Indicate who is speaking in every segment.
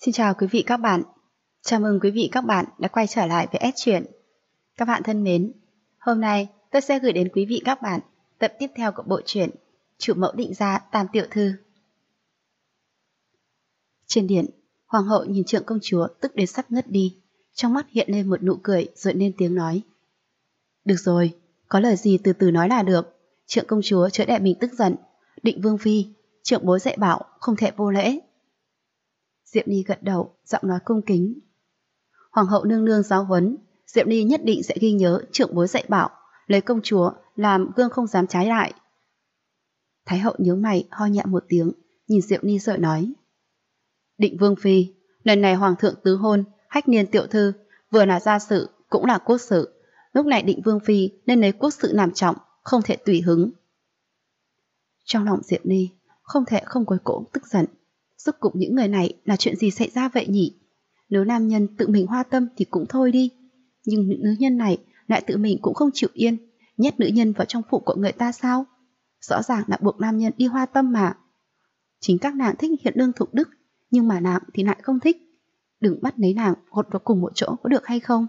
Speaker 1: Xin chào quý vị các bạn. Chào mừng quý vị các bạn đã quay trở lại với S Truyện. Các bạn thân mến, hôm nay tôi sẽ gửi đến quý vị các bạn tập tiếp theo của bộ truyện Chủ mẫu định gia Tam tiểu thư. Trên điện, hoàng hậu nhìn Trượng công chúa tức đến sắp ngất đi, trong mắt hiện lên một nụ cười rồi lên tiếng nói: "Được rồi, có lời gì từ từ nói là được. Trượng công chúa chớ để mình tức giận. Định vương phi, trượng bối dạy bảo không thể vô lễ." Diệm Ni gật đầu, giọng nói cung kính: "Hoàng hậu nương nương giáo huấn, Diệm Ni nhất định sẽ ghi nhớ trượng bối dạy bảo, lấy công chúa làm gương không dám trái lại." Thái hậu nhướng mày ho nhẹ một tiếng, nhìn Diệm Ni rồi nói: "Định vương phi, lần này hoàng thượng tứ hôn Hách Niên tiểu thư vừa là gia sự cũng là quốc sự, lúc này Định vương phi nên lấy quốc sự làm trọng, không thể tùy hứng." Trong lòng Diệm Ni không thể không có cỗ tức giận. Rốt cục những người này là chuyện gì xảy ra vậy nhỉ? Nếu nam nhân tự mình hoa tâm thì cũng thôi đi, nhưng nữ nhân này lại tự mình cũng không chịu yên, nhét nữ nhân vào trong phủ của người ta sao? Rõ ràng là buộc nam nhân đi hoa tâm mà. Chính các nàng thích Hiện Lương Thục Đức, nhưng mà nàng thì lại không thích. Đừng bắt lấy nàng gột vào cùng một chỗ có được hay không?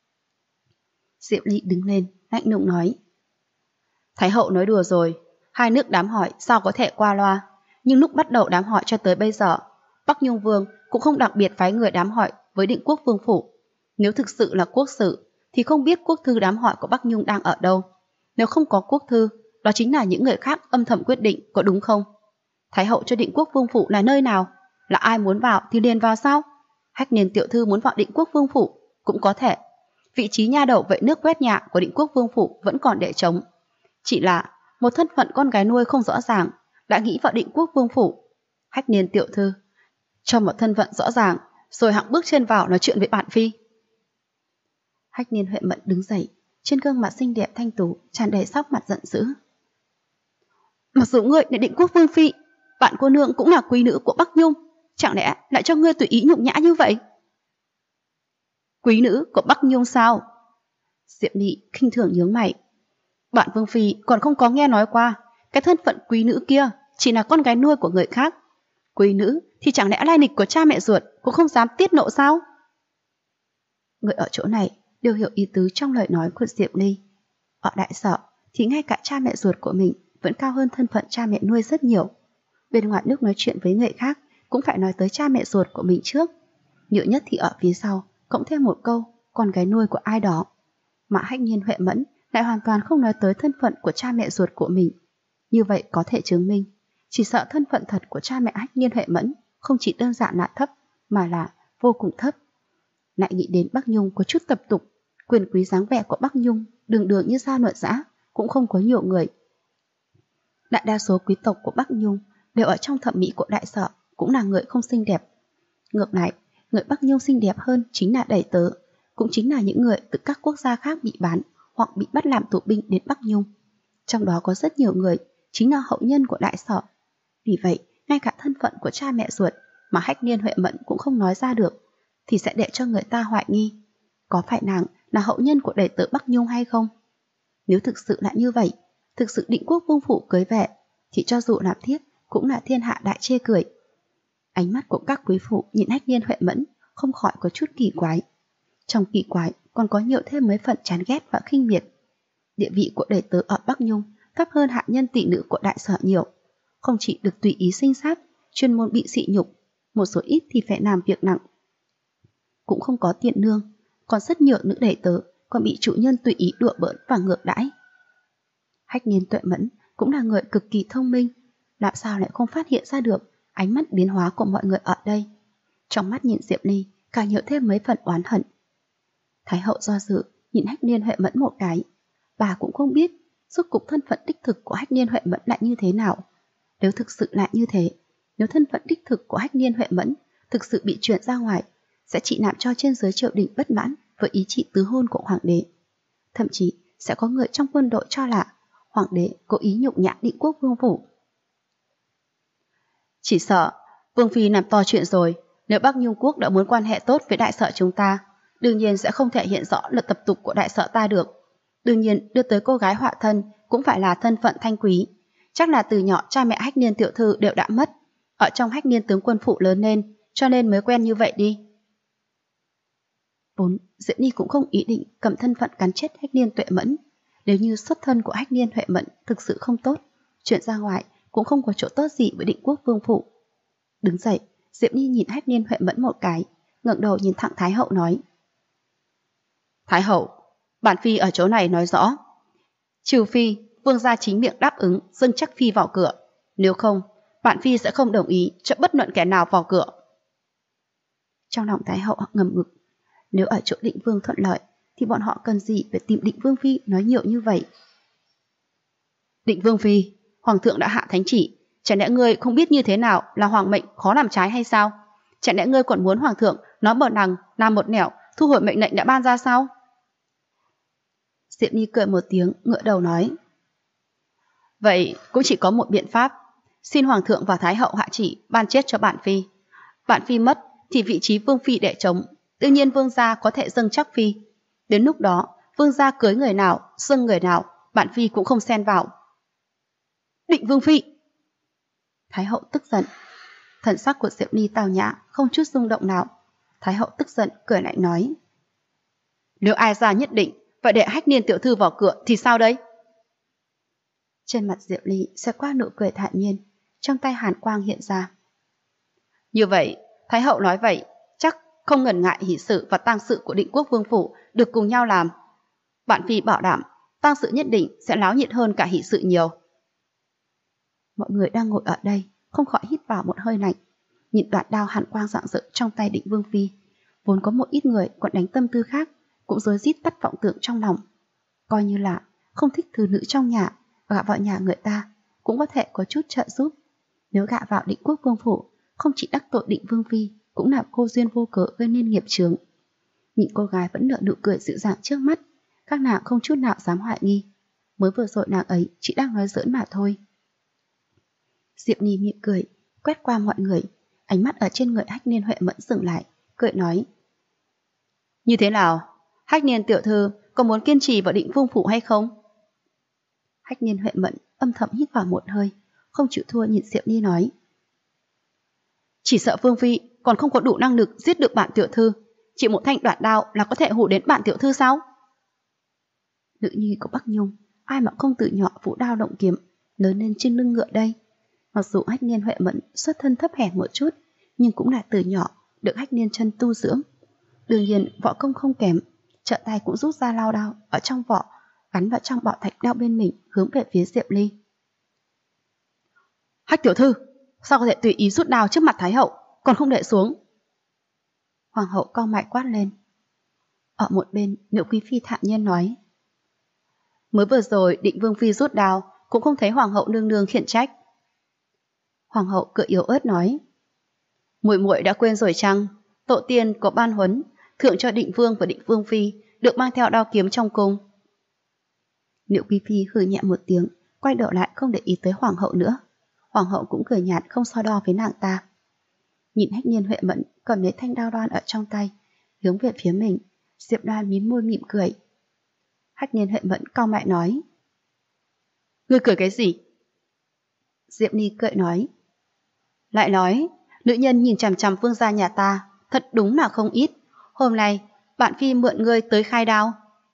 Speaker 1: Diệm Ly đứng lên, lạnh lùng nói: "Thái hậu nói đùa rồi, hai nước đám hỏi sao có thể qua loa. Nhưng lúc bắt đầu đám hỏi cho tới bây giờ, Bắc Nhung Vương cũng không đặc biệt phái người đám hỏi với Định Quốc Vương phủ. Nếu thực sự là quốc sự, thì không biết quốc thư đám hỏi của Bắc Nhung đang ở đâu. Nếu không có quốc thư, đó chính là những người khác âm thầm quyết định, có đúng không? Thái hậu cho Định Quốc Vương phủ là nơi nào? Là ai muốn vào thì liền vào sao? Hách Niên tiểu thư muốn vào Định Quốc Vương phủ cũng có thể. Vị trí nha đầu vậy nước quét nhà của Định Quốc Vương phủ vẫn còn để trống. Chỉ là một thân phận con gái nuôi không rõ ràng đã nghĩ vào Định Quốc Vương phủ. Hách Niên tiểu thư cho một thân phận rõ ràng rồi hẵng bước chân vào nói chuyện với bạn phi." Hách Niên Huệ Mẫn đứng dậy, trên gương mặt xinh đẹp thanh tú tràn đầy sắc mặt giận dữ. "Mặc dù ngươi là Định Quốc Vương phi, bạn cô nương cũng là quý nữ của Bắc Nhung, chẳng lẽ lại cho ngươi tùy ý nhục nhã như vậy?" "Quý nữ của Bắc Nhung sao?" Diệm Nị khinh thường nhướng mày. "Bạn Vương phi còn không có nghe nói qua, cái thân phận quý nữ kia chỉ là con gái nuôi của người khác. Quý nữ thì chẳng lẽ lai lịch của cha mẹ ruột cũng không dám tiết lộ sao?" Người ở chỗ này đều hiểu ý tứ trong lời nói của Diệm Ly. Ở đại sở thì ngay cả cha mẹ ruột của mình vẫn cao hơn thân phận cha mẹ nuôi rất nhiều. Bên ngoài lúc nói chuyện với người khác cũng phải nói tới cha mẹ ruột của mình trước. Nhiều nhất thì ở phía sau cộng thêm một câu con gái nuôi của ai đó. Mà Hách Nhiên Huệ Mẫn lại hoàn toàn không nói tới thân phận của cha mẹ ruột của mình. Như vậy có thể chứng minh chỉ sợ thân phận thật của cha mẹ Hách Nhiên Huệ Mẫn không chỉ đơn giản là thấp mà là vô cùng thấp. Lại nghĩ đến Bắc Nhung có chút tập tục, quyền quý dáng vẻ của Bắc Nhung đường đường như Gia Nội Giã cũng không có nhiều người. Đại đa số quý tộc của Bắc Nhung đều ở trong thẩm mỹ của đại sở cũng là người không xinh đẹp. Ngược lại, người Bắc Nhung xinh đẹp hơn chính là đầy tớ, cũng chính là những người từ các quốc gia khác bị bán hoặc bị bắt làm tù binh đến Bắc Nhung. Trong đó có rất nhiều người chính là hậu nhân của đại sở. Vì vậy, ngay cả thân phận của cha mẹ ruột mà Hách Niên Huệ Mẫn cũng không nói ra được, thì sẽ để cho người ta hoài nghi có phải nàng là hậu nhân của đầy tớ Bắc Nhung hay không. Nếu thực sự là như vậy, thực sự Định Quốc Vương phủ cưới về, thì cho dù làm thiếp cũng là thiên hạ đại chê cười. Ánh mắt của các quý phụ nhìn Hách Niên Huệ Mẫn không khỏi có chút kỳ quái. Trong kỳ quái còn có nhiều thêm mấy phần chán ghét và khinh miệt. Địa vị của đầy tớ ở Bắc Nhung thấp hơn hạ nhân tỷ nữ của đại sở nhiều, không chỉ được tùy ý sinh sát, chuyên môn bị sỉ nhục, một số ít thì phải làm việc nặng. Cũng không có tiền nương, còn rất nhiều nữ đầy tớ còn bị chủ nhân tùy ý đùa bỡn và ngược đãi. Hách Niên Tuệ Mẫn cũng là người cực kỳ thông minh, làm sao lại không phát hiện ra được ánh mắt biến hóa của mọi người ở đây. Trong mắt nhìn Diệm Ly càng nhiều thêm mấy phần oán hận. Thái hậu do dự nhìn Hách Niên Huệ Mẫn một cái, bà cũng không biết rốt cục thân phận đích thực của Hách Niên Huệ Mẫn lại như thế nào. Nếu thực sự lại như thế, nếu thân phận đích thực của Hách Niên Huệ Mẫn thực sự bị chuyển ra ngoài, sẽ chỉ làm cho trên dưới triều đình bất mãn với ý chỉ tứ hôn của hoàng đế. Thậm chí sẽ có người trong quân đội cho là hoàng đế cố ý nhục nhã Định Quốc Vương phủ. Chỉ sợ Vương phi làm to chuyện rồi. Nếu Bắc Nhung quốc đã muốn quan hệ tốt với đại sở chúng ta, đương nhiên sẽ không thể hiện rõ luật tập tục của đại sở ta được. Đương nhiên đưa tới cô gái họa thân cũng phải là thân phận thanh quý. Chắc là từ nhỏ cha mẹ Hách Niên tiểu thư đều đã mất, ở trong Hách Niên tướng quân phủ lớn lên, cho nên mới quen như vậy đi. Vốn Diệp Ni cũng không ý định cầm thân phận cắn chết Hách Niên Tuệ Mẫn. Nếu như xuất thân của Hách Niên Huệ Mẫn thực sự không tốt, chuyện ra ngoài cũng không có chỗ tốt gì với Định Quốc Vương phủ. Đứng dậy, Diệp Ni nhìn Hách Niên Huệ Mẫn một cái, ngẩng đầu nhìn thẳng Thái hậu nói: Thái hậu, bản phi ở chỗ này nói rõ, trừ phi vương gia chính miệng đáp ứng dâng chắc phi vào cửa, nếu không, bản phi sẽ không đồng ý cho bất luận kẻ nào vào cửa. Trong lòng Thái hậu ngầm ngực, nếu ở chỗ Định Vương thuận lợi thì bọn họ cần gì phải tìm Định Vương phi nói nhiều như vậy. Định Vương phi, hoàng thượng đã hạ thánh chỉ, chẳng lẽ ngươi không biết như thế nào là hoàng mệnh khó làm trái hay sao? Chẳng lẽ ngươi còn muốn hoàng thượng nói bờ nằng làm một nẻo thu hồi mệnh lệnh đã ban ra sao? Diệp Ni cười một tiếng, ngựa đầu nói: Vậy cũng chỉ có một biện pháp, xin hoàng thượng và thái hậu hạ chỉ ban chết cho bản phi. Bản phi mất thì vị trí vương phi để trống, tự nhiên vương gia có thể dâng chắc phi. Đến lúc đó, vương gia cưới người nào, dâng người nào, bản phi cũng không xen vào. Định Vương phi! Thái hậu tức giận. Thần sắc của Diệp Ni tào nhã, không chút rung động nào. Thái hậu tức giận, cười lạnh nói: Nếu ai ra nhất định, vậy để Hách Niên tiểu thư vào cửa thì sao đây? Trên mặt Diệp Ly sẽ qua nụ cười thản nhiên, trong tay hàn quang hiện ra. Như vậy, Thái hậu nói vậy, chắc không ngần ngại hỷ sự và tang sự của Định Quốc Vương phủ được cùng nhau làm. Bản phi bảo đảm, tang sự nhất định sẽ náo nhiệt hơn cả hỷ sự nhiều. Mọi người đang ngồi ở đây không khỏi hít vào một hơi lạnh, nhìn đoạn đao hàn quang rạng rỡ trong tay Định Vương phi. Vốn có một ít người còn đánh tâm tư khác, cũng rối rít tắt vọng tưởng trong lòng. Coi như là không thích thứ nữ trong nhà, gạ vào nhà người ta cũng có thể có chút trợ giúp. Nếu gạ vào Định Quốc Vương phủ, không chỉ đắc tội Định Vương phi, cũng là cô duyên vô cớ gây nên nghiệp chướng. Nhìn cô gái vẫn nở nụ cười dịu dàng trước mắt, các nàng không chút nào dám hoài nghi. Mới vừa rồi nàng ấy chỉ đang nói giỡn mà thôi. Diệp Ni mỉm cười, quét qua mọi người, ánh mắt ở trên người Hách Niên Huệ Mẫn dừng lại, cười nói: Như thế nào, Hách Niên tiểu thư có muốn kiên trì vào Định Vương phủ hay không? Hách Niên Huệ Mẫn âm thầm hít vào một hơi, không chịu thua nhìn Diệp Ni nói: Chỉ sợ Vương phi còn không có đủ năng lực giết được bản tiểu thư, chỉ một thanh đoạn đao là có thể hù đến bản tiểu thư sao? Nữ nhi của Bắc Nhung, ai mà không từ nhỏ vũ đao động kiếm, lớn lên trên lưng ngựa đây. Mặc dù Hách Niên Huệ Mẫn xuất thân thấp hèn một chút, nhưng cũng là từ nhỏ được Hách Niên chân tu dưỡng. Đương nhiên võ công không kém, trợ tay cũng rút ra lao đao ở trong vỏ, gắn vào trong bảo thạch đao bên mình, hướng về phía Diệp Ly. Hách tiểu thư, sao có thể tùy ý rút đao trước mặt thái hậu, còn không để xuống? Hoàng hậu cau mày quát lên. Ở một bên, Nữ quý phi thản nhiên nói: Mới vừa rồi Định Vương phi rút đao, cũng không thấy hoàng hậu nương nương khiển trách. Hoàng hậu cười yếu ớt nói: Muội muội đã quên rồi chăng? Tổ tiên có ban huấn, thưởng cho Định Vương và Định Vương phi được mang theo đao kiếm trong cung. Nữ quý phi hừ nhẹ một tiếng, quay đầu lại không để ý tới hoàng hậu nữa. Hoàng hậu cũng cười nhạt, không so đo với nàng ta. Nhìn Hách Niên Huệ Mẫn cầm lấy thanh đao đoan ở trong tay, hướng về phía mình, Diệp Đoan mím môi mỉm cười. Hách Niên Huệ Mẫn cau mày nói: Ngươi cười cái gì? Diệp Ni cười nói: Lại nói, nữ nhân nhìn chằm chằm vương gia nhà ta, thật đúng là không ít. Hôm nay, bạn phi mượn ngươi tới khai đao.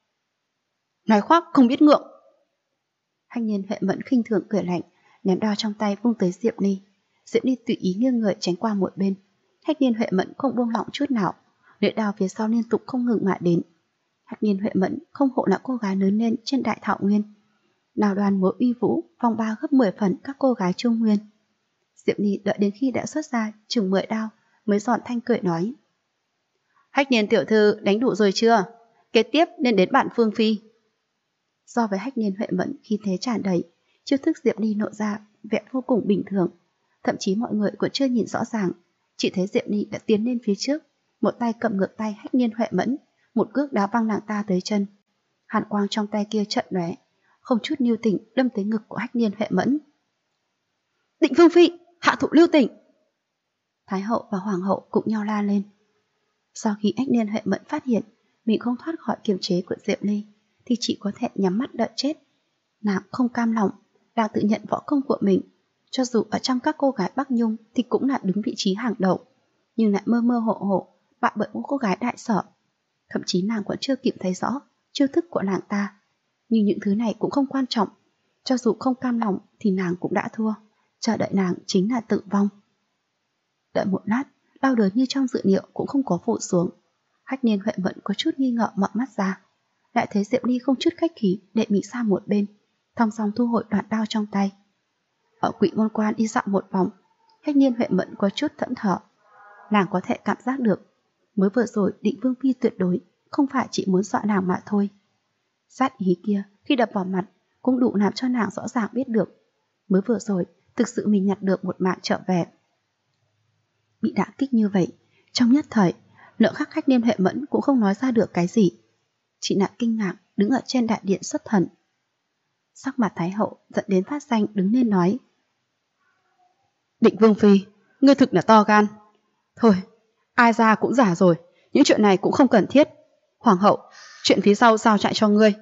Speaker 1: Nói khoác không biết ngượng. Hách Niên Huệ Mẫn khinh thường cười lạnh, ném đao trong tay vung tới Diệp Ni. Diệp Ni tùy ý nghiêng người tránh qua một bên. Hách Niên Huệ Mẫn không buông lỏng chút nào, lưỡi đao phía sau liên tục không ngừng mà đến. Hách Niên Huệ Mẫn không hộ là cô gái lớn lên trên đại thảo nguyên, nào đoàn múa uy vũ phong ba gấp 10 phần các cô gái Trung Nguyên. Diệp Ni đợi đến khi đã xuất ra chừng 10 đao mới dọn thanh cười nói: Hách Niên tiểu thư đánh đủ rồi chưa? Kế tiếp nên đến bản Phương phi. Do với Hách Niên Huệ Mẫn khí thế tràn đầy, chiêu thức Diệp Ni nộ ra vẻ vô cùng bình thường, thậm chí mọi người còn chưa nhìn rõ ràng, chỉ thấy Diệp Ni đã tiến lên phía trước, một tay cầm ngược tay Hách Niên Huệ Mẫn, một cước đá văng nàng ta tới chân. Hàn quang trong tay kia trận lóe, không chút lưu tình đâm tới ngực của Hách Niên Huệ Mẫn. Định Vương phi, hạ thủ lưu tình! Thái hậu và hoàng hậu cùng nhau la lên. Sau khi Hách Niên Huệ Mẫn phát hiện mình không thoát khỏi kiềm chế của Diệp Ly, thì chỉ có thể nhắm mắt đợi chết. Nàng không cam lòng, đang tự nhận võ công của mình, cho dù ở trong các cô gái Bắc Nhung thì cũng là đứng vị trí hàng đầu. nhưng lại mơ mơ hồ hồ bại bởi một cô gái đại sở. Thậm chí nàng còn chưa kịp thấy rõ chiêu thức của nàng ta. Nhưng những thứ này cũng không quan trọng. Cho dù không cam lòng thì nàng cũng đã thua. Chờ đợi nàng chính là tự vong. Đợi một lát, đau đớn như trong dự liệu cũng không có phụ xuống. Hách Niên Huệ Mẫn có chút nghi ngờ mở mắt ra. Lại thấy Diệp Ly không chút khách khí để mình sang một bên, thong dong thu hồi đoạn đao trong tay. Ở Quỷ Môn Quan đi dạo một vòng, Hách Niên Huệ Mẫn có chút thẫn thờ. Nàng có thể cảm giác được, mới vừa rồi Định Vương Phi tuyệt đối không phải chỉ muốn dọa nàng mà thôi. Sát ý kia khi đập vào mặt cũng đủ làm cho nàng rõ ràng biết được, mới vừa rồi thực sự mình nhặt được một mạng trở về. Bị đả kích như vậy, trong nhất thời, Lượng Khắc Hách Niên Huệ Mẫn cũng không nói ra được cái gì. Chị nàng kinh ngạc đứng ở trên đại điện xuất thần. Sắc mặt Thái hậu giận đến phát xanh đứng lên nói: Định Vương Phi, ngươi thực là to gan. Thôi, ai ra cũng giả rồi, những chuyện này cũng không cần thiết. Hoàng hậu, chuyện phía sau giao chạy cho ngươi.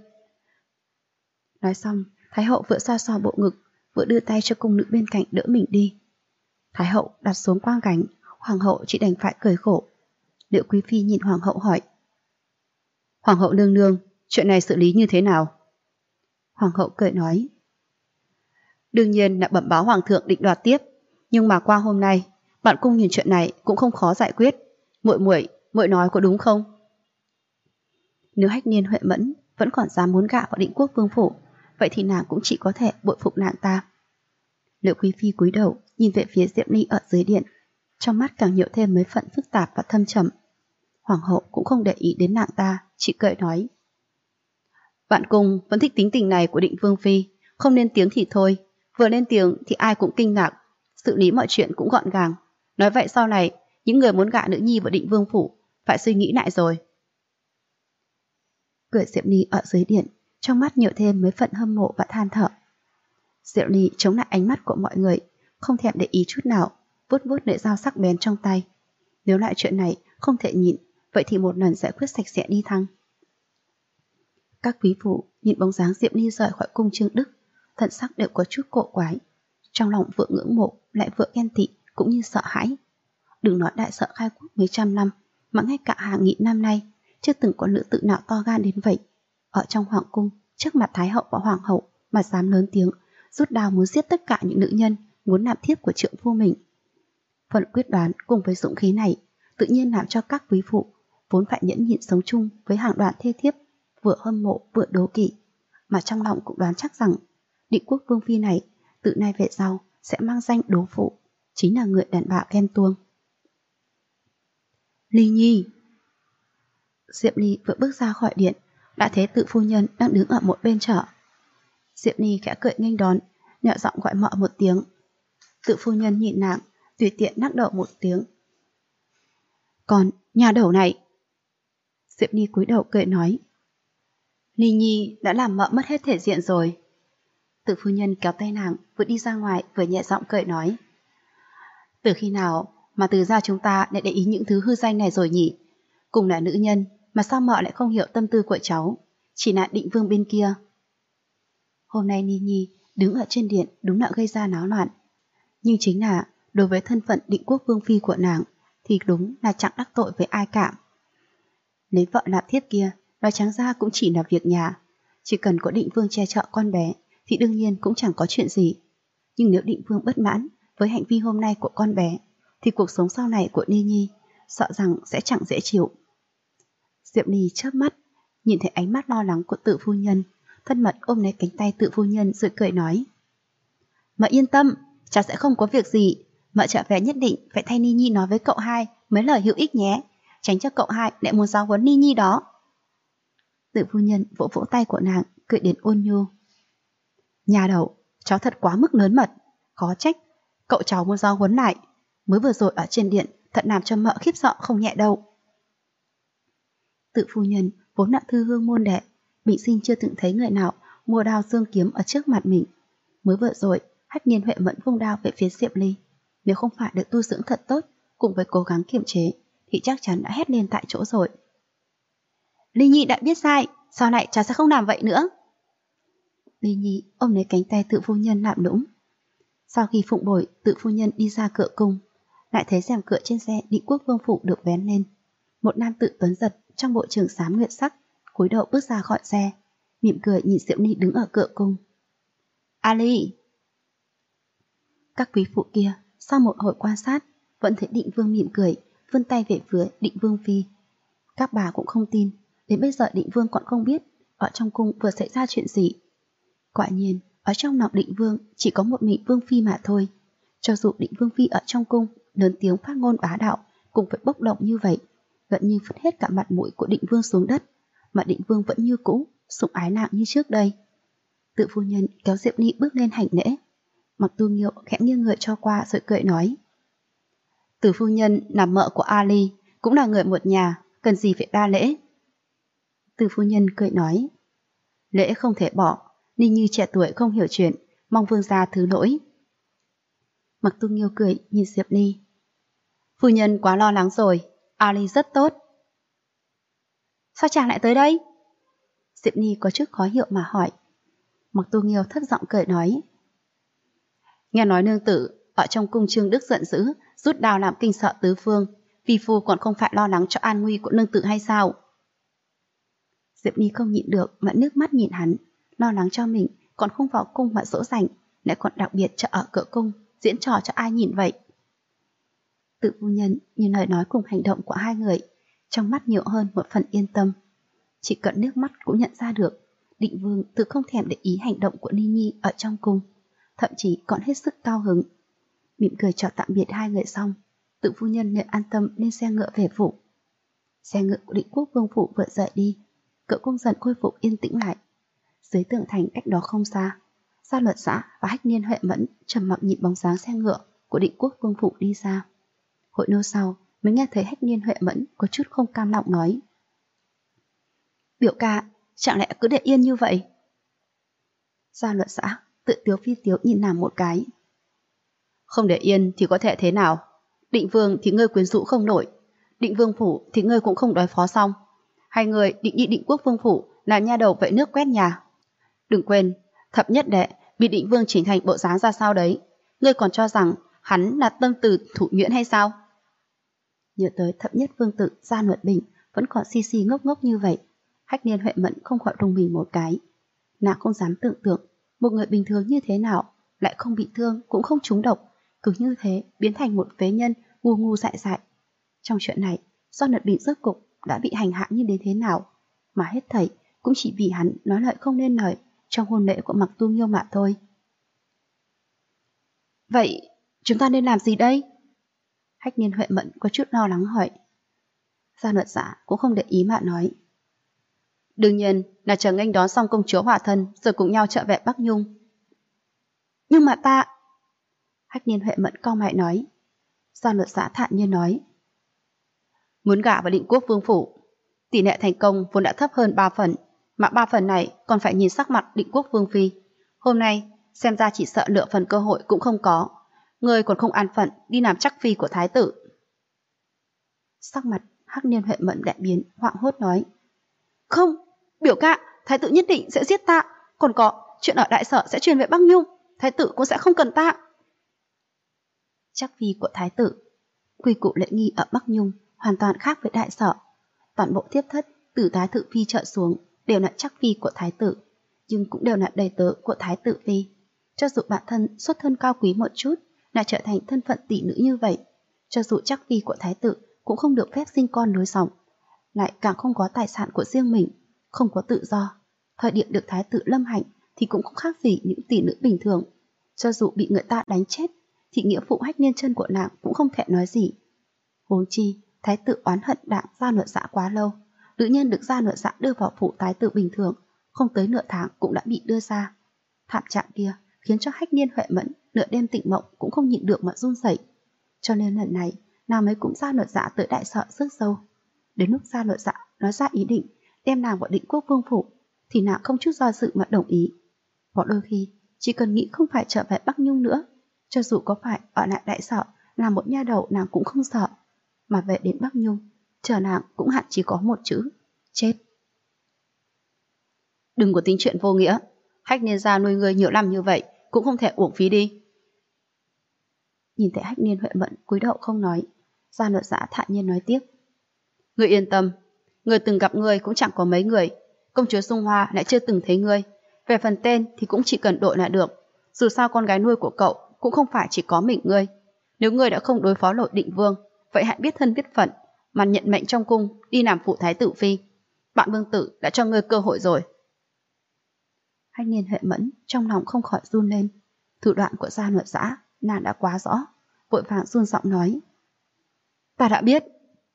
Speaker 1: Nói xong, Thái hậu vừa xoa xoa bộ ngực, vừa đưa tay cho cung nữ bên cạnh đỡ mình đi. Thái hậu đặt xuống quang gánh, hoàng hậu chỉ đành phải cười khổ. Liệu quý phi nhìn hoàng hậu hỏi: Hoàng hậu nương nương, chuyện này xử lý như thế nào? Hoàng hậu cười nói: Đương nhiên là bẩm báo hoàng thượng định đoạt tiếp, nhưng mà qua hôm nay, bạn cung nhìn chuyện này cũng không khó giải quyết. Muội nói có đúng không? Nếu Hách Niên Huệ Mẫn vẫn còn dám muốn gạ vào Định Quốc vương phủ, vậy thì nàng cũng chỉ có thể bội phục nàng ta. Liệu quý phi cúi đầu nhìn về phía Diệp Ly ở dưới điện, trong mắt càng nhiều thêm mấy phần phức tạp và thâm trầm. Hoàng hậu cũng không để ý đến nàng ta, chỉ cười nói: Bạn cung vẫn thích tính tình này của Định Vương Phi, không lên tiếng thì thôi, vừa lên tiếng thì ai cũng kinh ngạc, xử lý mọi chuyện cũng gọn gàng. Nói vậy sau này, những người muốn gạ nữ nhi vào Định Vương phủ phải suy nghĩ lại rồi. Cười Diệp Ly ở dưới điện, trong mắt nhiều thêm mấy phần hâm mộ và than thở. Diệp Ly chống lại ánh mắt của mọi người, không thèm để ý chút nào, vuốt vuốt lưỡi dao sắc bén trong tay. Nếu lại chuyện này không thể nhịn, vậy thì một lần giải quyết sạch sẽ đi thăng. Các quý phụ nhìn bóng dáng Diệp Ly rời khỏi cung Trương Đức, thần sắc đều có chút cổ quái, trong lòng vừa ngưỡng mộ lại vừa ghen tị cũng như sợ hãi. Đừng nói đại sở khai quốc mấy trăm năm, mà ngay cả hàng nghìn năm nay chưa từng có nữ tử nào to gan đến vậy. Ở trong hoàng cung, trước mặt Thái hậu và hoàng hậu mà dám lớn tiếng rút đao muốn giết tất cả những nữ nhân muốn làm thiếp của trượng phu mình. Phần quyết đoán cùng với dũng khí này tự nhiên làm cho các quý phụ vốn phải nhẫn nhịn sống chung với hàng đoàn thê thiếp vừa hâm mộ vừa đố kỵ, mà trong lòng cũng đoán chắc rằng Định Quốc vương phi này từ nay về sau sẽ mang danh đố phụ, chính là người đàn bà ghen tuông. Ly Nhi. Diệp Ly vừa bước ra khỏi điện, đã thấy Tự phu nhân đang đứng ở một bên chợ. Diệp Ly khẽ cười nghênh đón, nhỏ giọng gọi mợ một tiếng. Tự phu nhân nhìn nàng, tùy tiện lắc đầu một tiếng. Còn nhà đầu này. Diệp Ly cúi đầu cười nói: Ly Nhi đã làm mợ mất hết thể diện rồi. Tự phu nhân kéo tay nàng, vừa đi ra ngoài vừa nhẹ giọng cười nói: Từ khi nào mà từ gia chúng ta lại để ý những thứ hư danh này rồi nhỉ? Cùng là nữ nhân mà sao mợ lại không hiểu tâm tư của cháu, chỉ là Định Vương bên kia. Hôm nay Ni Nhi đứng ở trên điện đúng là gây ra náo loạn, nhưng chính là đối với thân phận Định Quốc vương phi của nàng thì đúng là chẳng đắc tội với ai cả. Lấy vợ làm thiếp kia, nói trắng ra cũng chỉ là việc nhà, chỉ cần có Định Vương che chở con bé thì đương nhiên cũng chẳng có chuyện gì. Nhưng nếu Định Vương bất mãn với hành vi hôm nay của con bé thì cuộc sống sau này của Ni Nhi sợ rằng sẽ chẳng dễ chịu. Diệp Ly chớp mắt, nhìn thấy ánh mắt lo lắng của Tự phu nhân, thân mật ôm lấy cánh tay Tự phu nhân rồi cười nói: Mợ yên tâm, cháu sẽ không có việc gì. Mợ trở về nhất định phải thay Ni Nhi nói với cậu hai mấy lời hữu ích nhé, tránh cho cậu hai lại muốn giáo huấn Ni Nhi đó. Tự phu nhân vỗ vỗ tay của nàng, cười đến ôn nhu. Nhà đầu, cháu thật quá mức lớn mật, có trách cậu cháu muốn giáo huấn lại. Mới vừa rồi ở trên điện thật làm cho mợ khiếp sợ không nhẹ đâu. Tự phu nhân vốn là thư hương môn đệ, bình sinh chưa từng thấy người nào mua đao dương kiếm ở trước mặt mình. Mới vừa rồi Hách Niên Huệ Mẫn vung đao về phía Diệp Ly, nếu không phải được tu dưỡng thật tốt cùng với cố gắng kiềm chế thì chắc chắn đã hét lên tại chỗ rồi. Ly Nhi đã biết sai, sau này cháu sẽ không làm vậy nữa. Ly Nhi ôm lấy cánh tay Tự phu nhân làm nũng. Sau khi phụng bồi Tự phu nhân đi ra cửa cung, lại thấy rèm cửa trên xe Định Quốc Vương phủ được vén lên. Một nam tử tuấn giật trong bộ trường xám nguyệt sắc cúi đầu bước ra khỏi xe, mỉm cười nhìn Diệu Ni đứng ở cửa cung. Ali! Các quý phụ kia sau một hồi quan sát vẫn thấy Định Vương mỉm cười, vươn tay về phía Định Vương phi. Các bà cũng không tin, đến bây giờ Định Vương còn không biết ở trong cung vừa xảy ra chuyện gì. Quả nhiên, ở trong lòng Định Vương chỉ có một mình Vương phi mà thôi. Cho dù Định Vương phi ở trong cung lớn tiếng phát ngôn bá đạo, cũng phải bốc động như vậy, gần như phất hết cả mặt mũi của Định Vương xuống đất, mà Định Vương vẫn như cũ, sủng ái nàng như trước đây. Tự phu nhân kéo Diệu Ni bước lên hành lễ. Mặc Tu Nghiêu khẽ nghiêng người cho qua rồi cười nói: Từ phu nhân là mợ của Ali, cũng là người một nhà, cần gì phải đa lễ. Từ phu nhân cười nói: Lễ không thể bỏ, Ni Như trẻ tuổi không hiểu chuyện, mong vương gia thứ lỗi. Mặc Tu Nghiêu cười nhìn Diệp Ni: Phu nhân quá lo lắng rồi, Ali rất tốt. Sao chàng lại tới đây? Diệp Ni có chút khó hiểu mà hỏi. Mặc Tu Nghiêu thấp giọng cười nói: Nghe nói nương tử ở trong cung Trương Đức giận dữ, rút đao làm kinh sợ tứ phương, vì phu còn không phải lo lắng cho an nguy của nương tử hay sao? Diệp Ni không nhịn được mà nước mắt nhìn hắn, lo lắng cho mình, còn không vào cung mà dỗ dành, lại còn đặc biệt cho ở cửa cung, diễn trò cho ai nhìn vậy. Tự phu nhân nhìn lời nói cùng hành động của hai người, trong mắt nhiều hơn một phần yên tâm. Chỉ cận nước mắt cũng nhận ra được, Định Vương từ không thèm để ý hành động của Ni Nhi ở trong cung, thậm chí còn hết sức cao hứng. Mỉm cười chào tạm biệt hai người xong, tự phu nhân liền an tâm lên xe ngựa về phủ. Xe ngựa của Định Quốc Vương phủ vừa rời đi, cửa cung dần khôi phục yên tĩnh lại. Dưới tường thành cách đó không xa, Gia Luật Xã và Hách Niên Huệ Mẫn trầm mặc nhìn bóng dáng xe ngựa của Định Quốc Vương phủ đi xa. Hồi lâu sau mới nghe thấy Hách Niên Huệ Mẫn có chút không cam lòng nói: Biểu ca, chẳng lẽ cứ để yên như vậy? Gia Luật Xã tự tiếu phi tiếu nhìn nàng một cái. Không để yên thì có thể thế nào? Định Vương thì ngươi quyến rũ không nổi, Định Vương phủ thì ngươi cũng không đối phó xong. Hai người định đi Định Quốc Vương phủ là nha đầu vậy nước quét nhà. Đừng quên, thập nhất đệ bị Định Vương chỉnh thành bộ dáng ra sao đấy, ngươi còn cho rằng hắn là tâm từ thủ nhuyễn hay sao? Nhớ tới thập nhất vương tử Gia Luật Bình vẫn còn si si ngốc ngốc như vậy, Hách Niên Huệ Mẫn không khỏi rùng mình một cái. Nàng không dám tưởng tượng một người bình thường như thế nào lại không bị thương cũng không trúng độc, cứ như thế biến thành một phế nhân ngu ngu dại dại. Trong chuyện này, Gia Luật Bình rốt cục đã bị hành hạ như đến thế nào, mà hết thảy cũng chỉ vì hắn nói lời không nên lời trong hôn lễ của Mặc Tu Nghiêu mà thôi. Vậy chúng ta nên làm gì đây? Hách Niên Huệ Mẫn có chút lo lắng hỏi. Gia Luật Xã cũng không để ý mà nói: Đương nhiên là chờ nghênh đón xong công chúa Hỏa Thân rồi cùng nhau trở về Bắc Nhung. Nhưng mà ta... Hách Niên Huệ Mẫn cau mày nói. Gia Luật Xã thản nhiên nói: Muốn gả vào Định Quốc Vương phủ, tỷ lệ thành công vốn đã thấp hơn 3 phần, mà 3 phần này còn phải nhìn sắc mặt Định Quốc Vương phi. Hôm nay xem ra chỉ sợ lựa phần cơ hội cũng không có, người còn không an phận đi làm chắc phi của thái tử. Sắc mặt Hách Niên Huệ Mẫn đại biến, hoảng hốt nói: Không, biểu ca, thái tử nhất định sẽ giết ta, còn có chuyện ở đại sở sẽ truyền về Bắc Nhung, thái tử cũng sẽ không cần ta. Chắc phi của thái tử, quy củ lễ nghi ở Bắc Nhung hoàn toàn khác với đại sở. Toàn bộ tiếp thất từ thái tử phi trở xuống đều là chắc phi của thái tử, nhưng cũng đều là đầy tớ của thái tử phi. Cho dù bản thân xuất thân cao quý một chút, lại trở thành thân phận tỷ nữ như vậy, cho dù chắc phi của thái tử cũng không được phép sinh con nối dòng, lại càng không có tài sản của riêng mình, không có tự do. Thời điểm được thái tử lâm hạnh thì cũng không khác gì những tỷ nữ bình thường. Cho dù bị người ta đánh chết thì nghĩa phụ Hách Niên chân của nàng cũng không thể nói gì. Huống chi thái tử oán hận đảng Gia Luật Xã quá lâu, tự nhiên được Gia Luật Xã đưa vào phủ thái tử bình thường, không tới nửa tháng cũng đã bị đưa ra. Thảm trạng kia khiến cho Hách Niên Huệ Mẫn nửa đêm tỉnh mộng cũng không nhịn được mà run rẩy. Cho nên lần này nàng mới cũng Gia Luật Xã tới đại sở rước dâu. Đến lúc Gia Luật Xã nói ra ý định đem nàng vào Định Quốc Vương phủ thì nàng không chút do dự mà đồng ý. Có đôi khi chỉ cần nghĩ không phải trở về Bắc Nhung nữa, cho dù có phải ở lại đại sở làm một nha đầu nàng cũng không sợ, mà về đến Bắc Nhung chờ nàng cũng hẳn chỉ có một chữ: chết. Đừng có tính chuyện vô nghĩa, Hách Niên gia nuôi người nhiều năm như vậy cũng không thể uổng phí đi. Nhìn thấy Hách Niên Huệ Mẫn cúi đầu không nói, Gia Luật Dã thản nhiên nói tiếp. Ngươi yên tâm, người từng gặp ngươi cũng chẳng có mấy người, công chúa Dung Hoa lại chưa từng thấy ngươi. Về phần tên thì cũng chỉ cần đội là được, dù sao con gái nuôi của cậu cũng không phải chỉ có mình ngươi. Nếu ngươi đã không đối phó nổi Định Vương, vậy hãy biết thân biết phận mà nhận mệnh trong cung đi làm phụ thái tử phi. Bạn vương tử đã cho ngươi cơ hội rồi. Hách Niên Huệ Mẫn trong lòng không khỏi run lên. Thủ đoạn của Gia Luật Dã nàng đã quá rõ, vội vàng run giọng nói. Ta đã biết.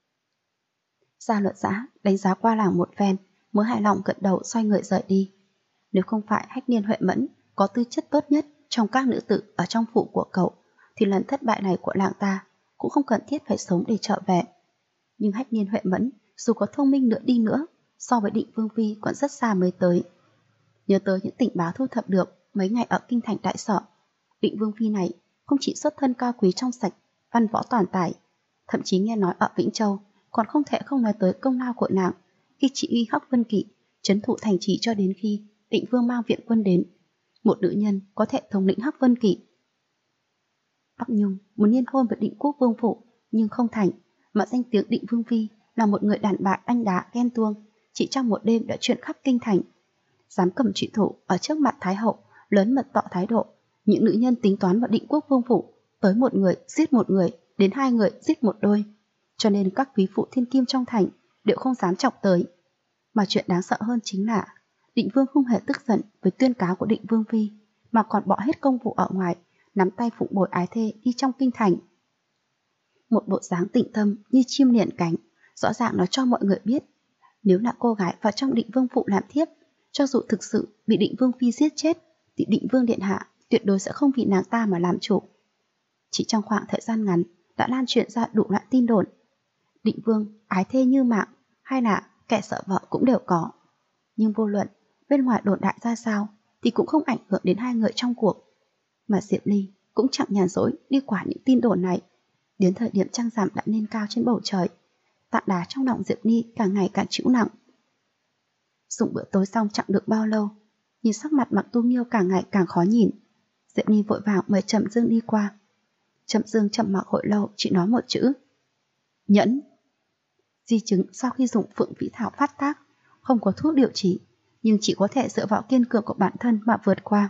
Speaker 1: Gia Luật Dã đánh giá qua làng một phen mới hài lòng gật đầu xoay người rời đi. Nếu không phải Hách Niên Huệ Mẫn có tư chất tốt nhất trong các nữ tử ở trong phủ của cậu, thì lần thất bại này của làng ta cũng không cần thiết phải sống để trở về. Nhưng Hách Niên Huệ Mẫn dù có thông minh nữa đi nữa, so với Định Vương phi còn rất xa mới tới. Nhớ tới những tình báo thu thập được mấy ngày ở kinh thành Đại Sở, Định Vương phi này không chỉ xuất thân cao quý trong sạch, văn võ toàn tài, thậm chí nghe nói ở Vĩnh Châu còn không thể không nói tới công lao của nàng khi chỉ uy Hắc Vân Kỵ trấn thủ thành trì cho đến khi Định Vương mang viện quân đến. Một nữ nhân có thể thống lĩnh Hắc Vân Kỵ. Bắc Nhung muốn liên hôn với Định Quốc Vương phủ nhưng không thành, mà danh tiếng Định Vương phi là một người đàn bà anh đá ghen tuông, chỉ trong một đêm đã chuyển khắp kinh thành. Dám cầm trụy thủ ở trước mặt Thái hậu, lớn mật tỏ thái độ. Những nữ nhân tính toán vào Định Quốc Vương phủ, tới một người giết một người, đến hai người giết một đôi. Cho nên các quý phụ thiên kim trong thành đều không dám chọc tới. Mà chuyện đáng sợ hơn chính là Định Vương không hề tức giận với tuyên cáo của Định Vương phi, mà còn bỏ hết công vụ ở ngoài, nắm tay phụng bồi ái thê đi trong kinh thành. Một bộ dáng tịnh tâm như chim liền cánh, rõ ràng nó cho mọi người biết, nếu là cô gái vào trong Định Vương phủ làm thiếp, cho dù thực sự bị Định Vương phi giết chết, thì Định Vương điện hạ tuyệt đối sẽ không vì nàng ta mà làm chủ. Chỉ trong khoảng thời gian ngắn đã lan truyền ra đủ loại tin đồn. Định Vương ái thê như mạng, hay là kẻ sợ vợ cũng đều có. Nhưng vô luận bên ngoài đồn đại ra sao thì cũng không ảnh hưởng đến hai người trong cuộc. Mà Diệp Ly cũng chẳng nhàn rỗi đi quả những tin đồn này. Đến thời điểm trăng rằm đã lên cao trên bầu trời, tảng đá trong lòng Diệp Ly càng ngày càng chịu nặng. Dùng bữa tối xong chẳng được bao lâu, nhìn sắc mặt Mặc Tu Nghiêu càng ngày càng khó nhìn. Diệp Ly vội vàng mời Trầm Dương đi qua. Trầm Dương trầm mặc hồi lâu chỉ nói một chữ: nhẫn. Di chứng sau khi dùng Phượng Vĩ Thảo phát tác, không có thuốc điều trị, nhưng chỉ có thể dựa vào kiên cường của bản thân mà vượt qua.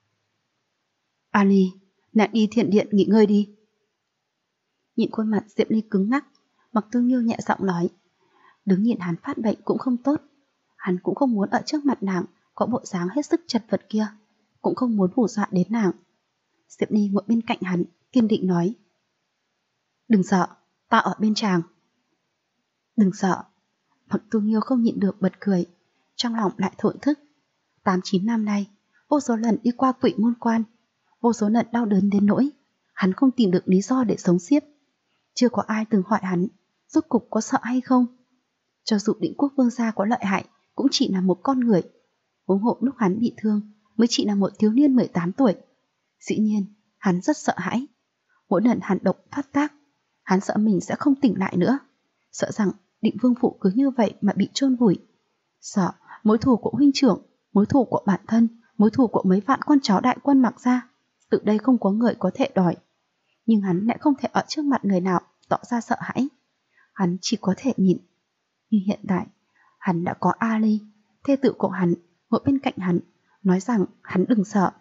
Speaker 1: Ali, nàng đi thiện điện nghỉ ngơi đi. Nhìn khuôn mặt Diệp Ly cứng ngắc, Mặc Tu Nghiêu nhẹ giọng nói. Đứng nhìn hắn phát bệnh cũng không tốt. Hắn cũng không muốn ở trước mặt nàng có bộ dáng hết sức chật vật kia, cũng không muốn hù dọa đến nàng. Diệp Ly ngồi bên cạnh hắn, kiên định nói. Đừng sợ, ta ở bên chàng. Đừng sợ. Mặc Tu Nghiêu không nhịn được bật cười, trong lòng lại thổn thức. 8-9 năm nay, vô số lần đi qua Quỷ Môn Quan, vô số lần đau đớn đến nỗi hắn không tìm được lý do để sống tiếp. Chưa có ai từng hỏi hắn rốt cục có sợ hay không. Cho dù Định Quốc Vương gia có lợi hại, cũng chỉ là một con người. Huống hộ lúc hắn bị thương mới chỉ là một thiếu niên 18 tuổi. Dĩ nhiên, hắn rất sợ hãi. Mỗi lần hắn độc phát tác, hắn sợ mình sẽ không tỉnh lại nữa. Sợ rằng Định Vương phủ cứ như vậy mà bị chôn vùi. Sợ mối thù của huynh trưởng, mối thù của bản thân, mối thù của mấy vạn con cháu đại quân Mặc gia, từ đây không có người có thể đòi. Nhưng hắn lại không thể ở trước mặt người nào tỏ ra sợ hãi. Hắn chỉ có thể nhịn. Nhưng hiện tại, hắn đã có Ali, thê tử của hắn, ngồi bên cạnh hắn, nói rằng hắn đừng sợ.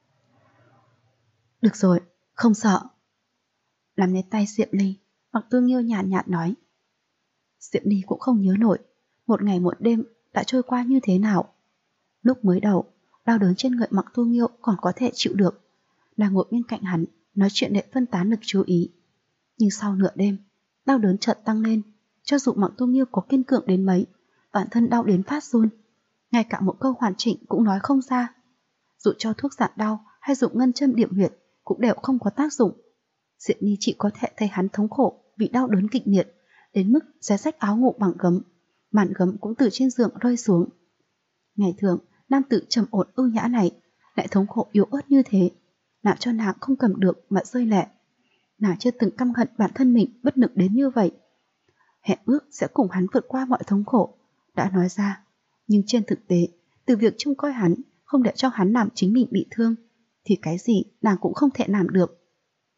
Speaker 1: Được rồi, không sợ. Làm lấy tay Diệp Ly, Mặc Tu Nghiêu nhàn nhạt nói. Diệp Ly cũng không nhớ nổi một ngày một đêm đã trôi qua như thế nào. Lúc mới đầu, đau đớn trên người Mặc Tu Nghiêu còn có thể chịu được. Nàng ngồi bên cạnh hắn, nói chuyện để phân tán lực chú ý. Nhưng sau nửa đêm, đau đớn chợt tăng lên. Cho dù Mặc Tu Nghiêu có kiên cường đến mấy, bản thân đau đến phát run, ngay cả một câu hoàn chỉnh cũng nói không ra. Dù cho thuốc giảm đau hay dùng ngân châm điểm huyệt cũng đều không có tác dụng. Diệp Ly chỉ có thể thấy hắn thống khổ vì đau đớn kịch liệt, đến mức xé rách áo ngủ bằng gấm, màn gấm cũng từ trên giường rơi xuống. Ngày thường, nam tử trầm ổn ưu nhã này lại thống khổ yếu ớt như thế, làm cho nàng không cầm được mà rơi lệ. Nàng chưa từng căm hận bản thân mình bất lực đến như vậy. Hẹn ước sẽ cùng hắn vượt qua mọi thống khổ, đã nói ra, nhưng trên thực tế, từ việc trông coi hắn, không để cho hắn làm chính mình bị thương, thì cái gì nàng cũng không thể làm được.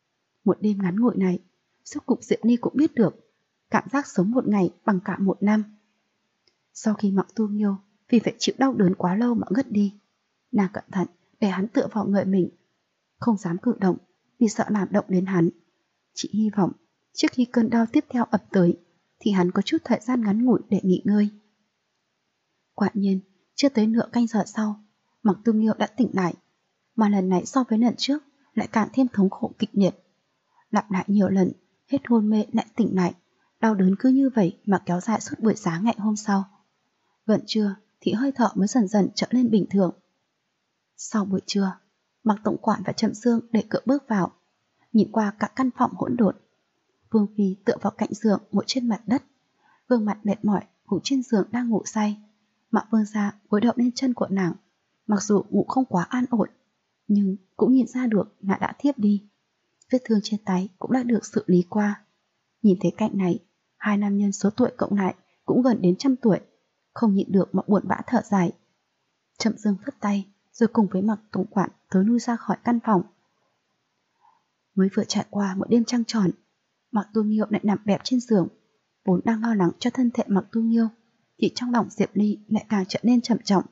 Speaker 1: Một đêm ngắn ngủi này, rốt cục Diệp Ly cũng biết được cảm giác sống một ngày bằng cả một năm. Sau khi Mạc Tu Nghiêu vì phải chịu đau đớn quá lâu mà ngất đi, nàng cẩn thận để hắn tựa vào người mình, không dám cử động vì sợ làm động đến hắn. Chỉ hy vọng trước khi cơn đau tiếp theo ập tới thì hắn có chút thời gian ngắn ngủi để nghỉ ngơi. Quả nhiên, chưa tới nửa canh giờ sau, Mạc Tu Nghiêu đã tỉnh lại, mà lần này so với lần trước lại càng thêm thống khổ kịch liệt. Lặp lại nhiều lần, hết hôn mê lại tỉnh lại, đau đớn cứ như vậy mà kéo dài suốt buổi sáng ngày hôm sau. Gần trưa thì hơi thở mới dần dần trở lên bình thường. Sau buổi trưa, Mạc tổng quản và Trầm Dương đẩy cửa bước vào, nhìn qua cả căn phòng hỗn độn. Vương Phi tựa vào cạnh giường ngồi trên mặt đất, gương mặt mệt mỏi ngủ trên giường đang ngủ say. Mạc Vương gia gối đầu lên chân của nàng, mặc dù ngủ không quá an ổn, nhưng cũng nhìn ra được nàng đã thiếp đi. Vết thương trên tay cũng đã được xử lý qua. Nhìn thấy cảnh này, hai nam nhân số tuổi cộng lại cũng gần đến 100 tuổi, không nhịn được mà buồn bã thở dài. Trầm Dương phất tay, rồi cùng với Mạc tổng quản thối lui ra khỏi căn phòng. Mới vừa trải qua một đêm trăng tròn, Mạc Tu Nghiêu lại nằm bẹp trên giường, vốn đang lo lắng cho thân thể Mạc Tu Nghiêu, thì trong lòng Diệp Ly lại càng trở nên trầm trọng.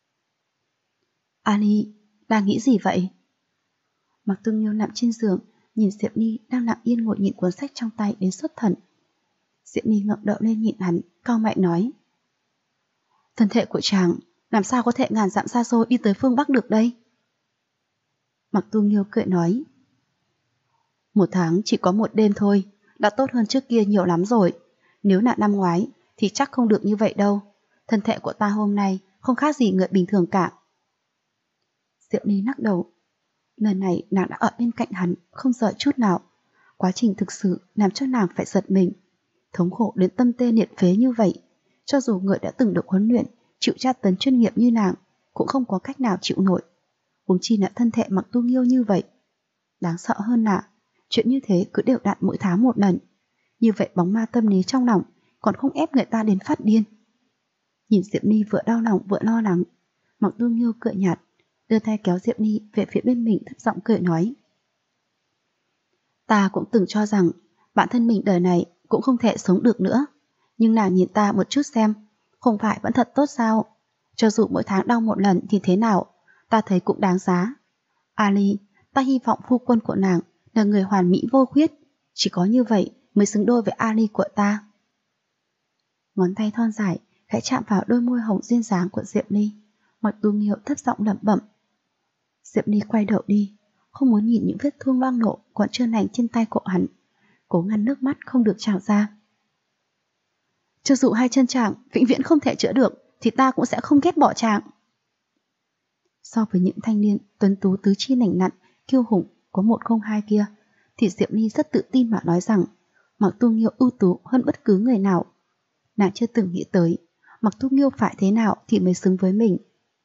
Speaker 1: Ali, đang nghĩ gì vậy? Mạc Tu Nghiêu nằm trên giường, nhìn Diệp Ly đang lặng yên ngồi nhìn cuốn sách trong tay đến xuất thần. Diệp Ly ngẩng đầu lên nhìn hắn, cau mày nói: thân thể của chàng làm sao có thể ngàn dặm xa xôi đi tới phương Bắc được đây? Mạc Tu Nghiêu cười nói: 1 tháng chỉ có 1 đêm thôi, đã tốt hơn trước kia nhiều lắm rồi. Nếu là năm ngoái thì chắc không được như vậy đâu. Thân thể của ta hôm nay không khác gì người bình thường cả. Diệp Ly lắc đầu. Lần này nàng đã ở bên cạnh hắn, không rời chút nào. Quá trình thực sự làm cho nàng phải giật mình, thống khổ đến tâm tê liệt phế như vậy. Cho dù người đã từng được huấn luyện, chịu tra tấn chuyên nghiệp như nàng, cũng không có cách nào chịu nổi. Huống chi là thân thể Mạc Tu Nghiêu như vậy. Đáng sợ hơn là chuyện như thế cứ đều đặn mỗi tháng 1 lần. Như vậy bóng ma tâm lý trong lòng còn không ép người ta đến phát điên. Nhìn Diệp Ly vừa đau lòng vừa lo lắng, Mạc Tu Nghiêu cười nhạt, đưa tay kéo Diệp Ly về phía bên mình, thấp giọng cười nói: ta cũng từng cho rằng bản thân mình đời này cũng không thể sống được nữa, nhưng nàng nhìn ta một chút xem, không phải vẫn thật tốt sao? Cho dù mỗi tháng đau 1 lần thì thế nào, ta thấy cũng đáng giá. Ali, ta hy vọng phu quân của nàng là người hoàn mỹ vô khuyết, chỉ có như vậy mới xứng đôi với Ali của ta. Ngón tay thon dài khẽ chạm vào đôi môi hồng duyên dáng của Diệp Ly. Mạc Tu Nghiêu thấp giọng lẩm bẩm. Diệp Ly quay đầu đi, không muốn nhìn những vết thương loang lổ còn trơn lành trên tay của hắn, cố ngăn nước mắt không được trào ra. Cho dù hai chân chàng vĩnh viễn không thể chữa được thì ta cũng sẽ không ghét bỏ chàng. So với những thanh niên tuấn tú tứ chi lành lặn, kiêu hùng có 102 kia, thì Diệp Ly rất tự tin mà nói rằng Mạc Tu Nghiêu ưu tú hơn bất cứ người nào. Nàng chưa từng nghĩ tới Mạc Tu Nghiêu phải thế nào thì mới xứng với mình.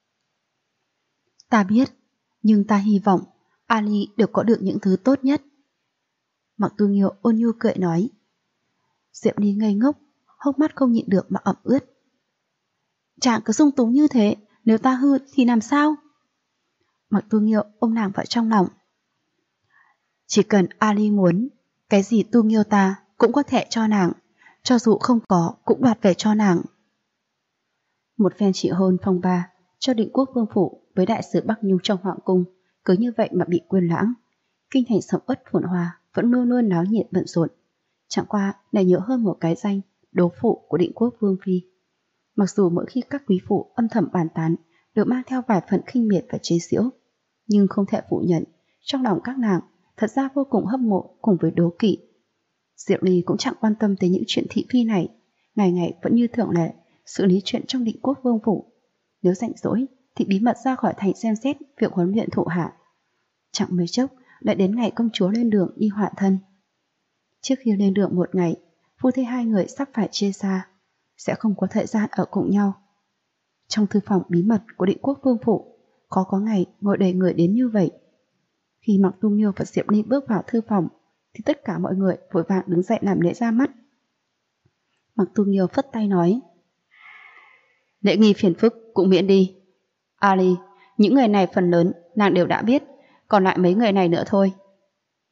Speaker 1: Ta biết, nhưng ta hy vọng Ali đều có được những thứ tốt nhất. Mạc Tu Nghiêu ôn nhu cười nói. Diệp Ly ngây ngốc, hốc mắt không nhịn được mà ẩm ướt. Chàng cứ sung túng như thế, nếu ta hư thì làm sao? Mạc Tu Nghiêu ôm nàng vào trong lòng. Chỉ cần Ali muốn, cái gì Tu Nghiêu ta cũng có thể cho nàng, cho dù không có cũng đoạt về cho nàng. Một phen trị hôn phong ba cho Định Quốc vương phủ với đại sứ Bắc Nhung trong hoàng cung, cứ như vậy mà bị quên lãng. Kinh thành sầm uất phồn hoa vẫn luôn luôn náo nhiệt bận rộn. Chẳng qua này nhớ hơn một cái danh đố phụ của Định Quốc vương phi. Mặc dù mỗi khi các quý phụ âm thầm bàn tán đều mang theo vài phần khinh miệt và chế giễu, nhưng không thể phủ nhận trong lòng các nàng thật ra vô cùng hâm mộ cùng với đố kỵ. Diệp Ly cũng chẳng quan tâm tới những chuyện thị phi này, ngày ngày vẫn như thường lệ xử lý chuyện trong Định Quốc vương phủ. Nếu rảnh rỗi thì bí mật ra khỏi thành xem xét việc huấn luyện thủ hạ. Chẳng mấy chốc lại đến ngày công chúa lên đường đi hoạn thân. Trước khi lên đường một ngày, phu thê hai người sắp phải chia xa, sẽ không có thời gian ở cùng nhau. Trong thư phòng bí mật của Định Quốc vương phủ, khó có ngày ngồi đầy người đến như vậy. Khi Mạc Tu Nghiêu và Diệp Ly bước vào thư phòng, thì tất cả mọi người vội vàng đứng dậy làm lễ ra mắt. Mạc Tu Nghiêu phất tay nói. Lễ nghi phiền phức cũng miễn đi. Ali, những người này phần lớn nàng đều đã biết, còn lại mấy người này nữa thôi.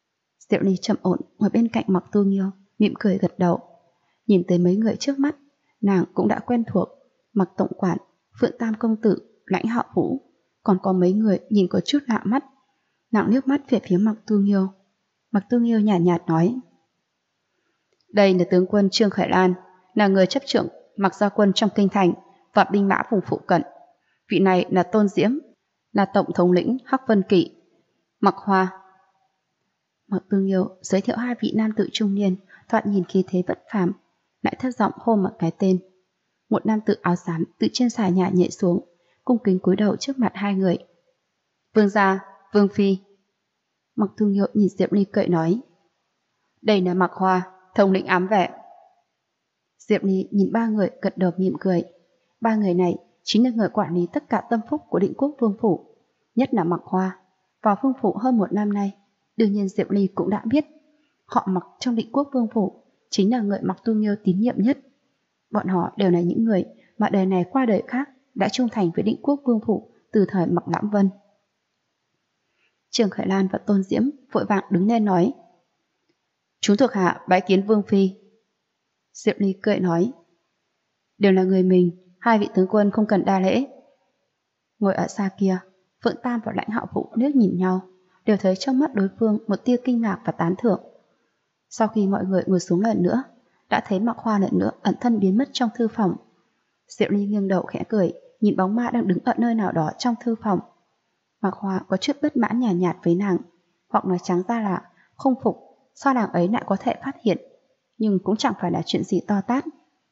Speaker 1: Diệu Ly trầm ổn ngồi bên cạnh Mặc Tu Nghiêu, mỉm cười gật đầu. Nhìn tới mấy người trước mắt, nàng cũng đã quen thuộc. Mặc tổng quản, Phượng Tam công tử, Lãnh Hạo Vũ, còn có mấy người nhìn có chút lạ mắt. Nàng nước mắt về phía Mặc Tu Nghiêu. Mặc Tu Nghiêu nhàn nhạt nói: đây là tướng quân Trương Khởi Lan, là người chấp trưởng Mặc gia quân trong kinh thành và binh mã vùng phụ cận. Vị này là Tôn Diễm, là tổng thống lĩnh Hắc Vân Kỵ. Mặc Hoa. Mặc Tu Nghiêu giới thiệu hai vị nam tử trung niên, thoạt nhìn khí thế bất phàm, lại thấp giọng hô một cái tên. Một nam tử áo xám từ trên xà nhà nhảy xuống, cung kính cúi đầu trước mặt hai người. Vương gia, Vương phi. Mặc Tu Nghiêu nhìn Diệp Ly cười nói: đây là Mặc Hoa, thống lĩnh ám vệ. Diệp Ly nhìn ba người gật đầu mỉm cười. Ba người này chính là người quản lý tất cả tâm phúc của Định Quốc Vương phủ, nhất là Mặc Hoa. Vào Vương phủ hơn một năm nay, đương nhiên Diệp Ly cũng đã biết họ Mặc trong Định Quốc Vương phủ chính là người Mặc Tu Nghiêu tín nhiệm nhất. Bọn họ đều là những người mà đời này qua đời khác đã trung thành với Định Quốc Vương phủ từ thời Mặc Lãm Vân. Trương Khởi Lan và Tôn Diễm vội vàng đứng lên nói: chúng thuộc hạ bái kiến Vương phi. Diệp Ly cười nói: đều là người mình, hai vị tướng quân không cần đa lễ. Ngồi ở xa kia, Phượng Tam và Lãnh Hạo Vũ liếc nhìn nhau, đều thấy trong mắt đối phương một tia kinh ngạc và tán thưởng. Sau khi mọi người ngồi xuống lần nữa, đã thấy Mặc Hoa lần nữa ẩn thân biến mất trong thư phòng. Diệu Ly nghiêng đầu khẽ cười, nhìn bóng ma đang đứng ở nơi nào đó trong thư phòng. Mặc Hoa có chút bất mãn nhàn nhạt với nàng, hoặc nói trắng ra là không phục sao nàng ấy lại có thể phát hiện, nhưng cũng chẳng phải là chuyện gì to tát.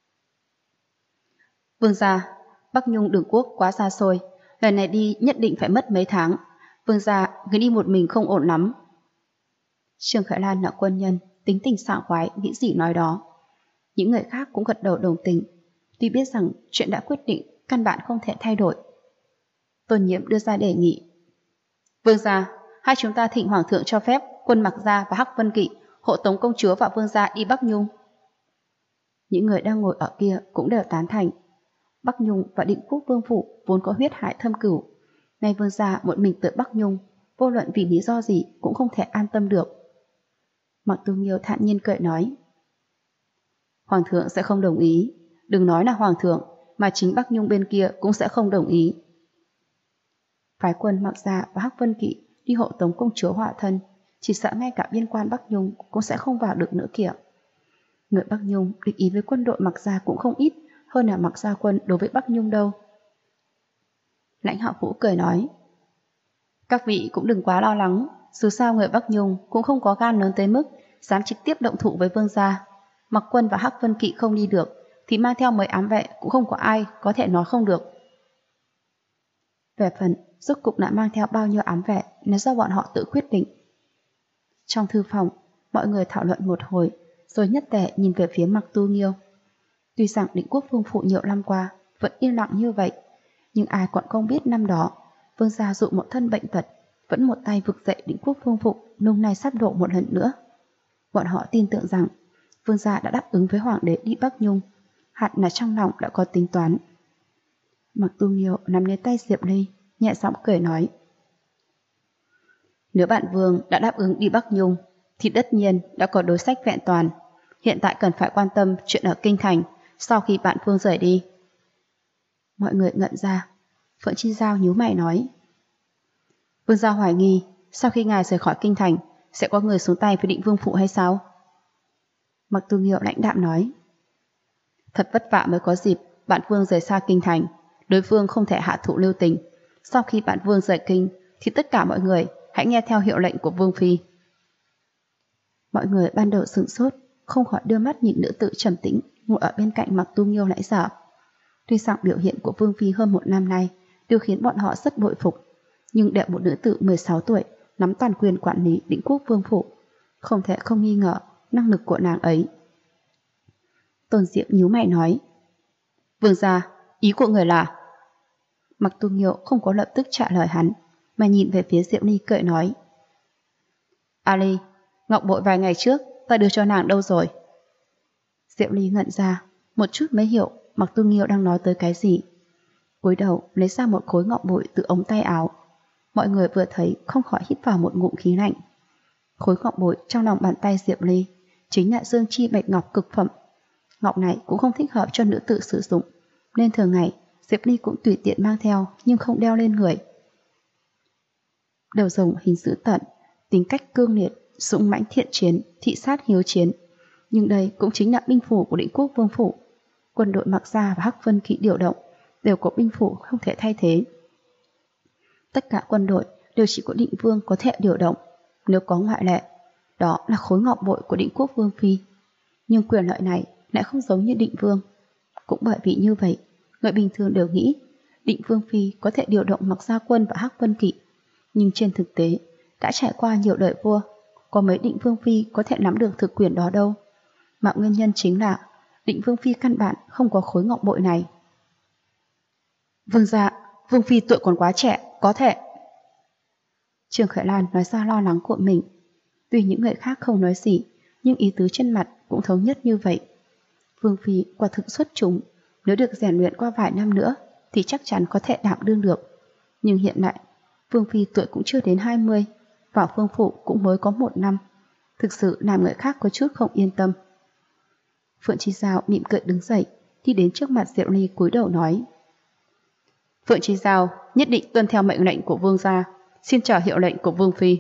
Speaker 1: Vương gia, Bắc Nhung đường quốc quá xa xôi, lần này đi nhất định phải mất mấy tháng. Vương gia, người đi một mình không ổn lắm. Trương Khởi Lan là quân nhân, tính tình sảng khoái, nghĩ gì nói đó. Những người khác cũng gật đầu đồng tình, tuy biết rằng chuyện đã quyết định căn bản không thể thay đổi. Tôn Nhiễm đưa ra đề nghị: Vương gia, hai chúng ta thỉnh hoàng thượng cho phép quân Mặc gia và Hắc Vân Kỵ hộ tống công chúa và vương gia đi Bắc Nhung. Những người đang ngồi ở kia cũng đều tán thành. Bắc Nhung và Định Quốc Vương phủ vốn có huyết hải thâm cửu, nay vương gia một mình tới Bắc Nhung, vô luận vì lý do gì cũng không thể an tâm được. Mặc Tu Nghiêu thản nhiên cười nói: hoàng thượng sẽ không đồng ý, đừng nói là hoàng thượng, mà chính Bắc Nhung bên kia cũng sẽ không đồng ý. Phái quân Mặc gia và Hắc Vân Kỵ đi hộ tống công chúa hỏa thân, chỉ sợ ngay cả biên quan Bắc Nhung cũng sẽ không vào được nữa kìa. Người Bắc Nhung địch ý với quân đội Mặc gia cũng không ít hơn là Mặc gia quân đối với Bắc Nhung đâu. Lãnh Hạo Vũ cười nói: các vị cũng đừng quá lo lắng, dù sao người Bắc Nhung cũng không có gan lớn tới mức dám trực tiếp động thủ với vương gia. Mặc quân và Hắc Vân Kỵ không đi được thì mang theo mấy ám vệ cũng không có ai có thể nói không được. Về phần rốt cục đã mang theo bao nhiêu ám vệ là do bọn họ tự quyết định. Trong thư phòng, mọi người thảo luận một hồi, rồi nhất tề nhìn về phía Mặc Tu Nghiêu. Tuy rằng Định Quốc Vương phủ nhiều năm qua vẫn yên lặng như vậy, nhưng ai còn không biết năm đó vương gia dụ một thân bệnh tật, vẫn một tay vực dậy Định Quốc Vương phủ nung nay sắp đổ một lần nữa. Bọn họ tin tưởng rằng vương gia đã đáp ứng với hoàng đế đi Bắc Nhung, hẳn là trong lòng đã có tính toán. Mặc Tu Nghiêu nắm lấy tay Diệp Ly, nhẹ giọng cười nói: nếu bạn vương đã đáp ứng đi Bắc Nhung thì tất nhiên đã có đối sách vẹn toàn, hiện tại cần phải quan tâm chuyện ở kinh thành sau khi bạn vương rời đi. Mọi người ngẩn ra. Phượng Chi Giao nhíu mày nói: vương gia hoài nghi sau khi ngài rời khỏi kinh thành sẽ có người xuống tay với Định Vương phủ hay sao? Mặc Tu Nghiêu lãnh đạm nói: thật vất vả mới có dịp bạn vương rời xa kinh thành, đối phương không thể hạ thủ lưu tình. Sau khi bạn vương rời kinh thì tất cả mọi người hãy nghe theo hiệu lệnh của vương phi. Mọi người ban đầu sửng sốt, không khỏi đưa mắt nhìn nữ tử trầm tĩnh ngồi ở bên cạnh Mặc Tu Nghiêu nãy giờ. Tuy rằng biểu hiện của vương phi hơn một năm nay đều khiến bọn họ rất bội phục, nhưng để một nữ tử 16 tuổi nắm toàn quyền quản lý Định Quốc Vương phủ, không thể không nghi ngờ năng lực của nàng ấy. Tôn Diệm nhíu mày nói: vương gia, ý của người là? Mặc Tu Nghiêu không có lập tức trả lời hắn, mà nhìn về phía Diệm Ly cười nói: Ali, ngọc bội vài ngày trước ta đưa cho nàng đâu rồi? Diệm Ly ngẩn ra, một chút mới hiểu Mặc Tu Nghiêu đang nói tới cái gì. Cúi đầu lấy ra một khối ngọc bội từ ống tay áo. Mọi người vừa thấy không khỏi hít vào một ngụm khí lạnh. Khối ngọc bội trong lòng bàn tay Diệp Ly chính là dương chi bạch ngọc cực phẩm. Ngọc này cũng không thích hợp cho nữ tử sử dụng, nên thường ngày Diệp Ly cũng tùy tiện mang theo nhưng không đeo lên người. Đầu rồng hình dữ tợn, tính cách cương liệt, dũng mãnh thiện chiến, thị sát hiếu chiến. Nhưng đây cũng chính là binh phủ của Định Quốc Vương phủ. Quân đội Mạc Gia và Hắc Vân Kỵ điều động đều có binh phủ không thể thay thế. Tất cả quân đội đều chỉ có Định Vương có thể điều động, nếu có ngoại lệ, đó là khối ngọc bội của Định Quốc Vương phi. Nhưng quyền lợi này lại không giống như Định Vương. Cũng bởi vì như vậy, người bình thường đều nghĩ Định Vương phi có thể điều động Mạc Gia quân và Hắc Vân Kỵ. Nhưng trên thực tế, đã trải qua nhiều đời vua, có mấy Định Vương phi có thể nắm được thực quyền đó đâu. Mà nguyên nhân chính là Định Vương phi căn bản không có khối ngọc bội này. Vương gia, Vương phi tuổi còn quá trẻ, có thể. Trương Khởi Lan nói ra lo lắng của mình. Tuy những người khác không nói gì, nhưng ý tứ trên mặt cũng thống nhất như vậy. Vương phi quả thực xuất chúng, nếu được rèn luyện qua vài năm nữa thì chắc chắn có thể đảm đương được. Nhưng hiện tại, Vương phi tuổi cũng chưa đến 20, vào vương phủ cũng mới có 1 năm. Thực sự làm người khác có chút không yên tâm. Phượng Chi Giao mỉm cười đứng dậy, đi đến trước mặt Diệu Ly cúi đầu nói: Phượng Chi Giao nhất định tuân theo mệnh lệnh của Vương gia, xin chờ hiệu lệnh của Vương phi.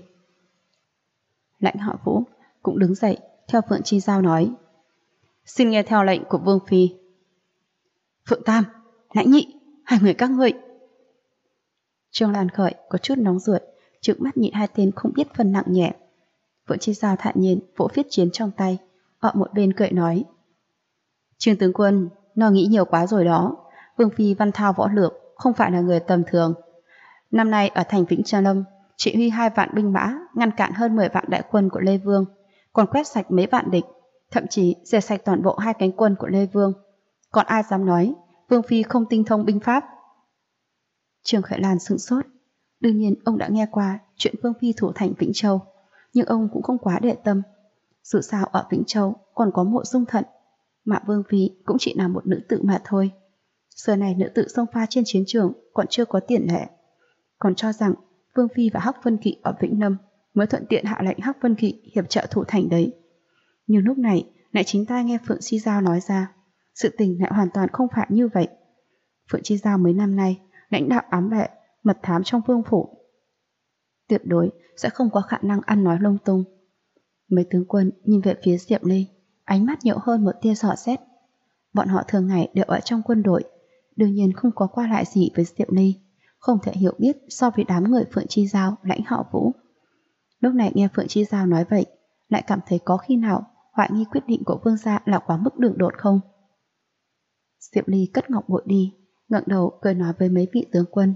Speaker 1: Lãnh Họ Vũ cũng đứng dậy theo Phượng Chi Giao nói: Xin nghe theo lệnh của Vương phi. Phượng Tam, Lãnh Nhị, hai người các ngươi. Trương Lan Khởi có chút nóng ruột, trừng mắt nhìn hai tên không biết phân nặng nhẹ. Phượng Chi Giao thản nhiên vỗ phiết chiến trong tay, ở một bên cười nói: Trương tướng quân, nó nghĩ nhiều quá rồi đó. Vương phi văn thao võ lược, không phải là người tầm thường. Năm nay ở thành Vĩnh Trà Lâm, chỉ huy 2 vạn binh mã ngăn cản hơn 10 vạn đại quân của Lê Vương, còn quét sạch mấy vạn địch, thậm chí diệt sạch toàn bộ 2 cánh quân của Lê Vương. Còn ai dám nói Vương phi không tinh thông binh pháp? Trương Khởi Lan sửng sốt. Đương nhiên ông đã nghe qua chuyện Vương phi thủ thành Vĩnh Châu, nhưng ông cũng không quá để tâm. Dù sao ở Vĩnh Châu còn có Mộ Dung Thận, mà Vương phi cũng chỉ là một nữ tử mà thôi. Giờ này nữ tử xông pha trên chiến trường còn chưa có tiền lệ, còn cho rằng Vương phi và Hắc Vân Kỵ ở Vĩnh Lâm mới thuận tiện hạ lệnh Hắc Vân Kỵ hiệp trợ thủ thành đấy. Nhưng lúc này lại chính tai nghe Phượng Chi Giao nói ra, sự tình lại hoàn toàn không phải như vậy. Phượng Chi Giao mấy năm nay lãnh đạo ám vệ, mật thám trong vương phủ, tuyệt đối sẽ không có khả năng ăn nói lung tung. Mấy tướng quân nhìn về phía Diệp Ly, ánh mắt nhiều hơn một tia dò xét. Bọn họ thường ngày đều ở trong quân đội, đương nhiên không có qua lại gì với Diệp Ly, không thể hiểu biết so với đám người Phượng Chi Giao, Lãnh Họ Vũ. Lúc này nghe Phượng Chi Giao nói vậy, lại cảm thấy có khi nào hoài nghi quyết định của Vương gia là quá mức đường đột không? Diệp Ly cất ngọc bội đi, ngẩng đầu cười nói với mấy vị tướng quân: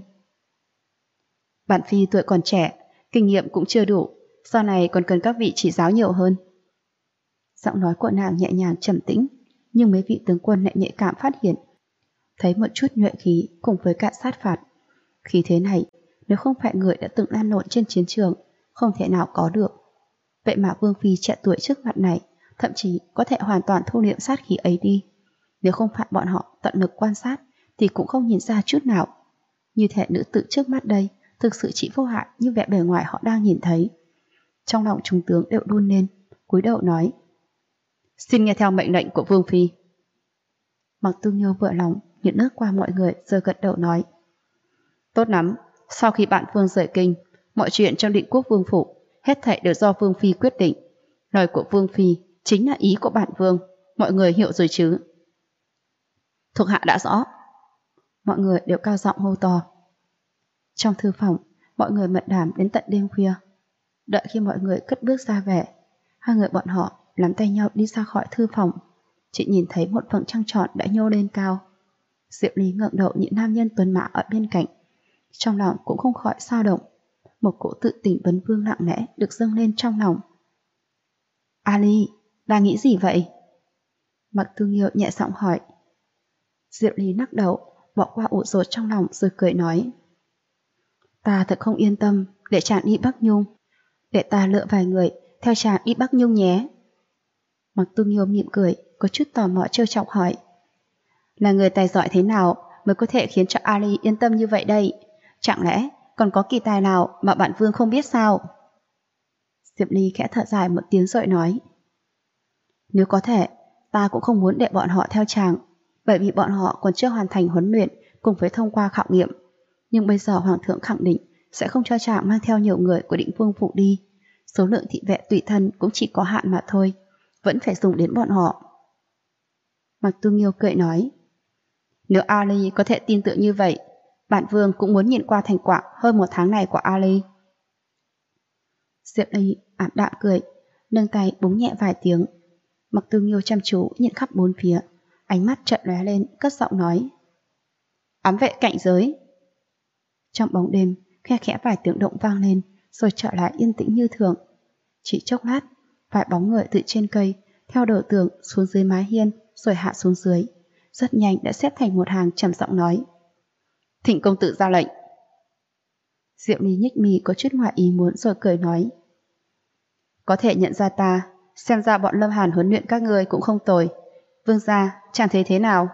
Speaker 1: Bản phi tuổi còn trẻ, kinh nghiệm cũng chưa đủ, sau này còn cần các vị chỉ giáo nhiều hơn. Giọng nói của nàng nhẹ nhàng trầm tĩnh, nhưng mấy vị tướng quân lại nhạy cảm phát hiện, thấy một chút nhuệ khí cùng với cả sát phạt. Khí thế này, nếu không phải người đã từng lan lộn trên chiến trường, không thể nào có được. Vậy mà Vương phi trẻ tuổi trước mặt này, thậm chí có thể hoàn toàn thu liệm sát khí ấy đi. Nếu không phải bọn họ tận lực quan sát, thì cũng không nhìn ra chút nào. Như thể nữ tử trước mắt đây thực sự chỉ vô hại như vẻ bề ngoài họ đang nhìn thấy. Trong lòng trung tướng đều đun lên, cúi đầu nói: Xin nghe theo mệnh lệnh của Vương phi. Mặc Tu Nghiêu vừa lòng nhìn lướt qua mọi người rồi gật đầu nói: Tốt lắm, sau khi bạn Vương rời kinh, mọi chuyện trong Định Quốc Vương phủ hết thảy đều do Vương phi quyết định. Lời của Vương phi chính là ý của bản Vương, mọi người hiểu rồi chứ? Thuộc hạ đã rõ. Mọi người đều cao giọng hô to. Trong thư phòng, mọi người mật đàm đến tận đêm khuya. Đợi khi mọi người cất bước ra về, hai người bọn họ nắm tay nhau đi ra khỏi thư phòng. Chị nhìn thấy một vầng trăng tròn đã nhô lên cao. Diệp Ly ngẩng đầu nhìn nam nhân tuấn mã ở bên cạnh, trong lòng cũng không khỏi dao động. Một cỗ tự tình vấn vương nặng nẽ được dâng lên trong lòng. Ali, đang nghĩ gì vậy? Mặc Tu Nghiêu nhẹ giọng hỏi. Diệp Ly lắc đầu, bỏ qua ủ rột trong lòng rồi cười nói: Ta thật không yên tâm để chàng đi Bắc Nhung, để ta lựa vài người theo chàng đi Bắc Nhung nhé. Mặc Tu Nghiêu mỉm cười, có chút tò mò trêu chọc hỏi: Là người tài giỏi thế nào mới có thể khiến cho Ali yên tâm như vậy đây? Chẳng lẽ còn có kỳ tài nào mà bản Vương không biết sao? Diệp Ly khẽ thở dài một tiếng rồi nói: Nếu có thể, ta cũng không muốn để bọn họ theo chàng, bởi vì bọn họ còn chưa hoàn thành huấn luyện cùng với thông qua khảo nghiệm. Nhưng bây giờ Hoàng thượng khẳng định sẽ không cho chàng mang theo nhiều người của Định Vương Phủ đi. Số lượng thị vệ tùy thân cũng chỉ có hạn mà thôi, vẫn phải dùng đến bọn họ. Mạc Tu Nghiêu cười nói: Nếu Ali có thể tin tưởng như vậy, bản vương cũng muốn nhìn qua thành quả hơn 1 tháng này của Ali. Diệp Ly ảm đạm cười, nâng tay búng nhẹ vài tiếng. Mạc Tu Nghiêu chăm chú nhìn khắp bốn phía, ánh mắt chợt lóe lên, cất giọng nói: Ám vệ cảnh giới. Trong bóng đêm, khe khẽ vài tiếng động vang lên, rồi trở lại yên tĩnh như thường. Chỉ chốc lát, vài bóng người từ trên cây theo đầu tường xuống dưới mái hiên, rồi hạ xuống dưới, rất nhanh đã xếp thành một hàng, trầm giọng nói: Thỉnh công tử ra lệnh. Diệu Ly nhếch mi có chút ngoài ý muốn rồi cười nói: Có thể nhận ra ta, xem ra bọn Lâm Hàn huấn luyện các ngươi cũng không tồi. Vương gia, chàng thấy thế nào?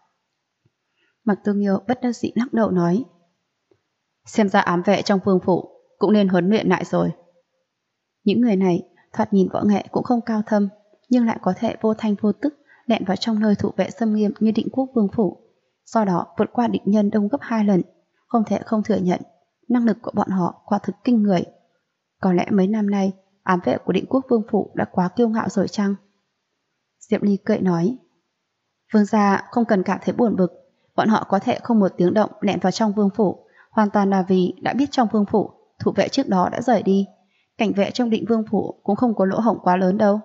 Speaker 1: Mạc Tu Nghiêu bất đắc dĩ lắc đầu nói: Xem ra ám vệ trong vương phủ cũng nên huấn luyện lại rồi. Những người này thoạt nhìn võ nghệ cũng không cao thâm, nhưng lại có thể vô thanh vô tức lẹn vào trong nơi thủ vệ xâm nghiêm như Định Quốc Vương phủ, do đó vượt qua địch nhân đông gấp 2 lần. Không thể không thừa nhận, năng lực của bọn họ quả thực kinh người. Có lẽ mấy năm nay ám vệ của Định Quốc Vương phủ đã quá kiêu ngạo rồi chăng? Diệp Ly cười nói: Vương gia không cần cảm thấy buồn bực, bọn họ có thể không một tiếng động lẹn vào trong vương phủ, hoàn toàn là vì đã biết trong vương phủ thủ vệ trước đó đã rời đi. Cảnh vệ trong Định Vương phủ cũng không có lỗ hổng quá lớn đâu.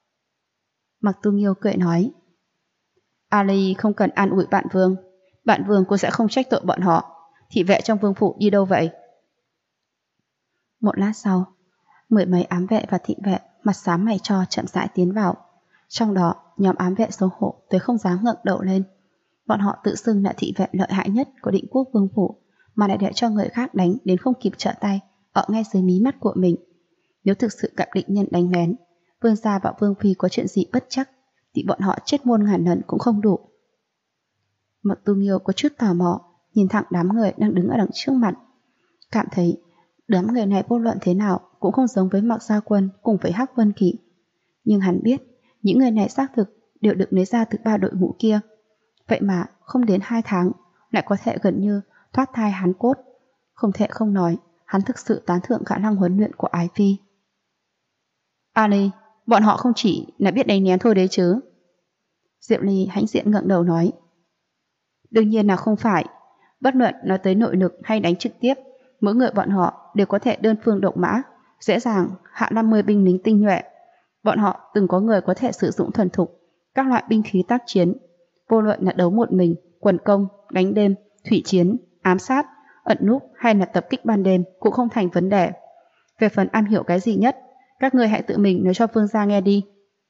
Speaker 1: Mạc Tu Nghiêu cười nói: Ali không cần an ủi bạn vương cũng sẽ không trách tội bọn họ. Thị vệ trong vương phủ đi đâu vậy? Một lát sau, 10 mấy ám vệ và thị vệ mặt xám mày cho chậm rãi tiến vào. Trong đó, nhóm ám vệ xấu hổ tới không dám ngẩng đầu lên. Bọn họ tự xưng là thị vệ lợi hại nhất của Định Quốc Vương phủ, mà lại để cho người khác đánh đến không kịp trợ tay ở ngay dưới mí mắt của mình. Nếu thực sự gặp địch nhân đánh lén, vương gia và vương phi có chuyện gì bất chắc, thì bọn họ chết muôn ngàn lần cũng không đủ. Mạc Tu Nghiêu có chút tò mò, nhìn thẳng đám người đang đứng ở đằng trước mặt, cảm thấy đám người này vô luận thế nào cũng không giống với Mạc Gia Quân cùng với Hắc Vân Kỵ. Nhưng hắn biết, những người này xác thực đều được lấy ra từ 3 đội ngũ kia. Vậy mà không đến 2 tháng lại có thể gần như thoát thai hắn cốt. Không thể không nói, hắn thực sự tán thưởng khả năng huấn luyện của Ái Phi. Ali, bọn họ không chỉ là biết đánh nén thôi đấy chứ? Diệu Ly hãnh diện ngẩng đầu nói: Đương nhiên là không phải. Bất luận nói tới nội lực hay đánh trực tiếp, mỗi người bọn họ đều có thể đơn phương động mã, dễ dàng hạ 50 binh lính tinh nhuệ. Bọn họ từng có người có thể sử dụng thuần thục các loại binh khí tác chiến, vô luận là đấu một mình, quần công, đánh đêm, thủy chiến, ám sát, ẩn núp hay là tập kích ban đêm cũng không thành vấn đề. Về phần am hiểu cái gì nhất, các ngươi hãy tự mình nói cho vương gia nghe đi.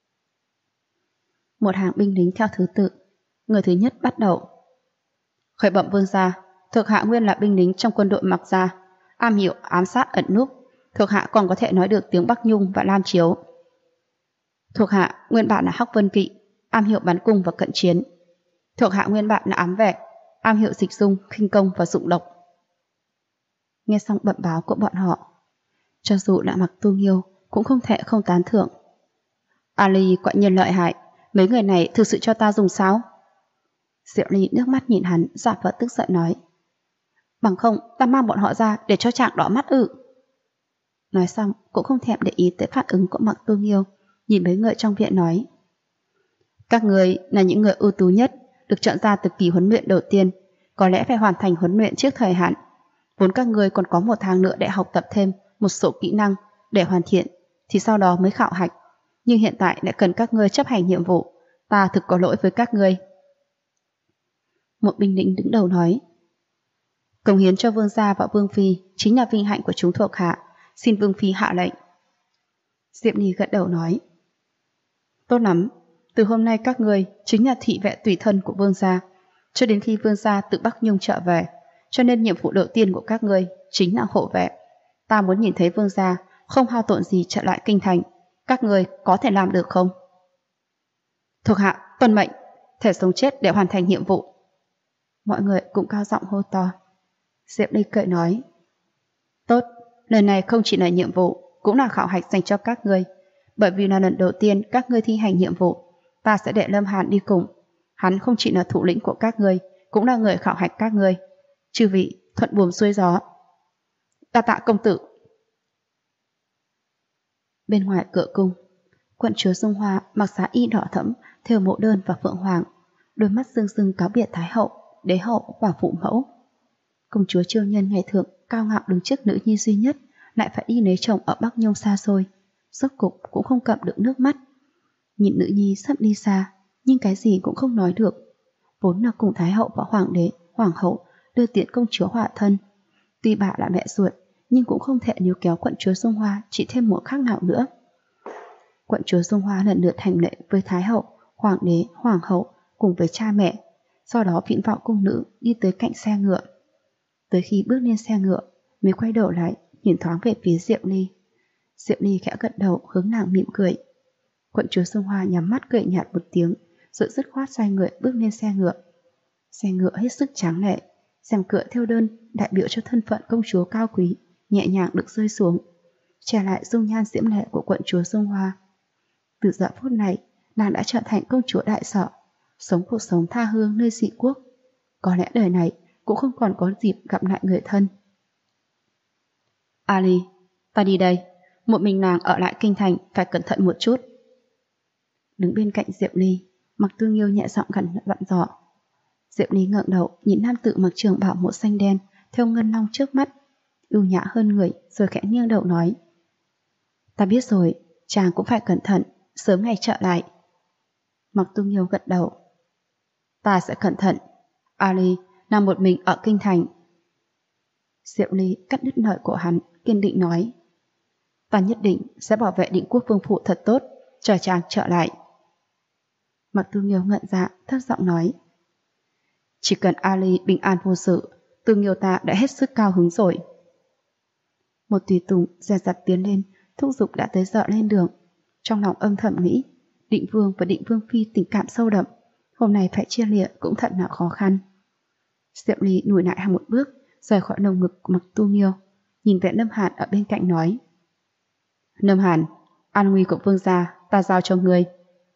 Speaker 1: Một hàng binh lính theo thứ tự. Người thứ nhất bắt đầu: Khởi bẩm vương gia, thuộc hạ nguyên là binh lính trong quân đội Mạc Gia, am hiểu ám sát ẩn núp. Thuộc hạ còn có thể nói được tiếng Bắc Nhung và Lam Chiếu. Thuộc hạ nguyên bản là Hắc Vân Kỵ, am hiểu bắn cung và cận chiến. Thuộc hạ nguyên bản là ám vệ, am hiểu dịch dung, khinh công và dụng độc. Nghe xong bẩm báo của bọn họ, cho dù là Mạc Tu Nghiêu cũng không thể không tán thưởng. Ali quả nhiên lợi hại, mấy người này thực sự cho ta dùng sao? Diệu Ly nước mắt nhìn hắn, dọa vợ tức giận nói: Bằng không ta mang bọn họ ra để cho chàng đỏ mắt ư? Nói xong cũng không thèm để ý tới phản ứng của Mạc Tu Nghiêu, nhìn mấy người trong viện nói: Các người là những người ưu tú nhất, được chọn ra từ kỳ huấn luyện đầu tiên, có lẽ phải hoàn thành huấn luyện trước thời hạn. Vốn các người còn có 1 tháng nữa để học tập thêm một số kỹ năng để hoàn thiện, thì sau đó mới khảo hạch. Nhưng hiện tại lại cần các ngươi chấp hành nhiệm vụ, ta thực có lỗi với các ngươi. Một binh lính đứng đầu nói: Cống hiến cho vương gia và vương phi chính là vinh hạnh của chúng thuộc hạ, xin vương phi hạ lệnh. Diệp Nhi gật đầu nói: Tốt lắm, từ hôm nay các ngươi chính là thị vệ tùy thân của vương gia, cho đến khi vương gia từ Bắc Nhung trở về, cho nên nhiệm vụ đầu tiên của các ngươi chính là hộ vệ. Ta muốn nhìn thấy vương gia không hao tổn gì trở lại kinh thành, các ngươi có thể làm được không? Thuộc hạ tuân mệnh, thể sống chết để hoàn thành nhiệm vụ. Mọi người cũng cao giọng hô to. Diệp Ly cười nói: Tốt, lần này không chỉ là nhiệm vụ, cũng là khảo hạch dành cho các ngươi. Bởi vì là lần đầu tiên các ngươi thi hành nhiệm vụ, ta sẽ để Lâm Hàn đi cùng. Hắn không chỉ là thủ lĩnh của các ngươi, cũng là người khảo hạch các ngươi. Chư vị thuận buồm xuôi gió. Đa tạ công tử. Bên ngoài cửa cung, quận chúa Dung Hoa mặc giá y đỏ thẫm, thêu mộ đơn và phượng hoàng, đôi mắt rưng rưng cáo biệt thái hậu, đế hậu và phụ mẫu. Công chúa Chiêu Nhân ngày thượng cao ngạo đứng trước nữ nhi duy nhất, lại phải đi lấy chồng ở Bắc Nhung xa xôi, rốt cục cũng không cầm được nước mắt. Nhìn nữ nhi sắp đi xa, nhưng cái gì cũng không nói được. Vốn là cùng thái hậu và hoàng đế, hoàng hậu đưa tiễn công chúa hỏa thân. Tuy bà là mẹ ruột, nhưng cũng không thể níu kéo quận chúa Dung Hoa chỉ thêm một khắc nào nữa. Quận chúa Dung Hoa lần lượt hành lễ với thái hậu, hoàng đế, hoàng hậu cùng với cha mẹ, sau đó vịn vào cung nữ đi tới cạnh xe ngựa. Tới khi bước lên xe ngựa, mới quay đầu lại nhìn thoáng về phía Diệu Ly. Diệu Ly khẽ gật đầu hướng nàng mỉm cười. Quận chúa Dung Hoa nhắm mắt cười nhạt một tiếng, rồi dứt khoát xoay người bước lên xe ngựa. Xe ngựa hết sức tráng lệ, rèm cửa thêu đơn đại biểu cho thân phận công chúa cao quý nhẹ nhàng được rơi xuống, che lại dung nhan diễm lệ của quận chúa Dung Hoa. Từ giờ phút này, nàng đã trở thành công chúa đại sở, sống cuộc sống tha hương nơi dị quốc. Có lẽ đời này cũng không còn có dịp gặp lại người thân. Ali, ta đi đây. Một mình nàng ở lại kinh thành phải cẩn thận một chút. Đứng bên cạnh Diệp Ly, Mặc Tư Nghiêu nhẹ giọng dặn dò. Diệp Ly ngẩng đầu nhìn nam tử mặc trường bào màu xanh đen theo ngân long trước mắt, ưu nhã hơn người, rồi khẽ nghiêng đầu nói: Ta biết rồi, chàng cũng phải cẩn thận, sớm ngày trở lại. Mặc Tu Nghiêu gật đầu. Ta sẽ cẩn thận. Ali, nằm một mình ở kinh thành. Diệp Ly cắt đứt lời của hắn, kiên định nói: Ta nhất định sẽ bảo vệ Định Quốc vương phủ thật tốt, chờ chàng trở lại. Mặc Tu Nghiêu ngẩn dạ, thấp giọng nói: Chỉ cần Ali bình an vô sự, Tu Nghiêu ta đã hết sức cao hứng rồi. Một tùy tùng dè dặt tiến lên, thúc giục đã tới giờ lên đường. Trong lòng âm thầm nghĩ, Định Vương và Định Vương phi tình cảm sâu đậm, hôm nay phải chia lìa cũng thật là khó khăn. Diệp Ly lùi lại một bước, rời khỏi lồng ngực Mặc Tu Nghiêu, nhìn về Lâm Hàn ở bên cạnh nói: Lâm Hàn, an nguy của vương gia ta giao cho ngươi.